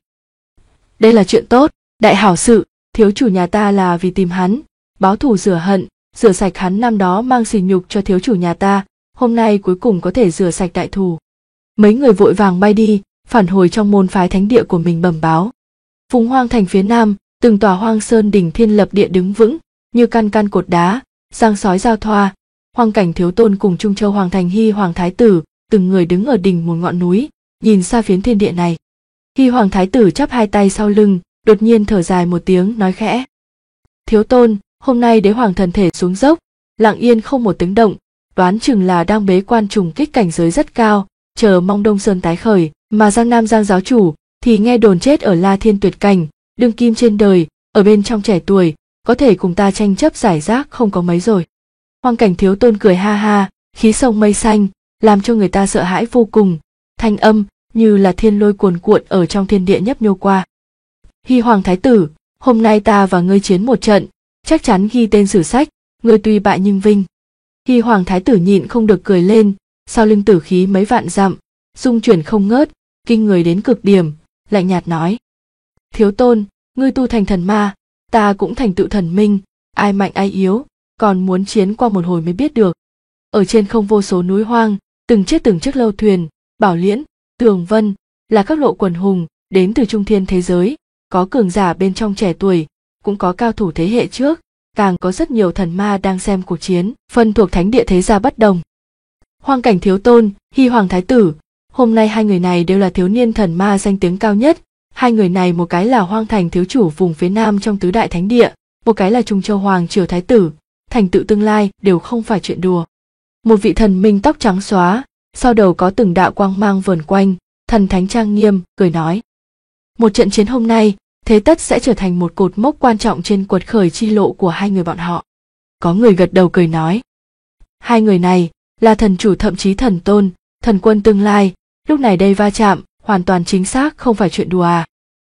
Đây là chuyện tốt, đại hảo sự, thiếu chủ nhà ta là vì tìm hắn, báo thù rửa hận, rửa sạch hắn năm đó mang sỉ nhục cho thiếu chủ nhà ta, hôm nay cuối cùng có thể rửa sạch đại thù. Mấy người vội vàng bay đi, phản hồi trong môn phái thánh địa của mình bẩm báo. Vùng hoang thành phía nam, từng tòa hoang sơn đỉnh thiên lập địa đứng vững, như căn căn cột đá, giang sói giao thoa. Hoang Cảnh Thiếu Tôn cùng Trung Châu Hoàng Thành Hy Hoàng Thái Tử, từng người đứng ở đỉnh một ngọn núi, nhìn xa phiến thiên địa này. Hy Hoàng Thái Tử chắp hai tay sau lưng, đột nhiên thở dài một tiếng nói khẽ. Thiếu Tôn, hôm nay đế hoàng thần thể xuống dốc, lặng yên không một tiếng động, đoán chừng là đang bế quan trùng kích cảnh giới rất cao, chờ mong Đông Sơn tái khởi, mà Giang Nam Giang giáo chủ thì nghe đồn chết ở La Thiên Tuyệt Cảnh, đương kim trên đời, ở bên trong trẻ tuổi, có thể cùng ta tranh chấp giải rác không có mấy rồi. Hoang Cảnh Thiếu Tôn cười ha ha, khí sông mây xanh, làm cho người ta sợ hãi vô cùng, thanh âm như là thiên lôi cuồn cuộn ở trong thiên địa nhấp nhô qua. Hy Hoàng Thái Tử, hôm nay ta và ngươi chiến một trận, chắc chắn ghi tên sử sách, ngươi tuy bại nhưng vinh. Hy Hoàng Thái Tử nhịn không được cười lên, sau lưng tử khí mấy vạn dặm, dung chuyển không ngớt, kinh người đến cực điểm, lạnh nhạt nói. Thiếu Tôn, ngươi tu thành thần ma, ta cũng thành tựu thần minh, ai mạnh ai yếu, còn muốn chiến qua một hồi mới biết được. Ở trên không vô số núi hoang, từng chiếc lâu thuyền, Bảo Liễn, Tường Vân, là các lộ quần hùng, đến từ trung thiên thế giới, có cường giả bên trong trẻ tuổi, cũng có cao thủ thế hệ trước, càng có rất nhiều thần ma đang xem cuộc chiến, phân thuộc thánh địa thế gia bất đồng. Hoang Cảnh Thiếu Tôn, Hy Hoàng Thái Tử, hôm nay hai người này đều là thiếu niên thần ma danh tiếng cao nhất. Hai người này một cái là Hoang Thành thiếu chủ vùng phía nam trong tứ đại thánh địa, một cái là Trung Châu Hoàng Triều Thái Tử, thành tựu tương lai đều không phải chuyện đùa. Một vị thần minh tóc trắng xóa, sau đầu có từng đạo quang mang vờn quanh, thần thánh trang nghiêm, cười nói. Một trận chiến hôm nay, thế tất sẽ trở thành một cột mốc quan trọng trên quật khởi chi lộ của hai người bọn họ. Có người gật đầu cười nói. Hai người này là thần chủ thậm chí thần tôn, thần quân tương lai, lúc này đây va chạm, hoàn toàn chính xác không phải chuyện đùa à.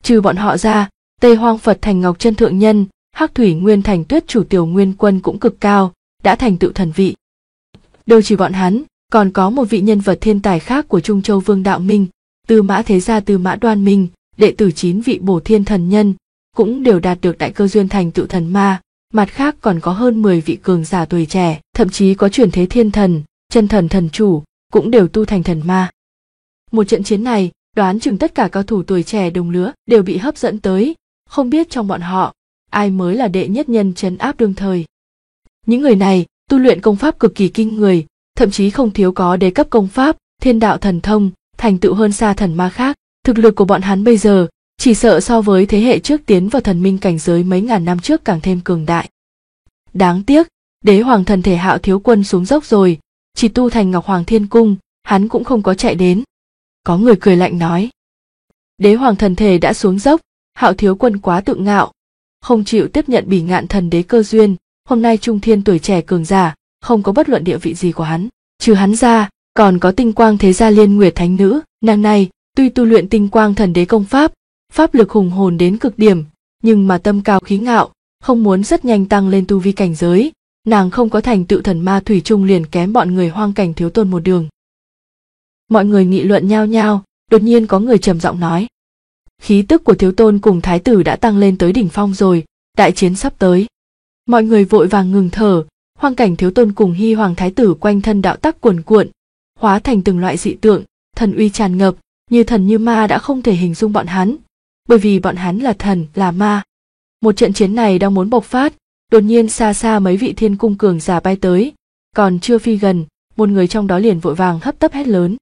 Trừ bọn họ ra, Tây Hoang Phật thành Ngọc Chân Thượng Nhân, Hắc Thủy Nguyên thành Tuyết Chủ Tiểu Nguyên Quân cũng cực cao, đã thành tựu thần vị. Đâu chỉ bọn hắn, còn có một vị nhân vật thiên tài khác của Trung Châu Vương Đạo Minh, Tư Mã Thế Gia Tư Mã Đoan Minh, đệ tử 9 vị Bổ Thiên Thần Nhân, cũng đều đạt được đại cơ duyên thành tựu thần ma. Mặt khác còn có hơn 10 vị cường giả tuổi trẻ, thậm chí có chuyển thế thiên thần, chân thần thần chủ, cũng đều tu thành thần ma. Một trận chiến này, đoán chừng tất cả cao thủ tuổi trẻ đồng lứa đều bị hấp dẫn tới, không biết trong bọn họ, ai mới là đệ nhất nhân trấn áp đương thời. Những người này, tu luyện công pháp cực kỳ kinh người, thậm chí không thiếu có đế cấp công pháp, thiên đạo thần thông, thành tựu hơn xa thần ma khác. Thực lực của bọn hắn bây giờ, chỉ sợ so với thế hệ trước tiến vào thần minh cảnh giới mấy ngàn năm trước càng thêm cường đại. Đáng tiếc, đế hoàng thần thể Hạo Thiếu Quân xuống dốc rồi, chỉ tu thành Ngọc Hoàng Thiên Cung, hắn cũng không có chạy đến. Có người cười lạnh nói. Đế hoàng thần thể đã xuống dốc, Hạo Thiếu Quân quá tự ngạo, không chịu tiếp nhận bỉ ngạn thần đế cơ duyên, hôm nay trung thiên tuổi trẻ cường giả, không có bất luận địa vị gì của hắn. Trừ hắn ra, còn có Tinh Quang Thế Gia Liên Nguyệt Thánh Nữ, nàng này, tuy tu luyện Tinh Quang thần đế công pháp, pháp lực hùng hồn đến cực điểm, nhưng mà tâm cao khí ngạo, không muốn rất nhanh tăng lên tu vi cảnh giới, nàng không có thành tựu thần ma thủy chung liền kém bọn người Hoang Cảnh Thiếu Tôn một đường. Mọi người nghị luận nhao nhao, đột nhiên có người trầm giọng nói: khí tức của Thiếu Tôn cùng Thái tử đã tăng lên tới đỉnh phong rồi, đại chiến sắp tới. Mọi người vội vàng ngừng thở, Hoang Cảnh Thiếu Tôn cùng Hy Hoàng Thái tử quanh thân đạo tắc cuồn cuộn, hóa thành từng loại dị tượng, thần uy tràn ngập, như thần như ma đã không thể hình dung bọn hắn, bởi vì bọn hắn là thần, là ma. Một trận chiến này đang muốn bộc phát, đột nhiên xa xa mấy vị thiên cung cường giả bay tới, còn chưa phi gần, một người trong đó liền vội vàng hấp tấp hét lớn: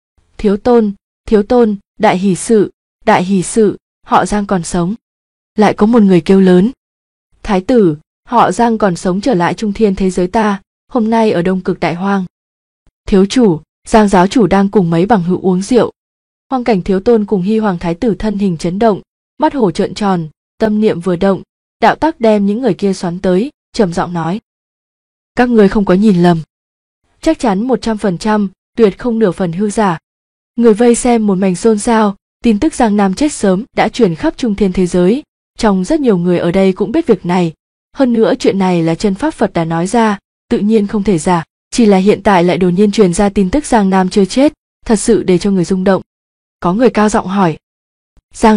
Thiếu Tôn, đại hỷ sự, họ Giang còn sống. Lại có một người kêu lớn: Thái tử, họ Giang còn sống trở lại trung thiên thế giới ta, hôm nay ở Đông Cực Đại Hoang. Thiếu chủ, Giang giáo chủ đang cùng mấy bằng hữu uống rượu. Hoang Cảnh Thiếu Tôn cùng Hy Hoàng Thái tử thân hình chấn động, mắt hổ trợn tròn, tâm niệm vừa động, đạo tắc đem những người kia xoắn tới, trầm giọng nói: các ngươi không có nhìn lầm, chắc chắn 100%, tuyệt không nửa phần hư giả. Người vây xem một mảnh xôn xao, tin tức Giang Nam chết sớm đã truyền khắp trung thiên thế giới, trong rất nhiều người ở đây cũng biết việc này. Hơn nữa chuyện này là chân pháp Phật đã nói ra, tự nhiên không thể giả, chỉ là hiện tại lại đột nhiên truyền ra tin tức Giang Nam chưa chết, thật sự để cho người rung động. Có người cao giọng hỏi: Giang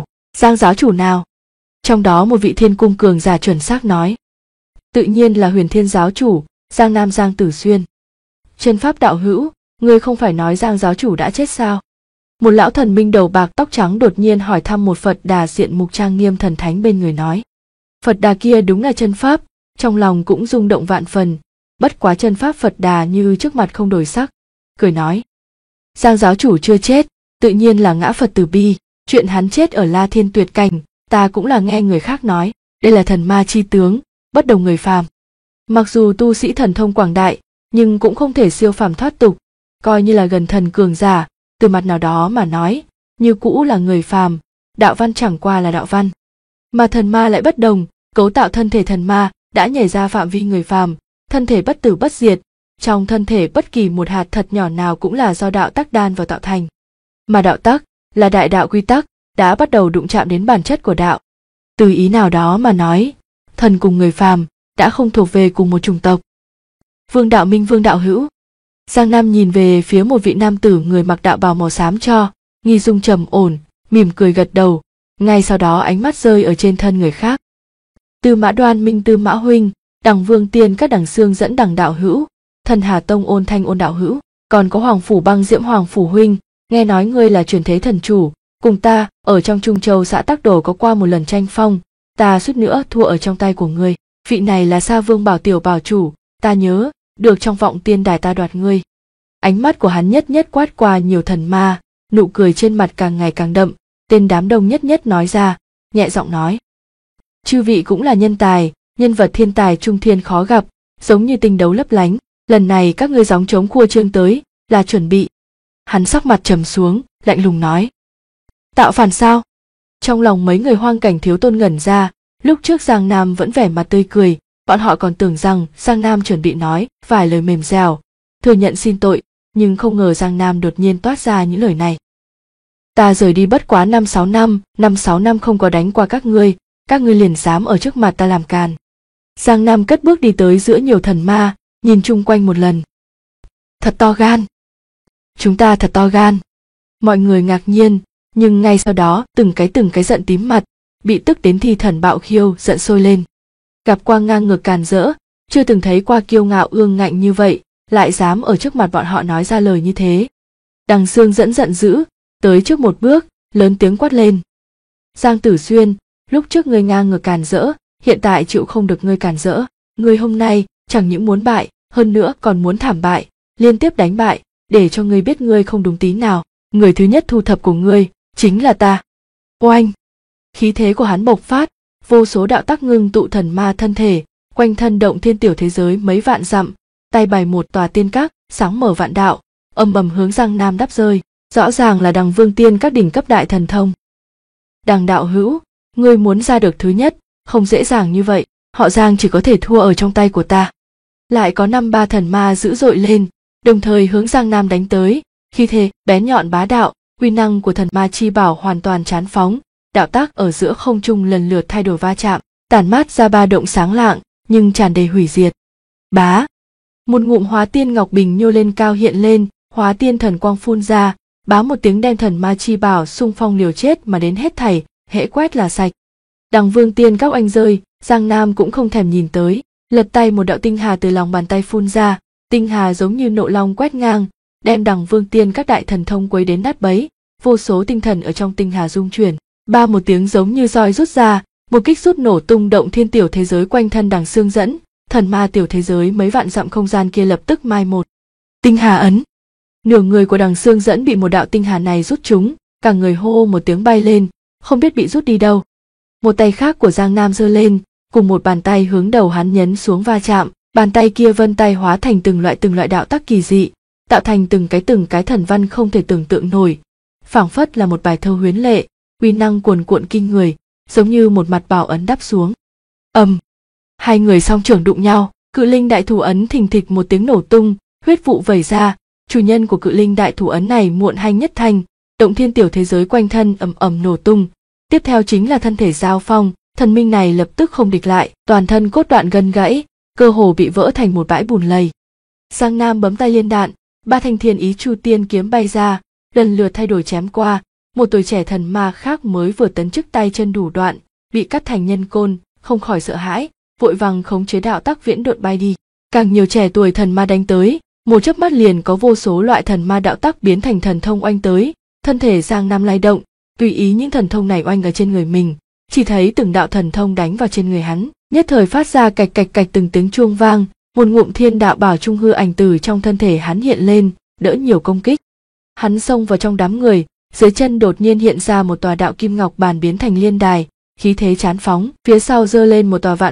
giáo chủ nào? Trong đó một vị thiên cung cường giả chuẩn xác nói: tự nhiên là Huyền Thiên giáo chủ, Giang Nam Giang Tử Xuyên. Chân pháp đạo hữu, ngươi không phải nói Giang giáo chủ đã chết sao? Một lão thần minh đầu bạc tóc trắng đột nhiên hỏi thăm một Phật Đà diện mục trang nghiêm thần thánh bên người nói. Phật Đà kia đúng là chân pháp, trong lòng cũng rung động vạn phần, bất quá chân pháp Phật Đà như trước mặt không đổi sắc, cười nói: Giang giáo chủ chưa chết, tự nhiên là ngã Phật từ bi, chuyện hắn chết ở La Thiên Tuyệt Cảnh, ta cũng là nghe người khác nói, đây là thần ma chi tướng, bất đồng người phàm. Mặc dù tu sĩ thần thông quảng đại, nhưng cũng không thể siêu phàm thoát tục, coi như là gần thần cường giả, từ mặt nào đó mà nói, như cũ là người phàm, đạo văn chẳng qua là đạo văn. Mà thần ma lại bất đồng, cấu tạo thân thể thần ma đã nhảy ra phạm vi người phàm, thân thể bất tử bất diệt, trong thân thể bất kỳ một hạt thật nhỏ nào cũng là do đạo tắc đan vào tạo thành. Mà đạo tắc là đại đạo quy tắc, đã bắt đầu đụng chạm đến bản chất của đạo. Từ ý nào đó mà nói, thần cùng người phàm đã không thuộc về cùng một chủng tộc. Vương Đạo Minh, Vương đạo hữu. Giang Nam nhìn về phía một vị nam tử người mặc đạo bào màu xám cho, nghi dung trầm ổn, mỉm cười gật đầu, ngay sau đó ánh mắt rơi ở trên thân người khác. Tư Mã Đoan Minh, Tư Mã huynh, Đằng Vương Tiên các Đằng Xương dẫn Đằng đạo hữu, Thần Hà Tông Ôn Thanh Ôn đạo hữu, còn có Hoàng phủ Băng Diễm Hoàng phủ huynh, nghe nói ngươi là truyền thế thần chủ, cùng ta ở trong Trung Châu xã Tắc Đồ có qua một lần tranh phong, ta suýt nữa thua ở trong tay của ngươi. Vị này là Sa Vương Bảo tiểu bảo chủ, ta nhớ được trong Vọng Tiên Đài ta đoạt ngươi. Ánh mắt của hắn nhất nhất quát qua nhiều thần ma, nụ cười trên mặt càng ngày càng đậm, tên đám đông nhất nhất nói ra, nhẹ giọng nói: chư vị cũng là nhân tài, nhân vật thiên tài trung thiên khó gặp, giống như tinh đấu lấp lánh, lần này các ngươi gióng trống khua trương tới, là chuẩn bị. Hắn sắc mặt trầm xuống, lạnh lùng nói: tạo phản sao? Trong lòng mấy người Hoang Cảnh Thiếu Tôn ngẩn ra, lúc trước Giang Nam vẫn vẻ mặt tươi cười, bọn họ còn tưởng rằng Giang Nam chuẩn bị nói vài lời mềm dẻo, thừa nhận xin tội, nhưng không ngờ Giang Nam đột nhiên toát ra những lời này. Ta rời đi bất quá 5-6 năm không có đánh qua các ngươi liền dám ở trước mặt ta làm càn. Giang Nam cất bước đi tới giữa nhiều thần ma, nhìn chung quanh một lần. Thật to gan. Chúng ta thật to gan. Mọi người ngạc nhiên, nhưng ngay sau đó từng cái giận tím mặt, bị tức đến thì thần bạo khiêu giận sôi lên. Gặp qua ngang ngược càn rỡ, chưa từng thấy qua kiêu ngạo ương ngạnh như vậy, lại dám ở trước mặt bọn họ nói ra lời như thế. Đằng Xương Dẫn giận dữ, tới trước một bước, lớn tiếng quát lên. Giang Tử Xuyên, lúc trước ngươi ngang ngược càn rỡ, hiện tại chịu không được ngươi càn rỡ. Ngươi hôm nay chẳng những muốn bại, hơn nữa còn muốn thảm bại, liên tiếp đánh bại, để cho ngươi biết ngươi không đúng tí nào. Người thứ nhất thu thập của ngươi chính là ta. Oanh! Khí thế của hắn bộc phát, vô số đạo tắc ngưng tụ thần ma thân thể, quanh thân động thiên tiểu thế giới mấy vạn dặm, tay bày một tòa tiên các, sáng mở vạn đạo, ầm ầm hướng Giang Nam đáp rơi. Rõ ràng là Đằng Vương Tiên các đỉnh cấp đại thần thông. Đằng đạo hữu, ngươi muốn ra được thứ nhất, không dễ dàng như vậy, họ Giang chỉ có thể thua ở trong tay của ta. Lại có 5-3 thần ma dữ dội lên, đồng thời hướng Giang Nam đánh tới, khí thế bén nhọn bá đạo, uy năng của thần ma chi bảo hoàn toàn chán phóng, đạo tác ở giữa không trung lần lượt thay đổi va chạm, tản mát ra ba động sáng lạng, nhưng tràn đầy hủy diệt. Bá! Một ngụm Hóa Tiên Ngọc Bình nhô lên cao hiện lên, Hóa Tiên thần quang phun ra, bá một tiếng đem thần ma chi bảo xung phong liều chết mà đến hết thảy, hễ quét là sạch. Đằng Vương Tiên các oanh rơi, Giang Nam cũng không thèm nhìn tới, lật tay một đạo tinh hà từ lòng bàn tay phun ra, tinh hà giống như nộ long quét ngang, đem Đằng Vương Tiên các đại thần thông quấy đến nát bấy, vô số tinh thần ở trong tinh hà rung chuyển, ba một tiếng giống như roi rút ra, một kích rút nổ tung động thiên tiểu thế giới quanh thân Đằng Xương Dẫn, thần ma tiểu thế giới mấy vạn dặm không gian kia lập tức mai một. Tinh hà ấn. Nửa người của Đằng Xương Dẫn bị một đạo tinh hà này rút trúng, cả người hô một tiếng bay lên, không biết bị rút đi đâu. Một tay khác của Giang Nam giơ lên, cùng một bàn tay hướng đầu hắn nhấn xuống va chạm, bàn tay kia vân tay hóa thành từng loại đạo tắc kỳ dị, tạo thành từng cái thần văn không thể tưởng tượng nổi, phảng phất là một bài thơ huyến lệ, uy năng cuồn cuộn kinh người, giống như một mặt bảo ấn đắp xuống. Hai người song trưởng đụng nhau, Cự Linh đại thủ ấn thình thịch một tiếng nổ tung, huyết vụ vẩy ra, chủ nhân của Cự Linh đại thủ ấn này muộn hanh nhất thanh, động thiên tiểu thế giới quanh thân ầm ầm nổ tung, tiếp theo chính là thân thể giao phong, thần minh này lập tức không địch lại, toàn thân cốt đoạn gân gãy, cơ hồ bị vỡ thành một bãi bùn lầy. Giang Nam bấm tay liên đạn, ba thanh thiên ý chu tiên kiếm bay ra, lần lượt thay đổi chém qua, một tuổi trẻ thần ma khác mới vừa tấn chức tay chân đủ đoạn, bị cắt thành nhân côn, không khỏi sợ hãi, vội vàng khống chế đạo tắc viễn độn bay đi. Càng nhiều trẻ tuổi thần ma đánh tới, một chớp mắt liền có vô số loại thần ma đạo tắc biến thành thần thông oanh tới, thân thể Giang Nam lay động, tùy ý những thần thông này oanh ở trên người mình, chỉ thấy từng đạo thần thông đánh vào trên người hắn, nhất thời phát ra cạch cạch từng tiếng chuông vang, một ngụm thiên đạo bảo trung hư ảnh từ trong thân thể hắn hiện lên, đỡ nhiều công kích. Hắn xông vào trong đám người, dưới chân đột nhiên hiện ra một tòa đạo kim ngọc bàn biến thành liên đài, khí thế chán phóng, phía sau giơ lên một tòa vạn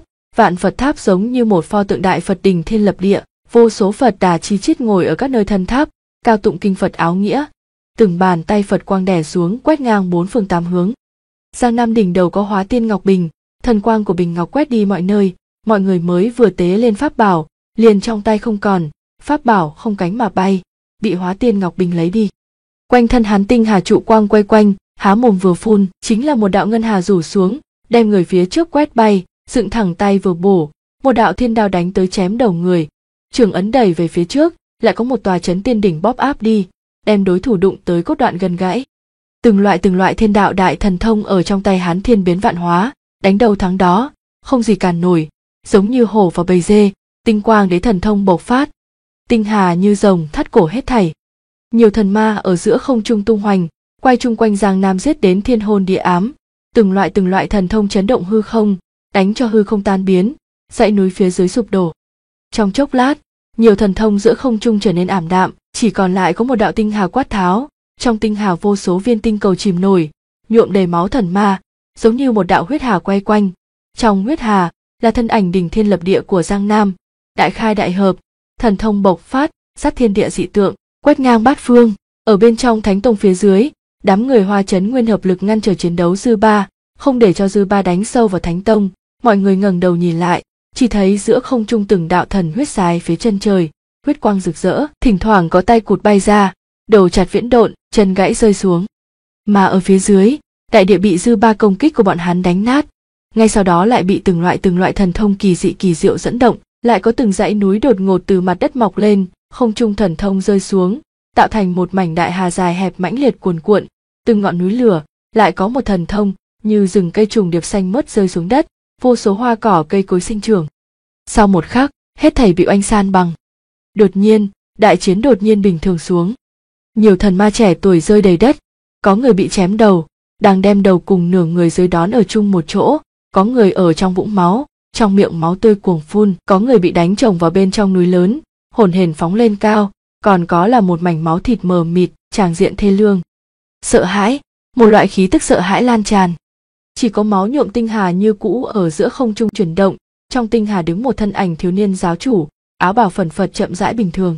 Phật tháp giống như một pho tượng đại Phật đỉnh thiên lập địa, vô số Phật Đà chi chít ngồi ở các nơi thân tháp, cao tụng kinh Phật áo nghĩa, từng bàn tay Phật quang đè xuống quét ngang bốn phương tám hướng. Giang Nam đỉnh đầu có Hóa Tiên Ngọc Bình, thần quang của bình ngọc quét đi mọi nơi, mọi người mới vừa tế lên pháp bảo, liền trong tay không còn, pháp bảo không cánh mà bay, bị Hóa Tiên Ngọc Bình lấy đi. Quanh thân hắn tinh hà trụ quang quay quanh, há mồm vừa phun, chính là một đạo ngân hà rủ xuống, đem người phía trước quét bay, dựng thẳng tay vừa bổ, một đạo thiên đao đánh tới chém đầu người, trường ấn đẩy về phía trước, lại có một tòa chấn tiên đỉnh bóp áp đi, đem đối thủ đụng tới cốt đoạn gần gãy. Từng loại thiên đạo đại thần thông ở trong tay hắn thiên biến vạn hóa, đánh đầu thắng đó, không gì cản nổi, giống như hổ vào bầy dê, tinh quang đế thần thông bộc phát, tinh hà như rồng thắt cổ hết thảy. Nhiều thần ma ở giữa không trung tung hoành, quay chung quanh Giang Nam giết đến thiên hôn địa ám, từng loại thần thông chấn động hư không, đánh cho hư không tan biến, dãy núi phía dưới sụp đổ. Trong chốc lát, nhiều thần thông giữa không trung trở nên ảm đạm, chỉ còn lại có một đạo tinh hà quát tháo, trong tinh hà vô số viên tinh cầu chìm nổi, nhuộm đầy máu thần ma, giống như một đạo huyết hà quay quanh. Trong huyết hà là thân ảnh đỉnh thiên lập địa của Giang Nam, đại khai đại hợp, thần thông bộc phát, sát thiên địa dị tượng, quét ngang bát phương. Ở bên trong thánh tông phía dưới, đám người Hoa Chấn Nguyên hợp lực ngăn trở chiến đấu dư ba, không để cho dư ba đánh sâu vào thánh tông. Mọi người ngẩng đầu nhìn lại, chỉ thấy giữa không trung từng đạo thần huyết dài phía chân trời, huyết quang rực rỡ, thỉnh thoảng có tay cụt bay ra, đầu chặt viễn độn, chân gãy rơi xuống. Mà ở phía dưới, đại địa bị dư ba công kích của bọn hắn đánh nát. Ngay sau đó lại bị từng loại thần thông kỳ dị kỳ diệu dẫn động, lại có từng dãy núi đột ngột từ mặt đất mọc lên, không trung thần thông rơi xuống, tạo thành một mảnh đại hà dài hẹp mãnh liệt cuồn cuộn, từng ngọn núi lửa, lại có một thần thông như rừng cây trùng điệp xanh mướt rơi xuống đất, vô số hoa cỏ cây cối sinh trưởng. Sau một khắc, hết thảy bị oanh san bằng. Đột nhiên, đại chiến đột nhiên bình thường xuống. Nhiều thần ma trẻ tuổi rơi đầy đất, có người bị chém đầu, đang đem đầu cùng nửa người dưới đón ở chung một chỗ, có người ở trong vũng máu, trong miệng máu tươi cuồng phun, có người bị đánh chồng vào bên trong núi lớn, hồn hển phóng lên cao, còn có là một mảnh máu thịt mờ mịt, tràng diện thê lương. Sợ hãi, một loại khí tức sợ hãi lan tràn. Chỉ có máu nhuộm tinh hà như cũ ở giữa không trung chuyển động, trong tinh hà đứng một thân ảnh thiếu niên giáo chủ, áo bào phần phật chậm rãi bình thường.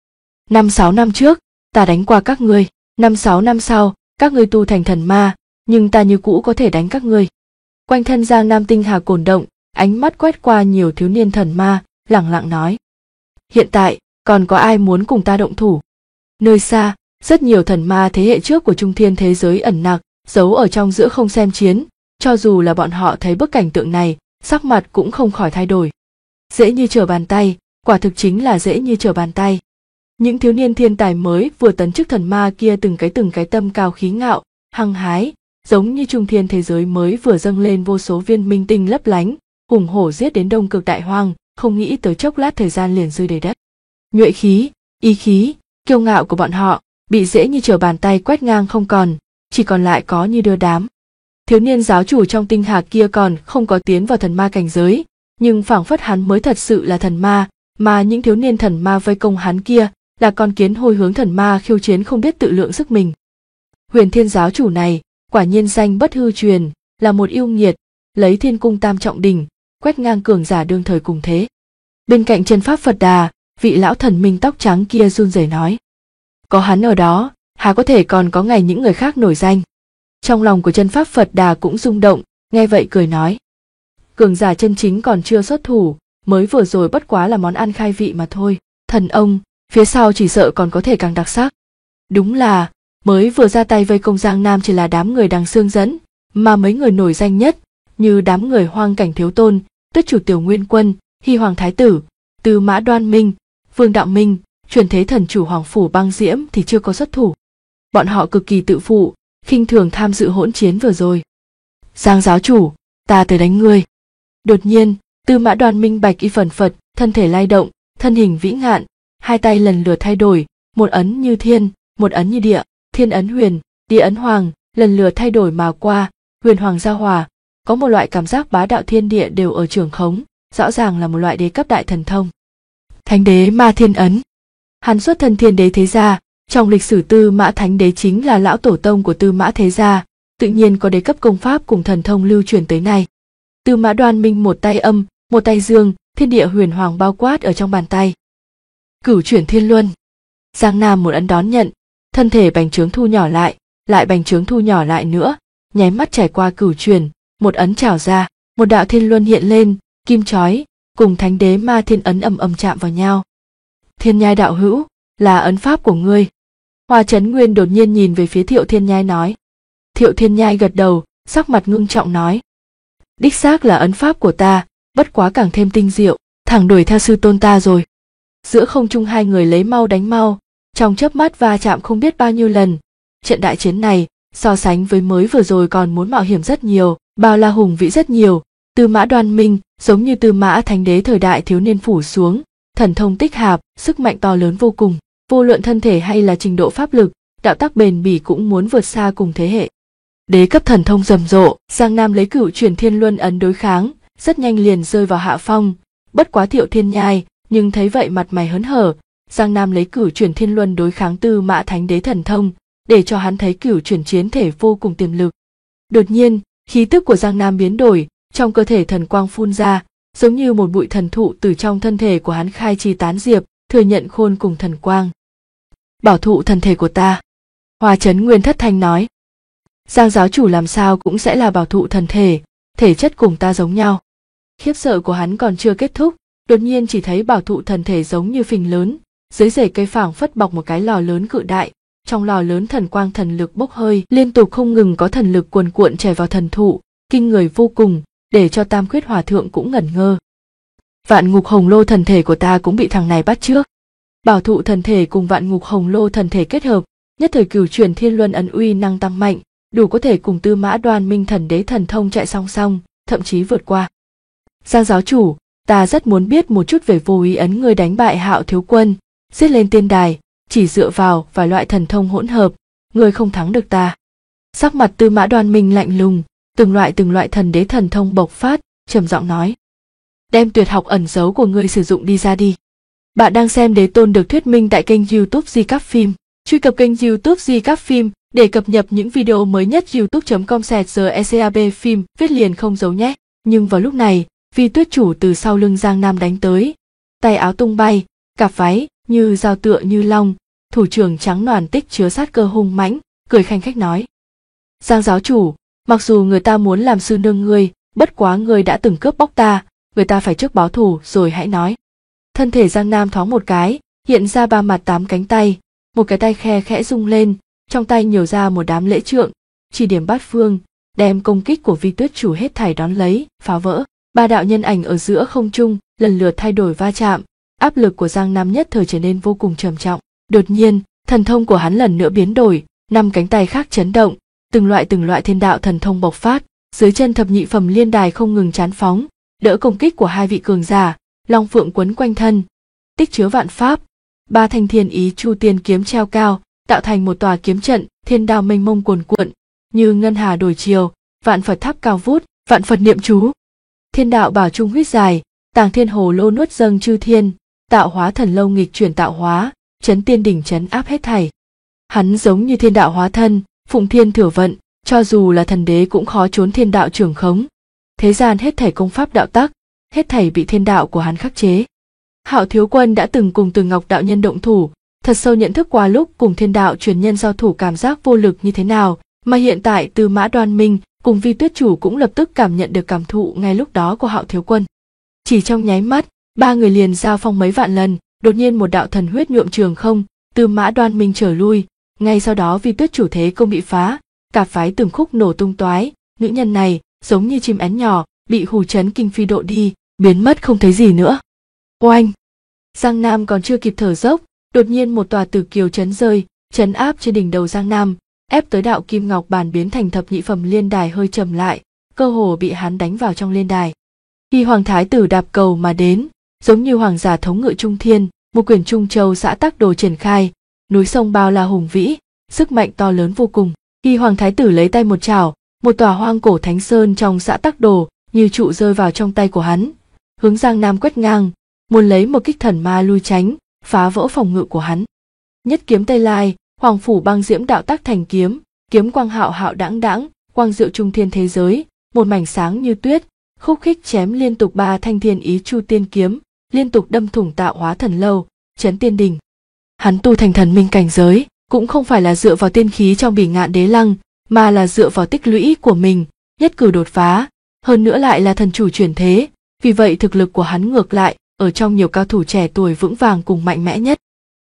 5-6 năm trước, ta đánh qua các ngươi, 5-6 năm sau, các ngươi tu thành thần ma, nhưng ta như cũ có thể đánh các ngươi. Quanh thân Giang Nam tinh hà cồn động, ánh mắt quét qua nhiều thiếu niên thần ma, lẳng lặng nói. Hiện tại, còn có ai muốn cùng ta động thủ? Nơi xa, rất nhiều thần ma thế hệ trước của trung thiên thế giới ẩn nặc, giấu ở trong giữa không xem chiến, cho dù là bọn họ thấy bức cảnh tượng này, sắc mặt cũng không khỏi thay đổi. Dễ như trở bàn tay, quả thực chính là dễ như trở bàn tay. Những thiếu niên thiên tài mới vừa tấn chức thần ma kia từng cái tâm cao khí ngạo, hăng hái, giống như trung thiên thế giới mới vừa dâng lên vô số viên minh tinh lấp lánh, hùng hổ giết đến đông cực đại hoang, không nghĩ tới chốc lát thời gian liền rơi đầy đất. Nhuệ khí, ý khí, kiêu ngạo của bọn họ bị dễ như trở bàn tay quét ngang không còn, chỉ còn lại có như đưa đám. Thiếu niên giáo chủ trong tinh hà kia còn không có tiến vào thần ma cảnh giới, nhưng phảng phất hắn mới thật sự là thần ma, mà những thiếu niên thần ma vây công hắn kia là con kiến hôi hướng thần ma khiêu chiến không biết tự lượng sức mình. Huyền Thiên giáo chủ này, quả nhiên danh bất hư truyền, là một yêu nghiệt, lấy thiên cung tam trọng đỉnh, quét ngang cường giả đương thời cùng thế. Bên cạnh chân pháp Phật Đà, vị lão thần minh tóc trắng kia run rẩy nói. Có hắn ở đó, há có thể còn có ngày những người khác nổi danh. Trong lòng của chân pháp Phật Đà cũng rung động, nghe vậy cười nói. Cường giả chân chính còn chưa xuất thủ, mới vừa rồi bất quá là món ăn khai vị mà thôi. Thần ông, phía sau chỉ sợ còn có thể càng đặc sắc. Đúng là, mới vừa ra tay vây công Giang Nam chỉ là đám người đằng xương dẫn, mà mấy người nổi danh nhất, như đám người Hoang Cảnh Thiếu Tôn, Tuyết Chủ Tiểu Nguyên Quân, Hy Hoàng Thái Tử, Tư Mã Đoan Minh, Vương Đạo Minh, truyền thế thần chủ Hoàng Phủ Băng Diễm thì chưa có xuất thủ. Bọn họ cực kỳ tự phụ, khinh thường tham dự hỗn chiến vừa rồi. Giang giáo chủ, ta tới đánh ngươi. Đột nhiên, Tư Mã Đoan Minh bạch y phần phật, thân thể lay động, thân hình vĩ ngạn, hai tay lần lượt thay đổi, một ấn như thiên, một ấn như địa, thiên ấn huyền, địa ấn hoàng, lần lượt thay đổi mà qua, huyền hoàng giao hòa, có một loại cảm giác bá đạo thiên địa đều ở trường khống, rõ ràng là một loại đế cấp đại thần thông. Thánh đế ma thiên ấn. Hắn xuất thân thiên đế thế gia, trong lịch sử Tư Mã Thánh đế chính là lão tổ tông của Tư Mã thế gia, tự nhiên có đế cấp công pháp cùng thần thông lưu truyền tới nay. Tư Mã Đoan Minh một tay âm, một tay dương, thiên địa huyền hoàng bao quát ở trong bàn tay. Cửu chuyển thiên luân. Giang Nam một ấn đón nhận, thân thể bành trướng thu nhỏ lại bành trướng thu nhỏ lại nữa, nháy mắt trải qua cửu chuyển, một ấn trào ra, một đạo thiên luân hiện lên, kim chói, cùng thánh đế ma thiên ấn ầm ầm chạm vào nhau. Thiên Nhai đạo hữu, là ấn pháp của ngươi. Hoa Chấn Nguyên đột nhiên nhìn về phía Thiệu Thiên Nhai nói. Thiệu Thiên Nhai gật đầu, sắc mặt ngưng trọng nói. Đích xác là ấn pháp của ta, bất quá càng thêm tinh diệu, thẳng đuổi theo sư tôn ta rồi. Giữa không trung hai người lấy mau đánh mau, trong chớp mắt va chạm không biết bao nhiêu lần. Trận đại chiến này, so sánh với mới vừa rồi còn muốn mạo hiểm rất nhiều, bao la hùng vĩ rất nhiều. Tư Mã Đoan Minh, giống như Tư Mã Thánh đế thời đại thiếu niên phủ xuống, thần thông tích hạp, sức mạnh to lớn vô cùng, vô luận thân thể hay là trình độ pháp lực, đạo tắc bền bỉ cũng muốn vượt xa cùng thế hệ. Đế cấp thần thông rầm rộ, Giang Nam lấy cửu chuyển thiên luân ấn đối kháng, rất nhanh liền rơi vào hạ phong, bất quá Thiệu Thiên Nhai, nhưng thấy vậy mặt mày hớn hở, Giang Nam lấy cửu chuyển thiên luân đối kháng Tư Mã Thánh đế thần thông, để cho hắn thấy cửu chuyển chiến thể vô cùng tiềm lực. Đột nhiên, khí tức của Giang Nam biến đổi, trong cơ thể thần quang phun ra, giống như một bụi thần thụ từ trong thân thể của hắn khai chi tán diệp, thừa nhận khôn cùng thần quang. Bảo thụ thân thể của ta. Hoa Chấn Nguyên thất thanh nói. Giang giáo chủ làm sao cũng sẽ là bảo thụ thần thể, thể chất cùng ta giống nhau. Khiếp sợ của hắn còn chưa kết thúc, đột nhiên chỉ thấy bảo thụ thần thể giống như phình lớn, dưới rễ cây phảng phất bọc một cái lò lớn cự đại, trong lò lớn thần quang thần lực bốc hơi, liên tục không ngừng có thần lực cuồn cuộn chảy vào thần thụ, kinh người vô cùng, để cho Tam Khuyết Hòa Thượng cũng ngẩn ngơ. Vạn Ngục Hồng Lô thần thể của ta cũng bị thằng này bắt trước. Bảo thụ thần thể cùng Vạn Ngục Hồng Lô thần thể kết hợp, nhất thời cửu chuyển thiên luân ấn uy năng tăng mạnh, đủ có thể cùng Tư Mã Đoan Minh thần đế thần thông chạy song song, thậm chí vượt qua. Giang giáo chủ, ta rất muốn biết một chút về vô ý ấn ngươi đánh bại Hạo thiếu quân, giết lên tiên đài, chỉ dựa vào vài loại thần thông hỗn hợp, ngươi không thắng được ta. Sắc mặt Tư Mã Đoan Minh lạnh lùng, từng loại thần đế thần thông bộc phát, trầm giọng nói: đem tuyệt học ẩn giấu của ngươi sử dụng đi ra đi. Bạn đang xem Đế Tôn được thuyết minh tại kênh YouTube Di Cáp Phim. Truy cập kênh YouTube Di Cáp Phim để cập nhật những video mới nhất. youtube.com/GECAB phim viết liền không giấu nhé. Nhưng vào lúc này, Vi Tuyết Chủ từ sau lưng Giang Nam đánh tới, tay áo tung bay, cặp váy như dao tựa như long, thủ trưởng trắng nõn tích chứa sát cơ hung mãnh, cười khanh khách nói: Giang giáo chủ, mặc dù người ta muốn làm sư nương ngươi, bất quá ngươi đã từng cướp bóc ta, người ta phải trước báo thù rồi hãy nói. Thân thể Giang Nam thoáng một cái, hiện ra 3 mặt 8 cánh tay, một cái tay khe khẽ rung lên, trong tay nhiều ra một đám lễ trượng, chỉ điểm bát phương, đem công kích của Vi Tuyết Chủ hết thảy đón lấy, phá vỡ. 3 đạo nhân ảnh ở giữa không trung lần lượt thay đổi va chạm, áp lực của Giang Nam nhất thời trở nên vô cùng trầm trọng. Đột nhiên, thần thông của hắn lần nữa biến đổi, 5 cánh tay khác chấn động, từng loại thiên đạo thần thông bộc phát, dưới chân thập nhị phẩm liên đài không ngừng chán phóng, đỡ công kích của 2 vị cường giả, long phượng quấn quanh thân, tích chứa vạn pháp. 3 thanh thiên ý chu tiên kiếm treo cao, tạo thành một tòa kiếm trận, thiên đao mênh mông cuồn cuộn, như ngân hà đổi chiều, vạn Phật tháp cao vút, vạn Phật niệm chú. Thiên đạo bảo trung huyết dài, tàng thiên hồ lô nuốt dâng chư thiên, tạo hóa thần lâu nghịch chuyển tạo hóa, chấn tiên đỉnh chấn áp hết thảy. Hắn giống như thiên đạo hóa thân, phụng thiên thừa vận, cho dù là thần đế cũng khó trốn thiên đạo trưởng khống. Thế gian hết thảy công pháp đạo tắc, hết thảy bị thiên đạo của hắn khắc chế. Hạo thiếu quân đã từng cùng Từ Ngọc đạo nhân động thủ, thật sâu nhận thức qua lúc cùng thiên đạo truyền nhân giao thủ cảm giác vô lực như thế nào, mà hiện tại Tư Mã Đoan Minh cùng Vi Tuyết Chủ cũng lập tức cảm nhận được cảm thụ ngay lúc đó của Hạo thiếu quân. Chỉ trong nháy mắt, 3 người liền giao phong mấy vạn lần, đột nhiên một đạo thần huyết nhuộm trường không, Tư Mã Đoan Minh trở lui, ngay sau đó Vi Tuyết Chủ thế công bị phá, cả phái từng khúc nổ tung toái, nữ nhân này giống như chim én nhỏ, bị hù chấn kinh phi độ đi, biến mất không thấy gì nữa. Oanh! Giang Nam còn chưa kịp thở dốc, đột nhiên một tòa tử kiều chấn rơi, chấn áp trên đỉnh đầu Giang Nam, ép tới đạo kim ngọc bàn biến thành thập nhị phẩm liên đài hơi trầm lại, cơ hồ bị hắn đánh vào trong liên đài. Khi hoàng thái tử đạp cầu mà đến, giống như hoàng giả thống ngự trung thiên, một quyển trung châu xã tắc đồ triển khai, núi sông bao la hùng vĩ, sức mạnh to lớn vô cùng. Khi hoàng thái tử lấy tay một chảo, một tòa hoang cổ thánh sơn trong xã tắc đồ như trụ rơi vào trong tay của hắn, hướng Giang Nam quét ngang, muốn lấy một kích thần ma lui tránh, phá vỡ phòng ngự của hắn. Nhất kiếm Tây Lai, Hoàng phủ băng diễm đạo tác thành kiếm, kiếm quang hạo hạo đãng đãng, quang diệu trung thiên thế giới, một mảnh sáng như tuyết, khúc khích chém liên tục 3 thanh thiên ý chu tiên kiếm, liên tục đâm thủng tạo hóa thần lâu, chấn tiên đỉnh. Hắn tu thành thần minh cảnh giới, cũng không phải là dựa vào tiên khí trong Bỉ Ngạn Đế Lăng, mà là dựa vào tích lũy của mình, nhất cử đột phá, hơn nữa lại là thần chủ chuyển thế, vì vậy thực lực của hắn ngược lại ở trong nhiều cao thủ trẻ tuổi vững vàng cùng mạnh mẽ nhất.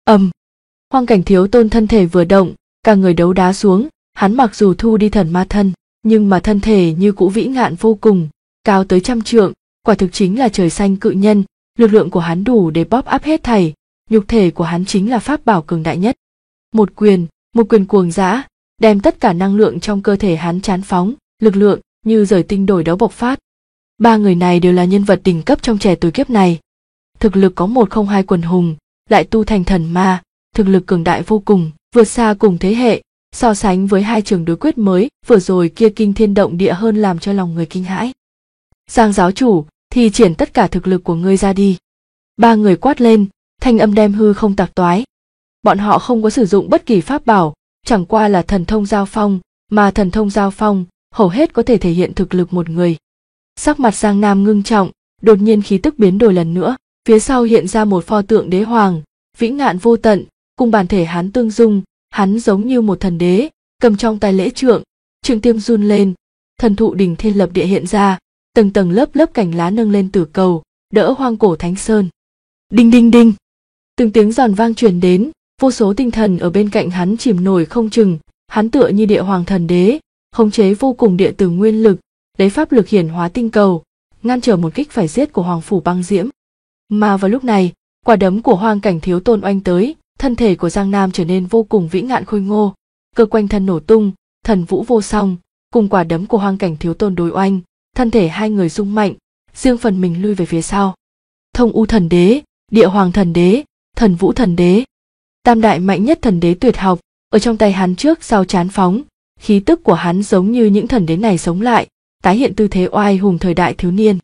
Hoang Cảnh Thiếu Tôn thân thể vừa động, cả người đấu đá xuống, hắn mặc dù thu đi thần ma thân, nhưng mà thân thể như cũ vĩ ngạn vô cùng, cao tới 100 trượng, quả thực chính là trời xanh cự nhân, lực lượng của hắn đủ để bóp áp hết thảy, nhục thể của hắn chính là pháp bảo cường đại nhất. Một quyền cuồng dã, đem tất cả năng lượng trong cơ thể hắn chán phóng, lực lượng như rời tinh đổi đấu bộc phát. 3 người này đều là nhân vật đỉnh cấp trong trẻ tuổi kiếp này. Thực lực có 102 quần hùng, lại tu thành thần ma, thực lực cường đại vô cùng, vượt xa cùng thế hệ, so sánh với 2 trường đối quyết mới vừa rồi kia kinh thiên động địa hơn làm cho lòng người kinh hãi. Giang giáo chủ, thi triển tất cả thực lực của ngươi ra đi. 3 người quát lên, thanh âm đem hư không tạc toái. Bọn họ không có sử dụng bất kỳ pháp bảo, chẳng qua là thần thông giao phong, mà thần thông giao phong hầu hết có thể thể hiện thực lực một người. Sắc mặt Giang Nam ngưng trọng, đột nhiên khí tức biến đổi lần nữa, phía sau hiện ra một pho tượng đế hoàng, vĩnh ngạn vô tận, cùng bản thể hắn tương dung, hắn giống như một thần đế, cầm trong tay lễ trượng, trượng tiêm run lên, thần thụ đỉnh thiên lập địa hiện ra, tầng tầng lớp lớp cành lá nâng lên tử cầu, đỡ hoang cổ thánh sơn. Đinh đinh đinh, từng tiếng giòn vang truyền đến, Vô số tinh thần ở bên cạnh hắn chìm nổi không chừng, hắn tựa như địa hoàng thần đế, khống chế vô cùng địa từ nguyên lực, lấy pháp lực hiển hóa tinh cầu, ngăn trở một kích phải giết của Hoàng Phủ Băng Diễm. Mà vào lúc này, quả đấm của Hoang Cảnh Thiếu Tôn oanh tới, thân thể của Giang Nam trở nên vô cùng vĩ ngạn khôi ngô, cơ quanh thân nổ tung, thần vũ vô song, cùng quả đấm của Hoang Cảnh Thiếu Tôn đối oanh, thân thể hai người rung mạnh, riêng phần mình lui về phía sau. Thông U Thần Đế, Địa Hoàng Thần Đế, Thần Vũ Thần Đế, tam đại mạnh nhất thần đế tuyệt học, ở trong tay hắn trước sau chán phóng, khí tức của hắn giống như những thần đế này sống lại, tái hiện tư thế oai hùng thời đại thiếu niên.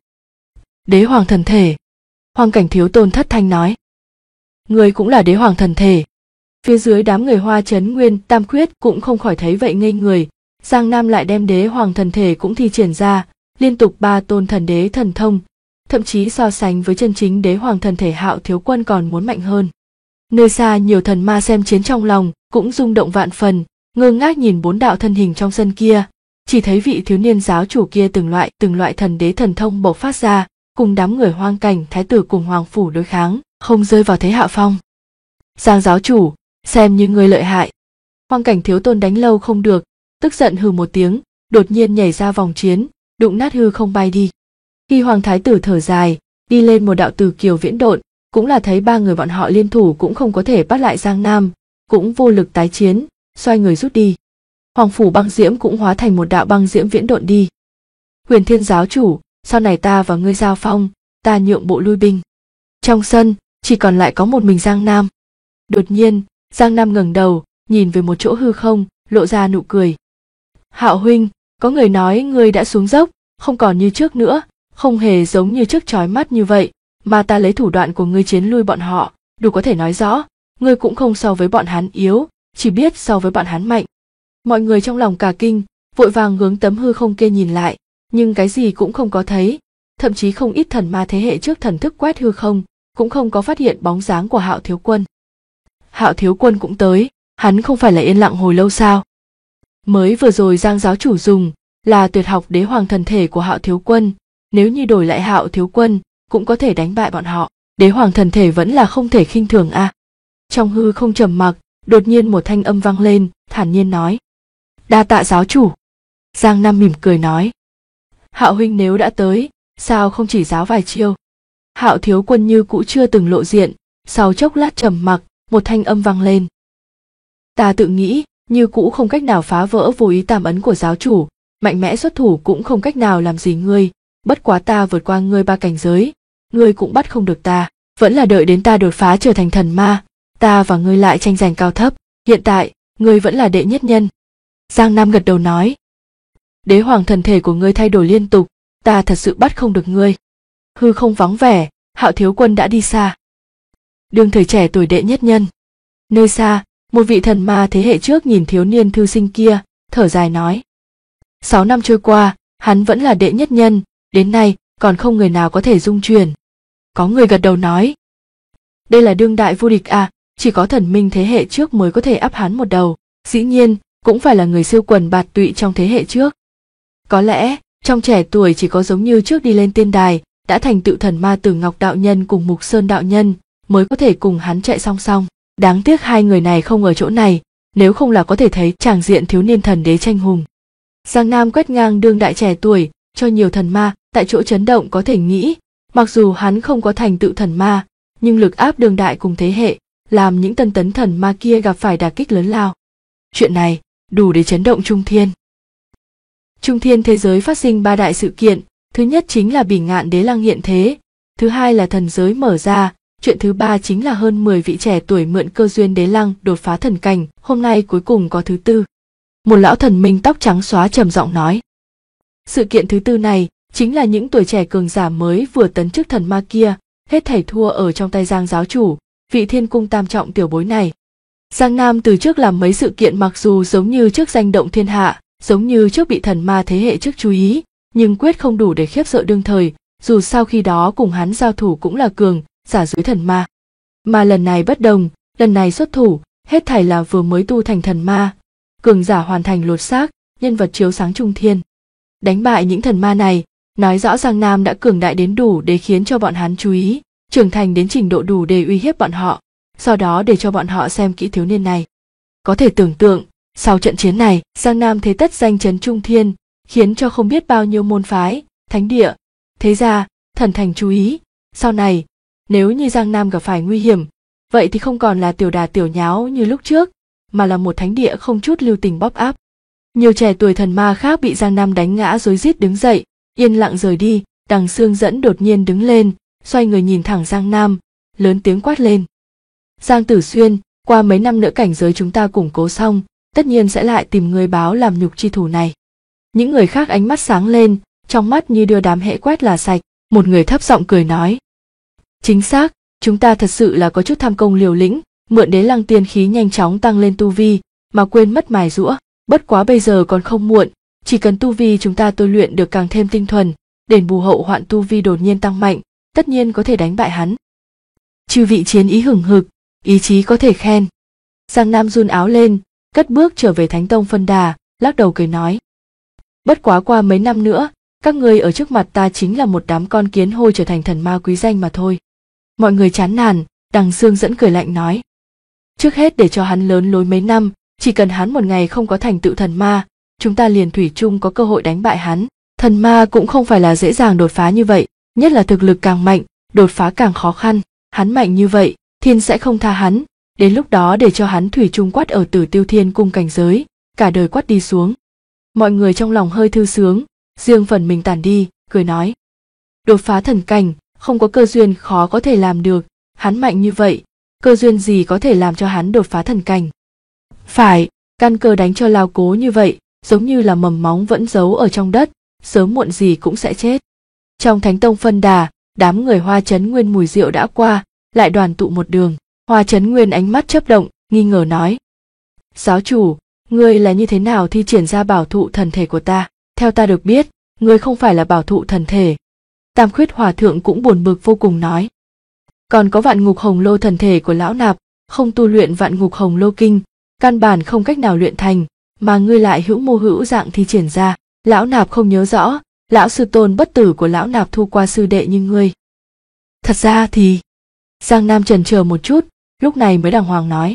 Đế Hoàng Thần Thể, Hoang Cảnh Thiếu Tôn thất thanh nói. Người cũng là Đế Hoàng Thần Thể. Phía dưới đám người Hoa Chấn Nguyên Tam Quyết cũng không khỏi thấy vậy ngây người, Giang Nam lại đem Đế Hoàng Thần Thể cũng thi triển ra, liên tục 3 tôn thần đế thần thông, thậm chí so sánh với chân chính Đế Hoàng Thần Thể Hạo Thiếu Quân còn muốn mạnh hơn. Nơi xa nhiều thần ma xem chiến trong lòng cũng rung động vạn phần, ngơ ngác nhìn 4 đạo thân hình trong sân kia, chỉ thấy vị thiếu niên giáo chủ kia từng loại thần đế thần thông bộc phát ra, cùng đám người Hoang Cảnh Thái tử cùng Hoàng Phủ đối kháng, không rơi vào thế hạ phong. Giang giáo chủ, xem như người lợi hại. Hoang Cảnh Thiếu Tôn đánh lâu không được, tức giận hừ một tiếng, đột nhiên nhảy ra vòng chiến, đụng nát hư không bay đi. Khi Hoàng Thái tử thở dài, đi lên một đạo tử kiều viễn độn, cũng là thấy 3 người bọn họ liên thủ cũng không có thể bắt lại Giang Nam, cũng vô lực tái chiến, xoay người rút đi. Hoàng Phủ Băng Diễm cũng hóa thành một đạo băng diễm viễn độn đi. Huyền Thiên giáo chủ, sau này ta và ngươi giao phong, ta nhượng bộ lui binh. Trong sân chỉ còn lại có một mình Giang Nam. Đột nhiên Giang Nam ngẩng đầu nhìn về một chỗ hư không, lộ ra nụ cười. Hạo huynh, có người nói ngươi đã xuống dốc, không còn như trước nữa, không hề giống như trước chói mắt như vậy, mà ta lấy thủ đoạn của ngươi chiến lui bọn họ, đủ có thể nói rõ, ngươi cũng không so với bọn hắn yếu, chỉ biết so với bọn hắn mạnh. Mọi người trong lòng cả kinh, vội vàng hướng tấm hư không kia nhìn lại, nhưng cái gì cũng không có thấy, thậm chí không ít thần ma thế hệ trước thần thức quét hư không, cũng không có phát hiện bóng dáng của Hạo Thiếu Quân. Hạo Thiếu Quân cũng tới, hắn không phải là yên lặng hồi lâu sao? Mới vừa rồi Giang giáo chủ dùng là tuyệt học Đế Hoàng Thần Thể của Hạo Thiếu Quân, nếu như đổi lại Hạo Thiếu Quân cũng có thể đánh bại bọn họ. Đế Hoàng Thần Thể vẫn là không thể khinh thường a. Trong hư không trầm mặc, đột nhiên một thanh âm vang lên, thản nhiên nói: đa tạ giáo chủ. Giang Nam mỉm cười nói: Hạo huynh nếu đã tới, sao không chỉ giáo vài chiêu? Hạo Thiếu Quân như cũ chưa từng lộ diện, sau chốc lát trầm mặc, một thanh âm vang lên: ta tự nghĩ như cũ không cách nào phá vỡ vô ý tàm ấn của giáo chủ, mạnh mẽ xuất thủ cũng không cách nào làm gì ngươi, bất quá ta vượt qua ngươi 3 cảnh giới, ngươi cũng bắt không được ta, vẫn là đợi đến ta đột phá trở thành thần ma, ta và ngươi lại tranh giành cao thấp, hiện tại ngươi vẫn là đệ nhất nhân. Giang Nam gật đầu nói: Đế Hoàng Thần Thể của ngươi thay đổi liên tục, ta thật sự bắt không được ngươi. Hư không vắng vẻ, Hạo Thiếu Quân đã đi xa. Đương thời trẻ tuổi đệ nhất nhân. Nơi xa, một vị thần ma thế hệ trước nhìn thiếu niên thư sinh kia, thở dài nói: 6 năm trôi qua, hắn vẫn là đệ nhất nhân, đến nay còn không người nào có thể dung chuyển. Có người gật đầu nói: đây là đương đại vô địch à, chỉ có thần minh thế hệ trước mới có thể áp hắn một đầu, dĩ nhiên cũng phải là người siêu quần bạt tụy trong thế hệ trước. Có lẽ trong trẻ tuổi chỉ có giống như trước đi lên tiên đài đã thành tựu thần ma Tử Ngọc đạo nhân cùng Mục Sơn đạo nhân mới có thể cùng hắn chạy song song. Đáng tiếc hai người này không ở chỗ này, nếu không là có thể thấy tràng diện thiếu niên thần đế tranh hùng. Giang Nam quét ngang đương đại trẻ tuổi, cho nhiều thần ma tại chỗ chấn động có thể nghĩ, mặc dù hắn không có thành tựu thần ma, nhưng lực áp đương đại cùng thế hệ, làm những tân tấn thần ma kia gặp phải đả kích lớn lao. Chuyện này đủ để chấn động Trung Thiên. Trung Thiên thế giới phát sinh 3 đại sự kiện, thứ nhất chính là Bỉ Ngạn Đế Lăng hiện thế, thứ hai là thần giới mở ra, chuyện thứ ba chính là hơn 10 vị trẻ tuổi mượn cơ duyên Đế Lăng đột phá thần cảnh, hôm nay cuối cùng có thứ tư. Một lão thần minh tóc trắng xóa trầm giọng nói: sự kiện thứ tư này chính là những tuổi trẻ cường giả mới vừa tấn chức thần ma kia, hết thảy thua ở trong tay Giang giáo chủ, vị Thiên Cung tam trọng tiểu bối này. Giang Nam từ trước làm mấy sự kiện mặc dù giống như trước danh động thiên hạ, giống như trước bị thần ma thế hệ trước chú ý, nhưng quyết không đủ để khiếp sợ đương thời, dù sao khi đó cùng hắn giao thủ cũng là cường giả dưới thần ma. Mà lần này bất đồng, lần này xuất thủ, hết thảy là vừa mới tu thành thần ma, cường giả hoàn thành lột xác, nhân vật chiếu sáng Trung Thiên. Đánh bại những thần ma này, nói rõ Giang Nam đã cường đại đến đủ để khiến cho bọn hắn chú ý, trưởng thành đến trình độ đủ để uy hiếp bọn họ. sau đó để cho bọn họ xem kỹ thiếu niên này. Có thể tưởng tượng, sau trận chiến này, Giang Nam thế tất danh chấn trung thiên, khiến cho không biết bao nhiêu môn phái, thánh địa, thế gia, thần thành chú ý. Sau này, nếu như Giang Nam gặp phải nguy hiểm, vậy thì không còn là tiểu đà tiểu nháo như lúc trước, mà là một thánh địa không chút lưu tình bóp áp. Nhiều trẻ tuổi thần ma khác bị Giang Nam đánh ngã rối rít đứng dậy, yên lặng rời đi. Đằng Xương Dẫn đột nhiên đứng lên, xoay người nhìn thẳng Giang Nam, lớn tiếng quát lên. Giang Tử Xuyên, qua mấy năm nữa cảnh giới chúng ta củng cố xong, tất nhiên sẽ lại tìm người báo làm nhục chi thủ này. Những người khác ánh mắt sáng lên, trong mắt như đưa đám hễ quét là sạch. Một người thấp giọng cười nói. Chính xác, chúng ta thật sự là có chút tham công liều lĩnh, mượn Đế Lăng tiên khí nhanh chóng tăng lên tu vi, mà quên mất mài giũa. Bất quá bây giờ còn không muộn, chỉ cần tu vi chúng ta tôi luyện được càng thêm tinh thuần, đền bù hậu hoạn tu vi đột nhiên tăng mạnh, tất nhiên có thể đánh bại hắn. Chư vị chiến ý hừng hực, ý chí có thể khen. Giang Nam run áo lên, cất bước trở về Thánh Tông phân đà, lắc đầu cười nói. Bất quá qua mấy năm nữa, các ngươi ở trước mặt ta chính là một đám con kiến hôi trở thành thần ma quý danh mà thôi. Mọi người chán nản, Đằng Xương Dẫn cười lạnh nói. Trước hết để cho hắn lớn lối mấy năm, chỉ cần hắn một ngày không có thành tựu thần ma, chúng ta liền thủy chung có cơ hội đánh bại hắn. Thần ma cũng không phải là dễ dàng đột phá như vậy, nhất là thực lực càng mạnh, đột phá càng khó khăn. Hắn mạnh như vậy, thiên sẽ không tha hắn, đến lúc đó để cho hắn thủy chung quát ở Tử Tiêu Thiên cung cảnh giới, cả đời quát đi xuống. Mọi người trong lòng hơi thư sướng, riêng phần mình tản đi, cười nói. Đột phá thần cảnh, không có cơ duyên khó có thể làm được, hắn mạnh như vậy, cơ duyên gì có thể làm cho hắn đột phá thần cảnh. Phải, căn cơ đánh cho lao cố như vậy, giống như là mầm móng vẫn giấu ở trong đất, sớm muộn gì cũng sẽ chết. Trong Thánh Tông phân đà, đám người Hoa Chấn Nguyên mùi rượu đã qua, lại đoàn tụ một đường. Hoa Chấn Nguyên ánh mắt chớp động, nghi ngờ nói. Giáo chủ, ngươi là như thế nào thi triển ra bảo thụ thần thể của ta? Theo ta được biết, ngươi không phải là bảo thụ thần thể. Tam Khuyết Hòa Thượng cũng buồn bực vô cùng nói. Còn có Vạn Ngục Hồng Lô thần thể của lão nạp, không tu luyện Vạn Ngục Hồng Lô kinh, căn bản không cách nào luyện thành, mà ngươi lại hữu mô hữu dạng thi triển ra. Lão nạp không nhớ rõ, lão sư tôn bất tử của lão nạp thu qua sư đệ như ngươi. Thật ra thì... Giang Nam chần chờ một chút, lúc này mới đàng hoàng nói.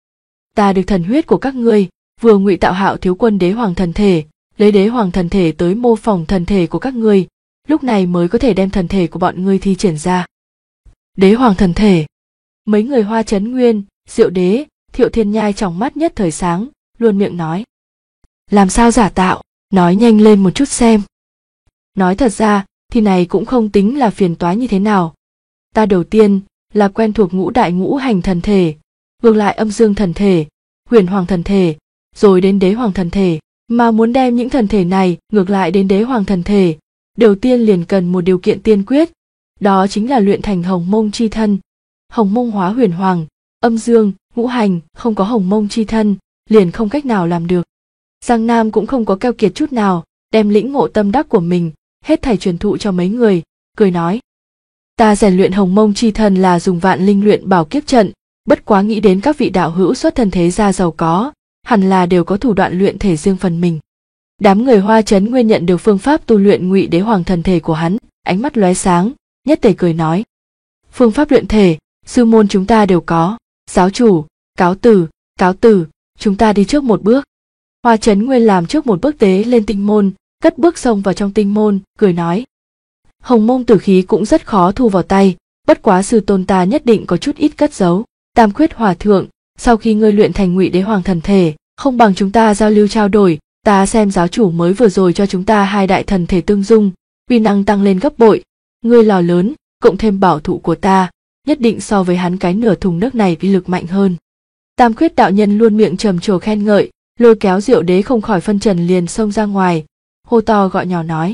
Ta được thần huyết của các ngươi, vừa ngụy tạo Hạo thiếu quân đế hoàng thần thể, lấy đế hoàng thần thể tới mô phỏng thần thể của các ngươi, lúc này mới có thể đem thần thể của bọn ngươi thi triển ra. Đế hoàng thần thể. Mấy người Hoa Chấn Nguyên, Diệu Đế, Thiệu Thiên Nhai trong mắt nhất thời sáng, luôn miệng nói. Làm sao giả tạo, nói nhanh lên một chút xem. Nói thật ra, thì này cũng không tính là phiền toái như thế nào. Ta đầu tiên là quen thuộc ngũ đại ngũ hành thần thể, ngược lại âm dương thần thể, huyền hoàng thần thể, rồi đến đế hoàng thần thể. Mà muốn đem những thần thể này ngược lại đến đế hoàng thần thể, đầu tiên liền cần một điều kiện tiên quyết, đó chính là luyện thành hồng mông chi thân. Hồng mông hóa huyền hoàng, âm dương, ngũ hành, không có hồng mông chi thân, liền không cách nào làm được. Giang Nam cũng không có keo kiệt chút nào, đem lĩnh ngộ tâm đắc của mình, hết thảy truyền thụ cho mấy người, cười nói. Ta rèn luyện hồng mông chi thân là dùng vạn linh luyện bảo kiếp trận, bất quá nghĩ đến các vị đạo hữu xuất thân thế gia giàu có, hẳn là đều có thủ đoạn luyện thể riêng phần mình. Đám người Hoa Chấn Nguyên nhận được phương pháp tu luyện ngụy đế hoàng thần thể của hắn, ánh mắt lóe sáng, nhất tề cười nói. Phương pháp luyện thể, sư môn chúng ta đều có, giáo chủ, cáo từ, chúng ta đi trước một bước. Hoa Chấn Nguyên làm trước một bước tế lên tinh môn, cất bước xông vào trong tinh môn, cười nói. Hồng mông tử khí cũng rất khó thu vào tay, bất quá sư tôn ta nhất định có chút ít cất giấu. Tam Khuyết Hòa Thượng, sau khi ngươi luyện thành ngụy đế hoàng thần thể, không bằng chúng ta giao lưu trao đổi, ta xem giáo chủ mới vừa rồi cho chúng ta hai đại thần thể tương dung, uy năng tăng lên gấp bội, ngươi lò lớn, cộng thêm bảo thụ của ta, nhất định so với hắn cái nửa thùng nước này uy lực mạnh hơn. Tam Khuyết đạo nhân luôn miệng trầm trồ khen ngợi, lôi kéo Diệu Đế không khỏi phân trần liền xông ra ngoài, hô to gọi nhỏ nói.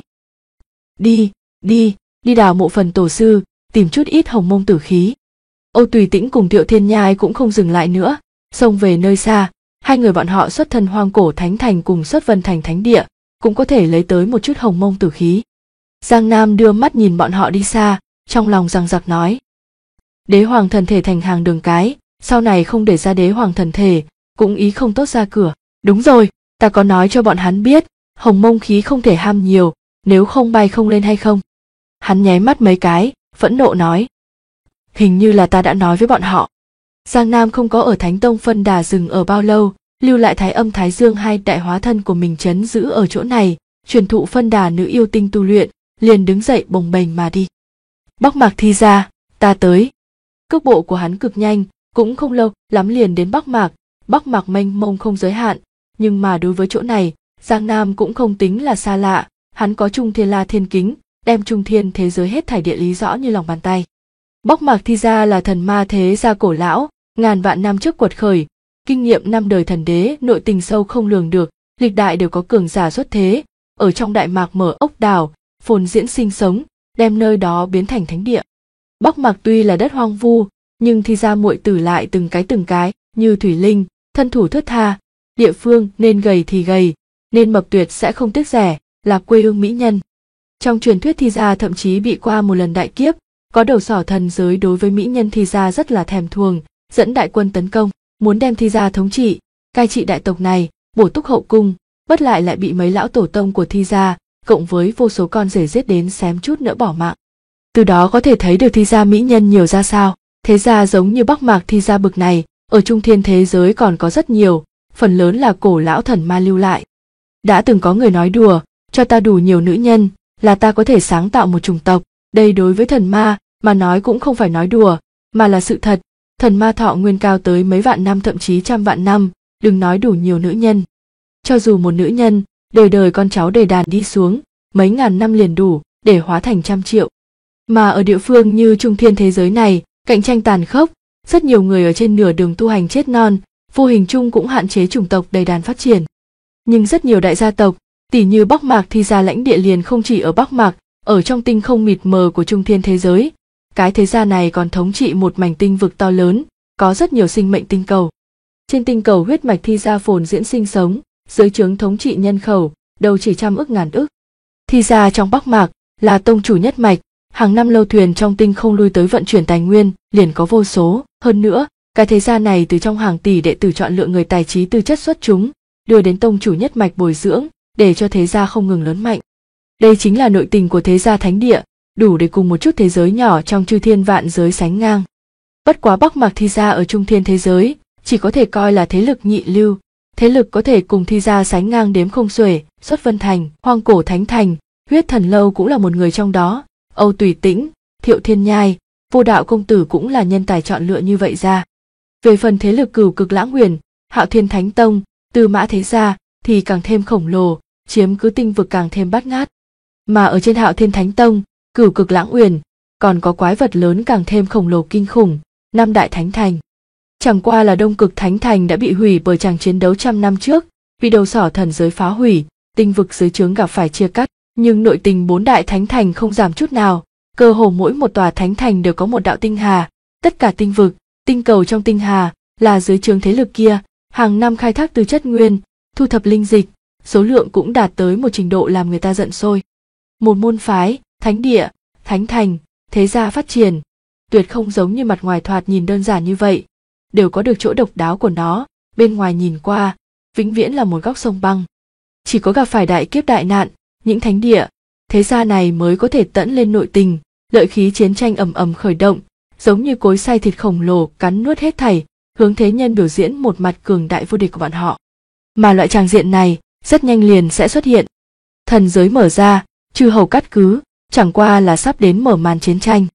Đi đào mộ phần tổ sư, tìm chút ít hồng mông tử khí. Âu Tùy Tĩnh cùng Thiệu Thiên Nhai cũng không dừng lại nữa, xông về nơi xa, hai người bọn họ xuất thân Hoang Cổ Thánh Thành cùng xuất Vân Thành Thánh Địa, cũng có thể lấy tới một chút hồng mông tử khí. Giang Nam đưa mắt nhìn bọn họ đi xa, trong lòng giằng giặc nói. Đế hoàng thần thể thành hàng đường cái, sau này không để ra đế hoàng thần thể, cũng ý không tốt ra cửa. Đúng rồi, ta có nói cho bọn hắn biết, hồng mông khí không thể ham nhiều, nếu không bay không lên hay không. Hắn nháy mắt mấy cái, phẫn nộ nói. Hình như là ta đã nói với bọn họ. Giang Nam không có ở Thánh Tông Phân Đà dừng ở bao lâu, lưu lại Thái Âm Thái Dương hai đại hóa thân của mình trấn giữ ở chỗ này, truyền thụ Phân Đà nữ yêu tinh tu luyện, liền đứng dậy bồng bềnh mà đi. Bắc Mạc Thi Gia, ta tới. Cước bộ của hắn cực nhanh, cũng không lâu lắm liền đến Bắc Mạc mênh mông không giới hạn, nhưng mà đối với chỗ này, Giang Nam cũng không tính là xa lạ, hắn có Trung Thiên La Thiên Kính, đem Trung Thiên thế giới hết thảy địa lý rõ như lòng bàn tay. Bắc Mạc Thi Gia là thần ma thế gia cổ lão, ngàn vạn năm trước quật khởi, kinh nghiệm năm đời thần đế, nội tình sâu không lường được, lịch đại đều có cường giả xuất thế, ở trong Đại Mạc mở ốc đảo, phồn diễn sinh sống, đem nơi đó biến thành thánh địa. Bắc Mạc tuy là đất hoang vu, nhưng Thi Gia muội tử lại từng cái như thủy linh, thân thủ thướt tha, địa phương nên gầy thì gầy, nên mập tuyệt sẽ không tiếc rẻ, là quê hương mỹ nhân. Trong truyền thuyết Thi Gia thậm chí bị qua một lần đại kiếp, có đầu sỏ thần giới đối với mỹ nhân Thi Gia rất là thèm thuồng, dẫn đại quân tấn công, muốn đem Thi Gia thống trị, cai trị đại tộc này, bổ túc hậu cung, bất lại bị mấy lão tổ tông của Thi Gia, cộng với vô số con rể giết đến xém chút nữa bỏ mạng. Từ đó có thể thấy được Thi Gia mỹ nhân nhiều ra sao. Thế gia giống như Bắc Mạc Thi Gia bực này, ở Trung Thiên thế giới còn có rất nhiều, phần lớn là cổ lão thần ma lưu lại. Đã từng có người nói đùa, cho ta đủ nhiều nữ nhân, là ta có thể sáng tạo một chủng tộc. Đây đối với thần ma mà nói cũng không phải nói đùa, mà là sự thật. Thần ma thọ nguyên cao tới mấy vạn năm thậm chí trăm vạn năm, đừng nói đủ nhiều nữ nhân. Cho dù một nữ nhân, đời đời con cháu đầy đàn đi xuống, mấy ngàn năm liền đủ để hóa thành trăm triệu. Mà ở địa phương như Trung Thiên thế giới này, cạnh tranh tàn khốc, rất nhiều người ở trên nửa đường tu hành chết non, vô hình chung cũng hạn chế chủng tộc đầy đàn phát triển. Nhưng rất nhiều đại gia tộc, tỉ như Bắc Mạc Thi Gia lãnh địa liền không chỉ ở Bắc Mạc, ở trong tinh không mịt mờ của Trung Thiên thế giới, cái thế gia này còn thống trị một mảnh tinh vực to lớn, có rất nhiều sinh mệnh tinh cầu. Trên tinh cầu huyết mạch Thi Gia phồn diễn sinh sống, dưới trướng thống trị nhân khẩu, đâu chỉ trăm ức ngàn ức. Thi Gia trong Bắc Mạc là tông chủ nhất mạch, hàng năm lâu thuyền trong tinh không lui tới vận chuyển tài nguyên, liền có vô số. Hơn nữa, cái thế gia này từ trong hàng tỷ đệ tử chọn lựa người tài trí tư chất xuất chúng, đưa đến tông chủ nhất mạch bồi dưỡng, để cho thế gia không ngừng lớn mạnh. Đây chính là nội tình của thế gia thánh địa, đủ để cùng một chút thế giới nhỏ trong chư thiên vạn giới sánh ngang. Bất quá Bắc Mạc Thi Gia ở Trung Thiên thế giới, chỉ có thể coi là thế lực nhị lưu, thế lực có thể cùng Thi Gia sánh ngang đếm không xuể. Xuất Vân Thành, Hoang Cổ Thánh Thành, Huyết Thần Lâu cũng là một người trong đó, Âu Tùy Tĩnh, Thiệu Thiên Nhai, Vô Đạo Công Tử cũng là nhân tài chọn lựa như vậy ra. Về phần thế lực Cửu Cực Lãng Huyền, Hạo Thiên Thánh Tông, Tư Mã thế gia thì càng thêm khổng lồ, chiếm cứ tinh vực càng thêm bát ngát. Mà ở trên Hạo Thiên Thánh Tông, Cửu Cực Lãng Huyền, còn có quái vật lớn càng thêm khổng lồ kinh khủng, Năm Đại Thánh Thành. Chẳng qua là Đông Cực Thánh Thành đã bị hủy bởi tràng chiến đấu trăm năm trước, vì đầu sỏ thần giới phá hủy, tinh vực dưới trướng gặp phải chia cắt, nhưng nội tình bốn đại thánh thành không giảm chút nào, cơ hồ mỗi một tòa thánh thành đều có một đạo tinh hà, tất cả tinh vực, tinh cầu trong tinh hà là dưới trướng thế lực kia, hàng năm khai thác từ chất nguyên, thu thập linh dịch, số lượng cũng đạt tới một trình độ làm người ta giận sôi. Một môn phái, thánh địa, thánh thành, thế gia phát triển, tuyệt không giống như mặt ngoài thoạt nhìn đơn giản như vậy, đều có được chỗ độc đáo của nó, bên ngoài nhìn qua, vĩnh viễn là một góc sông băng. Chỉ có gặp phải đại kiếp đại nạn, những thánh địa, thế gia này mới có thể tẫn lên nội tình, lợi khí chiến tranh ầm ầm khởi động, giống như cối xay thịt khổng lồ cắn nuốt hết thảy, hướng thế nhân biểu diễn một mặt cường đại vô địch của bọn họ. Mà loại tràng diện này, rất nhanh liền sẽ xuất hiện. Thần giới mở ra, chư hầu cắt cứ, chẳng qua là sắp đến mở màn chiến tranh.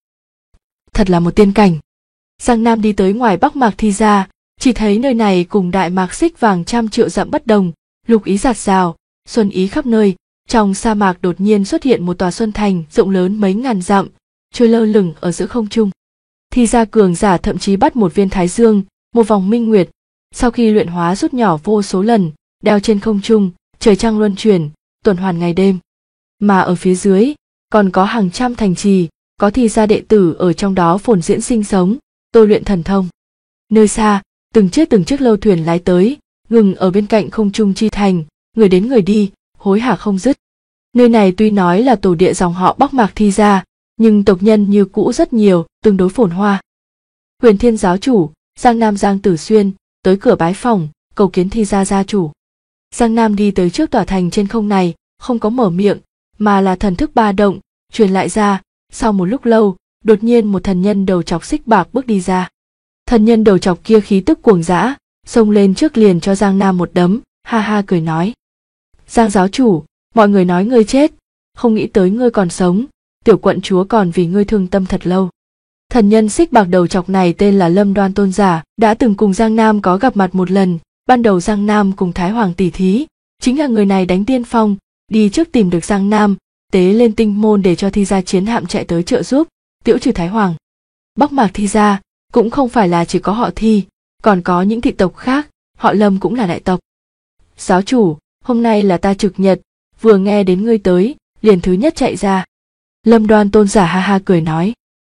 Thật là một tiên cảnh. Giang Nam đi tới ngoài Bắc Mạc Thi Gia, chỉ thấy nơi này cùng Đại Mạc xích vàng trăm triệu dặm bất đồng, lục ý rạt rào, xuân ý khắp nơi. Trong sa mạc đột nhiên xuất hiện một tòa xuân thành rộng lớn mấy ngàn dặm, trôi lơ lửng ở giữa không trung. Thi Gia cường giả thậm chí bắt một viên thái dương, một vòng minh nguyệt, sau khi luyện hóa rút nhỏ vô số lần, đeo trên không trung, trời trăng luân chuyển, tuần hoàn ngày đêm. Mà ở phía dưới, còn có hàng trăm thành trì, có Thi Gia đệ tử ở trong đó phồn diễn sinh sống, tôi luyện thần thông. Nơi xa, từng chiếc lâu thuyền lái tới, ngừng ở bên cạnh không trung chi thành, người đến người đi, hối hả không dứt. Nơi này tuy nói là tổ địa dòng họ Bắc Mạc Thi Gia, nhưng tộc nhân như cũ rất nhiều, tương đối phồn hoa. Huyền Thiên giáo chủ, Giang Nam Giang Tử Xuyên, tới cửa bái phỏng, cầu kiến Thi Gia gia chủ. Giang Nam đi tới trước tòa thành trên không này, không có mở miệng, mà là thần thức ba động, truyền lại ra. Sau một lúc lâu, đột nhiên một thần nhân đầu chọc xích bạc bước đi ra. Thần nhân đầu chọc kia khí tức cuồng dã, xông lên trước liền cho Giang Nam một đấm, ha ha cười nói. Giang giáo chủ, mọi người nói ngươi chết, không nghĩ tới ngươi còn sống, tiểu quận chúa còn vì ngươi thương tâm thật lâu. Thần nhân xích bạc đầu chọc này tên là Lâm Đoan Tôn giả, đã từng cùng Giang Nam có gặp mặt một lần, ban đầu Giang Nam cùng Thái Hoàng tỷ thí, chính là người này đánh tiên phong, đi trước tìm được Giang Nam, tế lên tinh môn để cho Thi gia chiến hạm chạy tới trợ giúp, tiễu trừ Thái Hoàng. Bắc Mạc Thi gia cũng không phải là chỉ có họ Thi, còn có những thị tộc khác, họ Lâm cũng là đại tộc. Giáo chủ, hôm nay là ta trực nhật, vừa nghe đến ngươi tới, liền thứ nhất chạy ra. Lâm Đoan Tôn giả ha ha cười nói.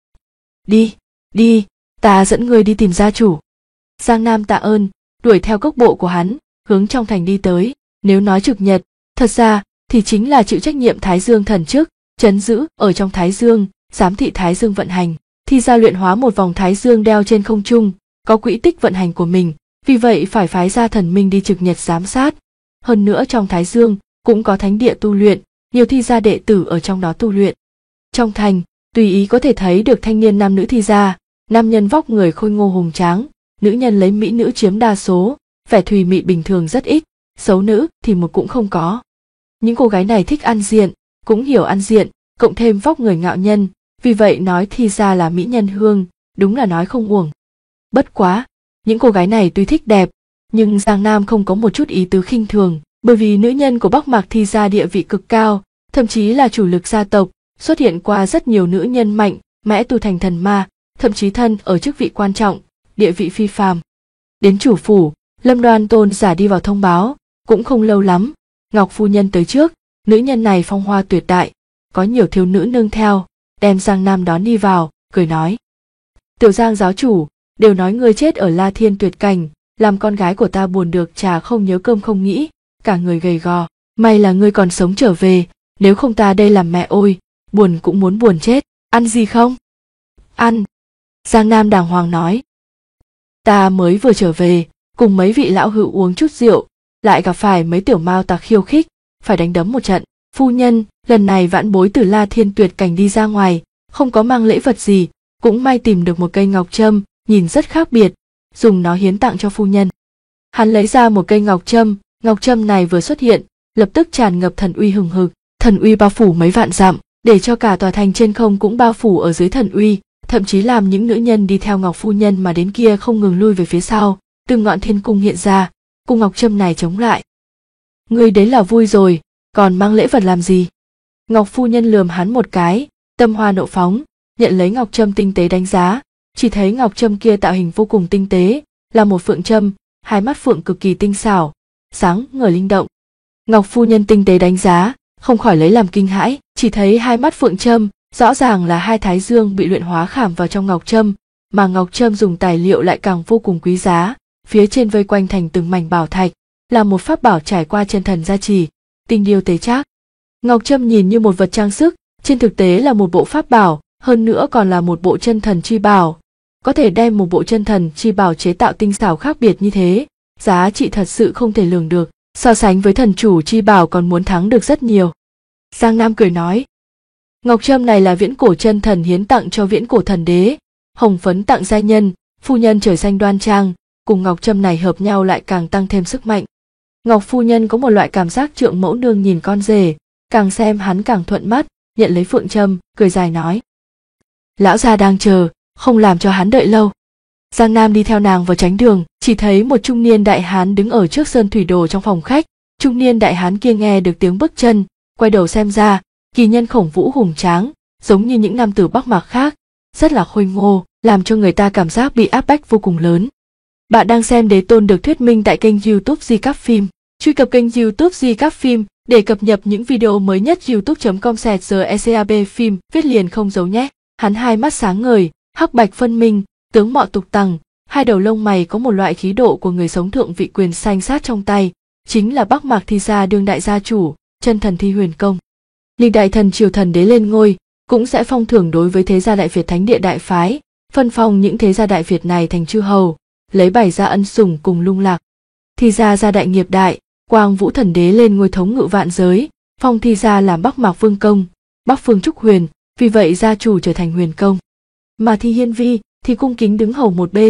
Đi, ta dẫn ngươi đi tìm gia chủ. Giang Nam tạ ơn, đuổi theo cốc bộ của hắn, hướng trong thành đi tới. Nếu nói trực nhật, thật ra thì chính là chịu trách nhiệm Thái Dương thần chức, trấn giữ ở trong Thái Dương, giám thị Thái Dương vận hành. Thi gia luyện hóa một vòng Thái Dương đeo trên không trung, có quỹ tích vận hành của mình, vì vậy phải phái ra thần minh đi trực nhật giám sát. Hơn nữa trong Thái Dương cũng có thánh địa tu luyện, nhiều thi gia đệ tử ở trong đó tu luyện. Trong thành, tùy ý có thể thấy được thanh niên nam nữ thi gia, nam nhân vóc người khôi ngô hùng tráng, nữ nhân lấy mỹ nữ chiếm đa số, vẻ thùy mị bình thường rất ít, xấu nữ thì một cũng không có. Những cô gái này thích ăn diện, cũng hiểu ăn diện, cộng thêm vóc người ngạo nhân, vì vậy nói thi gia là mỹ nhân hương, đúng là nói không uổng. Bất quá, những cô gái này tuy thích đẹp, nhưng Giang Nam không có một chút ý tứ khinh thường, bởi vì nữ nhân của Bắc Mạc Thi gia địa vị cực cao, thậm chí là chủ lực gia tộc, xuất hiện qua rất nhiều nữ nhân mạnh mẽ tu thành thần ma, thậm chí thân ở chức vị quan trọng, địa vị phi phàm. Đến chủ phủ, Lâm Đoan Tôn giả đi vào thông báo, cũng không lâu lắm, Ngọc phu nhân tới trước, nữ nhân này phong hoa tuyệt đại, có nhiều thiếu nữ nương theo, đem Giang Nam đón đi vào, cười nói. Tiểu Giang giáo chủ, đều nói ngươi chết ở La Thiên Tuyệt Cảnh, làm con gái của ta buồn được trà không nhớ cơm không nghĩ, cả người gầy gò, may là ngươi còn sống trở về, nếu không ta đây làm mẹ ôi, buồn cũng muốn buồn chết, ăn gì không? Ăn. Giang Nam đàng hoàng nói. Ta mới vừa trở về, cùng mấy vị lão hữu uống chút rượu, lại gặp phải mấy tiểu mao tặc khiêu khích, phải đánh đấm một trận. Phu nhân, lần này vãn bối từ La Thiên Tuyệt Cảnh đi ra ngoài, không có mang lễ vật gì, cũng may tìm được một cây ngọc trâm, nhìn rất khác biệt, dùng nó hiến tặng cho phu nhân. Hắn lấy ra một cây ngọc trâm này vừa xuất hiện, lập tức tràn ngập thần uy hừng hực, thần uy bao phủ mấy vạn dặm, để cho cả tòa thành trên không cũng bao phủ ở dưới thần uy, thậm chí làm những nữ nhân đi theo Ngọc phu nhân mà đến kia không ngừng lui về phía sau, từng ngọn thiên cung hiện ra, cùng ngọc trâm này chống lại. Ngươi đến là vui rồi, còn mang lễ vật làm gì? Ngọc phu nhân lườm hắn một cái, tâm hoa nộ phóng, nhận lấy ngọc trâm tinh tế đánh giá, chỉ thấy ngọc trâm kia tạo hình vô cùng tinh tế, là một phượng trâm, hai mắt phượng cực kỳ tinh xảo, sáng ngời linh động. Ngọc phu nhân tinh tế đánh giá, không khỏi lấy làm kinh hãi, chỉ thấy hai mắt phượng trâm, rõ ràng là hai thái dương bị luyện hóa khảm vào trong ngọc trâm, mà ngọc trâm dùng tài liệu lại càng vô cùng quý giá, phía trên vây quanh thành từng mảnh bảo thạch, là một pháp bảo trải qua chân thần gia trì, tinh điêu tế trác. Ngọc trâm nhìn như một vật trang sức, trên thực tế là một bộ pháp bảo, hơn nữa còn là một bộ chân thần chi bảo. Có thể đem một bộ chân thần chi bảo chế tạo tinh xảo khác biệt như thế, giá trị thật sự không thể lường được, so sánh với thần chủ chi bảo còn muốn thắng được rất nhiều. Giang Nam cười nói, ngọc trâm này là viễn cổ chân thần hiến tặng cho viễn cổ thần đế, hồng phấn tặng gia nhân, phu nhân trời xanh đoan trang, cùng ngọc trâm này hợp nhau lại càng tăng thêm sức mạnh. Ngọc phu nhân có một loại cảm giác trượng mẫu nương nhìn con rể, càng xem hắn càng thuận mắt, nhận lấy phượng trâm, cười dài nói. Lão gia đang chờ, không làm cho hắn đợi lâu. Giang Nam đi theo nàng vào tránh đường, chỉ thấy một trung niên đại hán đứng ở trước sơn thủy đồ trong phòng khách. Trung niên đại hán kia nghe được tiếng bước chân, quay đầu xem ra, kỳ nhân khổng vũ hùng tráng, giống như những nam tử Bắc Mạc khác, rất là khôi ngô, làm cho người ta cảm giác bị áp bách vô cùng lớn. Bạn đang xem Đế Tôn được thuyết minh tại kênh YouTube Di Cáp Phim. Truy cập kênh YouTube Di Cáp Phim để cập nhật những video mới nhất. youtube.com/GECAB phim viết liền không giấu nhé. Hắn hai mắt sáng ngời, hắc bạch phân minh, tướng mạo tục tằng, hai đầu lông mày có một loại khí độ của người sống thượng vị, quyền xanh sát trong tay, chính là Bắc Mạc Thi gia đương đại gia chủ, chân thần Thi Huyền Công. Lịch đại thần triều thần đế lên ngôi, cũng sẽ phong thưởng đối với thế gia Đại Việt thánh địa đại phái, phân phong những thế gia Đại Việt này thành chư hầu, lấy bày ra ân sủng cùng lung lạc. Thi gia gia đại nghiệp đại, Quang Vũ thần đế lên ngôi thống ngự vạn giới, phong Thi gia làm Bắc Mạc Vương Công, Bắc Phương Trúc Huyền, vì vậy gia chủ trở thành Huyền Công. Mà Thi Hiên Vi thì cung kính đứng hầu một bên,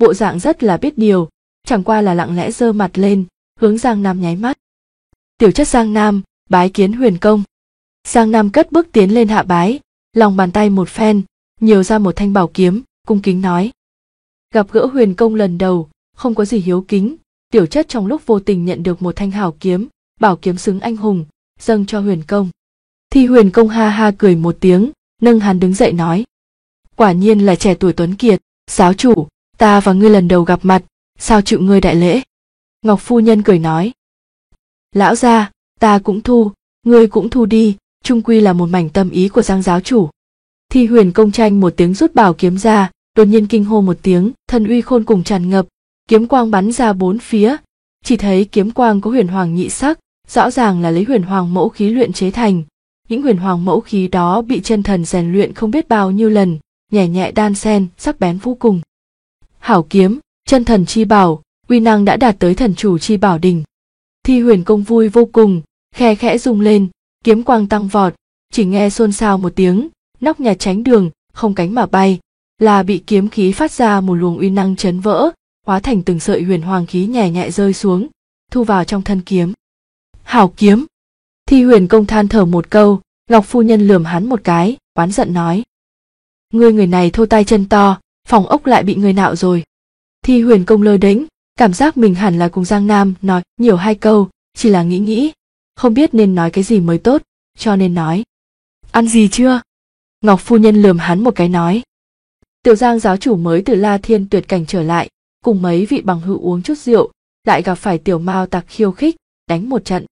bộ dạng rất là biết điều, chẳng qua là lặng lẽ giơ mặt lên, hướng Giang Nam nháy mắt. Tiểu chất Giang Nam, bái kiến Huyền công. Giang Nam cất bước tiến lên hạ bái, lòng bàn tay một phen, nhiều ra một thanh bảo kiếm, cung kính nói. Gặp gỡ Huyền công lần đầu, không có gì hiếu kính, tiểu chất trong lúc vô tình nhận được một thanh hảo kiếm, bảo kiếm xứng anh hùng, dâng cho Huyền công. Thì Huyền công ha ha cười một tiếng, nâng hắn đứng dậy nói. Quả nhiên là trẻ tuổi tuấn kiệt, giáo chủ, ta và ngươi lần đầu gặp mặt, sao chịu ngươi đại lễ? Ngọc phu nhân cười nói. Lão gia, ta cũng thu, ngươi cũng thu đi, chung quy là một mảnh tâm ý của Giang giáo chủ. Thì Huyền công tranh một tiếng rút bảo kiếm ra, đột nhiên kinh hô một tiếng, thần uy khôn cùng tràn ngập, kiếm quang bắn ra bốn phía, chỉ thấy kiếm quang có huyền hoàng nhị sắc, rõ ràng là lấy huyền hoàng mẫu khí luyện chế thành. Những huyền hoàng mẫu khí đó bị chân thần rèn luyện không biết bao nhiêu lần, nhẹ nhẹ đan xen, sắc bén vô cùng. Hảo kiếm, chân thần chi bảo, uy năng đã đạt tới thần chủ chi bảo đỉnh. Thì Huyền công vui vô cùng, khe khẽ rung lên, kiếm quang tăng vọt, chỉ nghe xôn xao một tiếng, nóc nhà tránh đường, không cánh mà bay, là bị kiếm khí phát ra một luồng uy năng chấn vỡ, hóa thành từng sợi huyền hoàng khí nhẹ nhẹ rơi xuống, thu vào trong thân kiếm. Hảo kiếm. Thì Huyền công than thở một câu, Ngọc phu nhân lườm hắn một cái, oán giận nói. Ngươi người này thô tay chân to, phòng ốc lại bị người nạo rồi. Thì Huyền công lơ đễnh, cảm giác mình hẳn là cùng Giang Nam nói nhiều hai câu, chỉ là nghĩ, không biết nên nói cái gì mới tốt, cho nên nói. Ăn gì chưa? Ngọc phu nhân lườm hắn một cái nói. Tiểu Giang giáo chủ mới từ La Thiên tuyệt cảnh trở lại, cùng mấy vị bằng hữu uống chút rượu, lại gặp phải tiểu mao tặc khiêu khích, đánh một trận.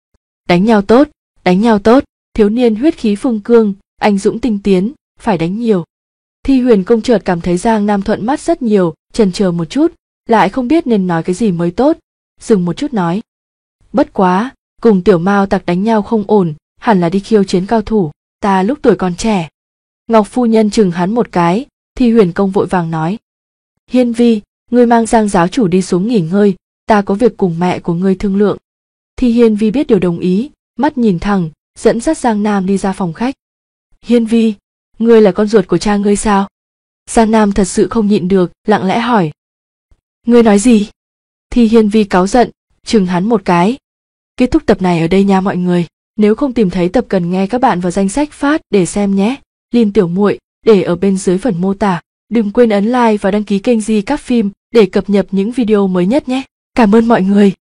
Đánh nhau tốt, thiếu niên huyết khí phương cương, anh dũng tinh tiến, phải đánh nhiều. Thì Huyền công chợt cảm thấy Giang Nam thuận mắt rất nhiều, chần chờ một chút, lại không biết nên nói cái gì mới tốt, dừng một chút nói. Bất quá, cùng tiểu mao tặc đánh nhau không ổn, hẳn là đi khiêu chiến cao thủ, ta lúc tuổi còn trẻ. Ngọc phu nhân chừng hắn một cái, thì Huyền công vội vàng nói. Hiên vi, ngươi mang Giang giáo chủ đi xuống nghỉ ngơi, ta có việc cùng mẹ của ngươi thương lượng. Thì Hiên vi biết điều đồng ý, mắt nhìn thẳng, dẫn dắt Giang Nam đi ra phòng khách. Hiên vi, ngươi là con ruột của cha ngươi sao? Giang Nam thật sự không nhịn được, lặng lẽ hỏi. Ngươi nói gì? Thì Hiên vi cáu giận, chừng hắn một cái. Kết thúc tập này ở đây nha mọi người. Nếu không tìm thấy tập cần nghe các bạn vào danh sách phát để xem nhé. Lin tiểu muội để ở bên dưới phần mô tả. Đừng quên ấn like và đăng ký kênh Di Các Phim để cập nhật những video mới nhất nhé. Cảm ơn mọi người.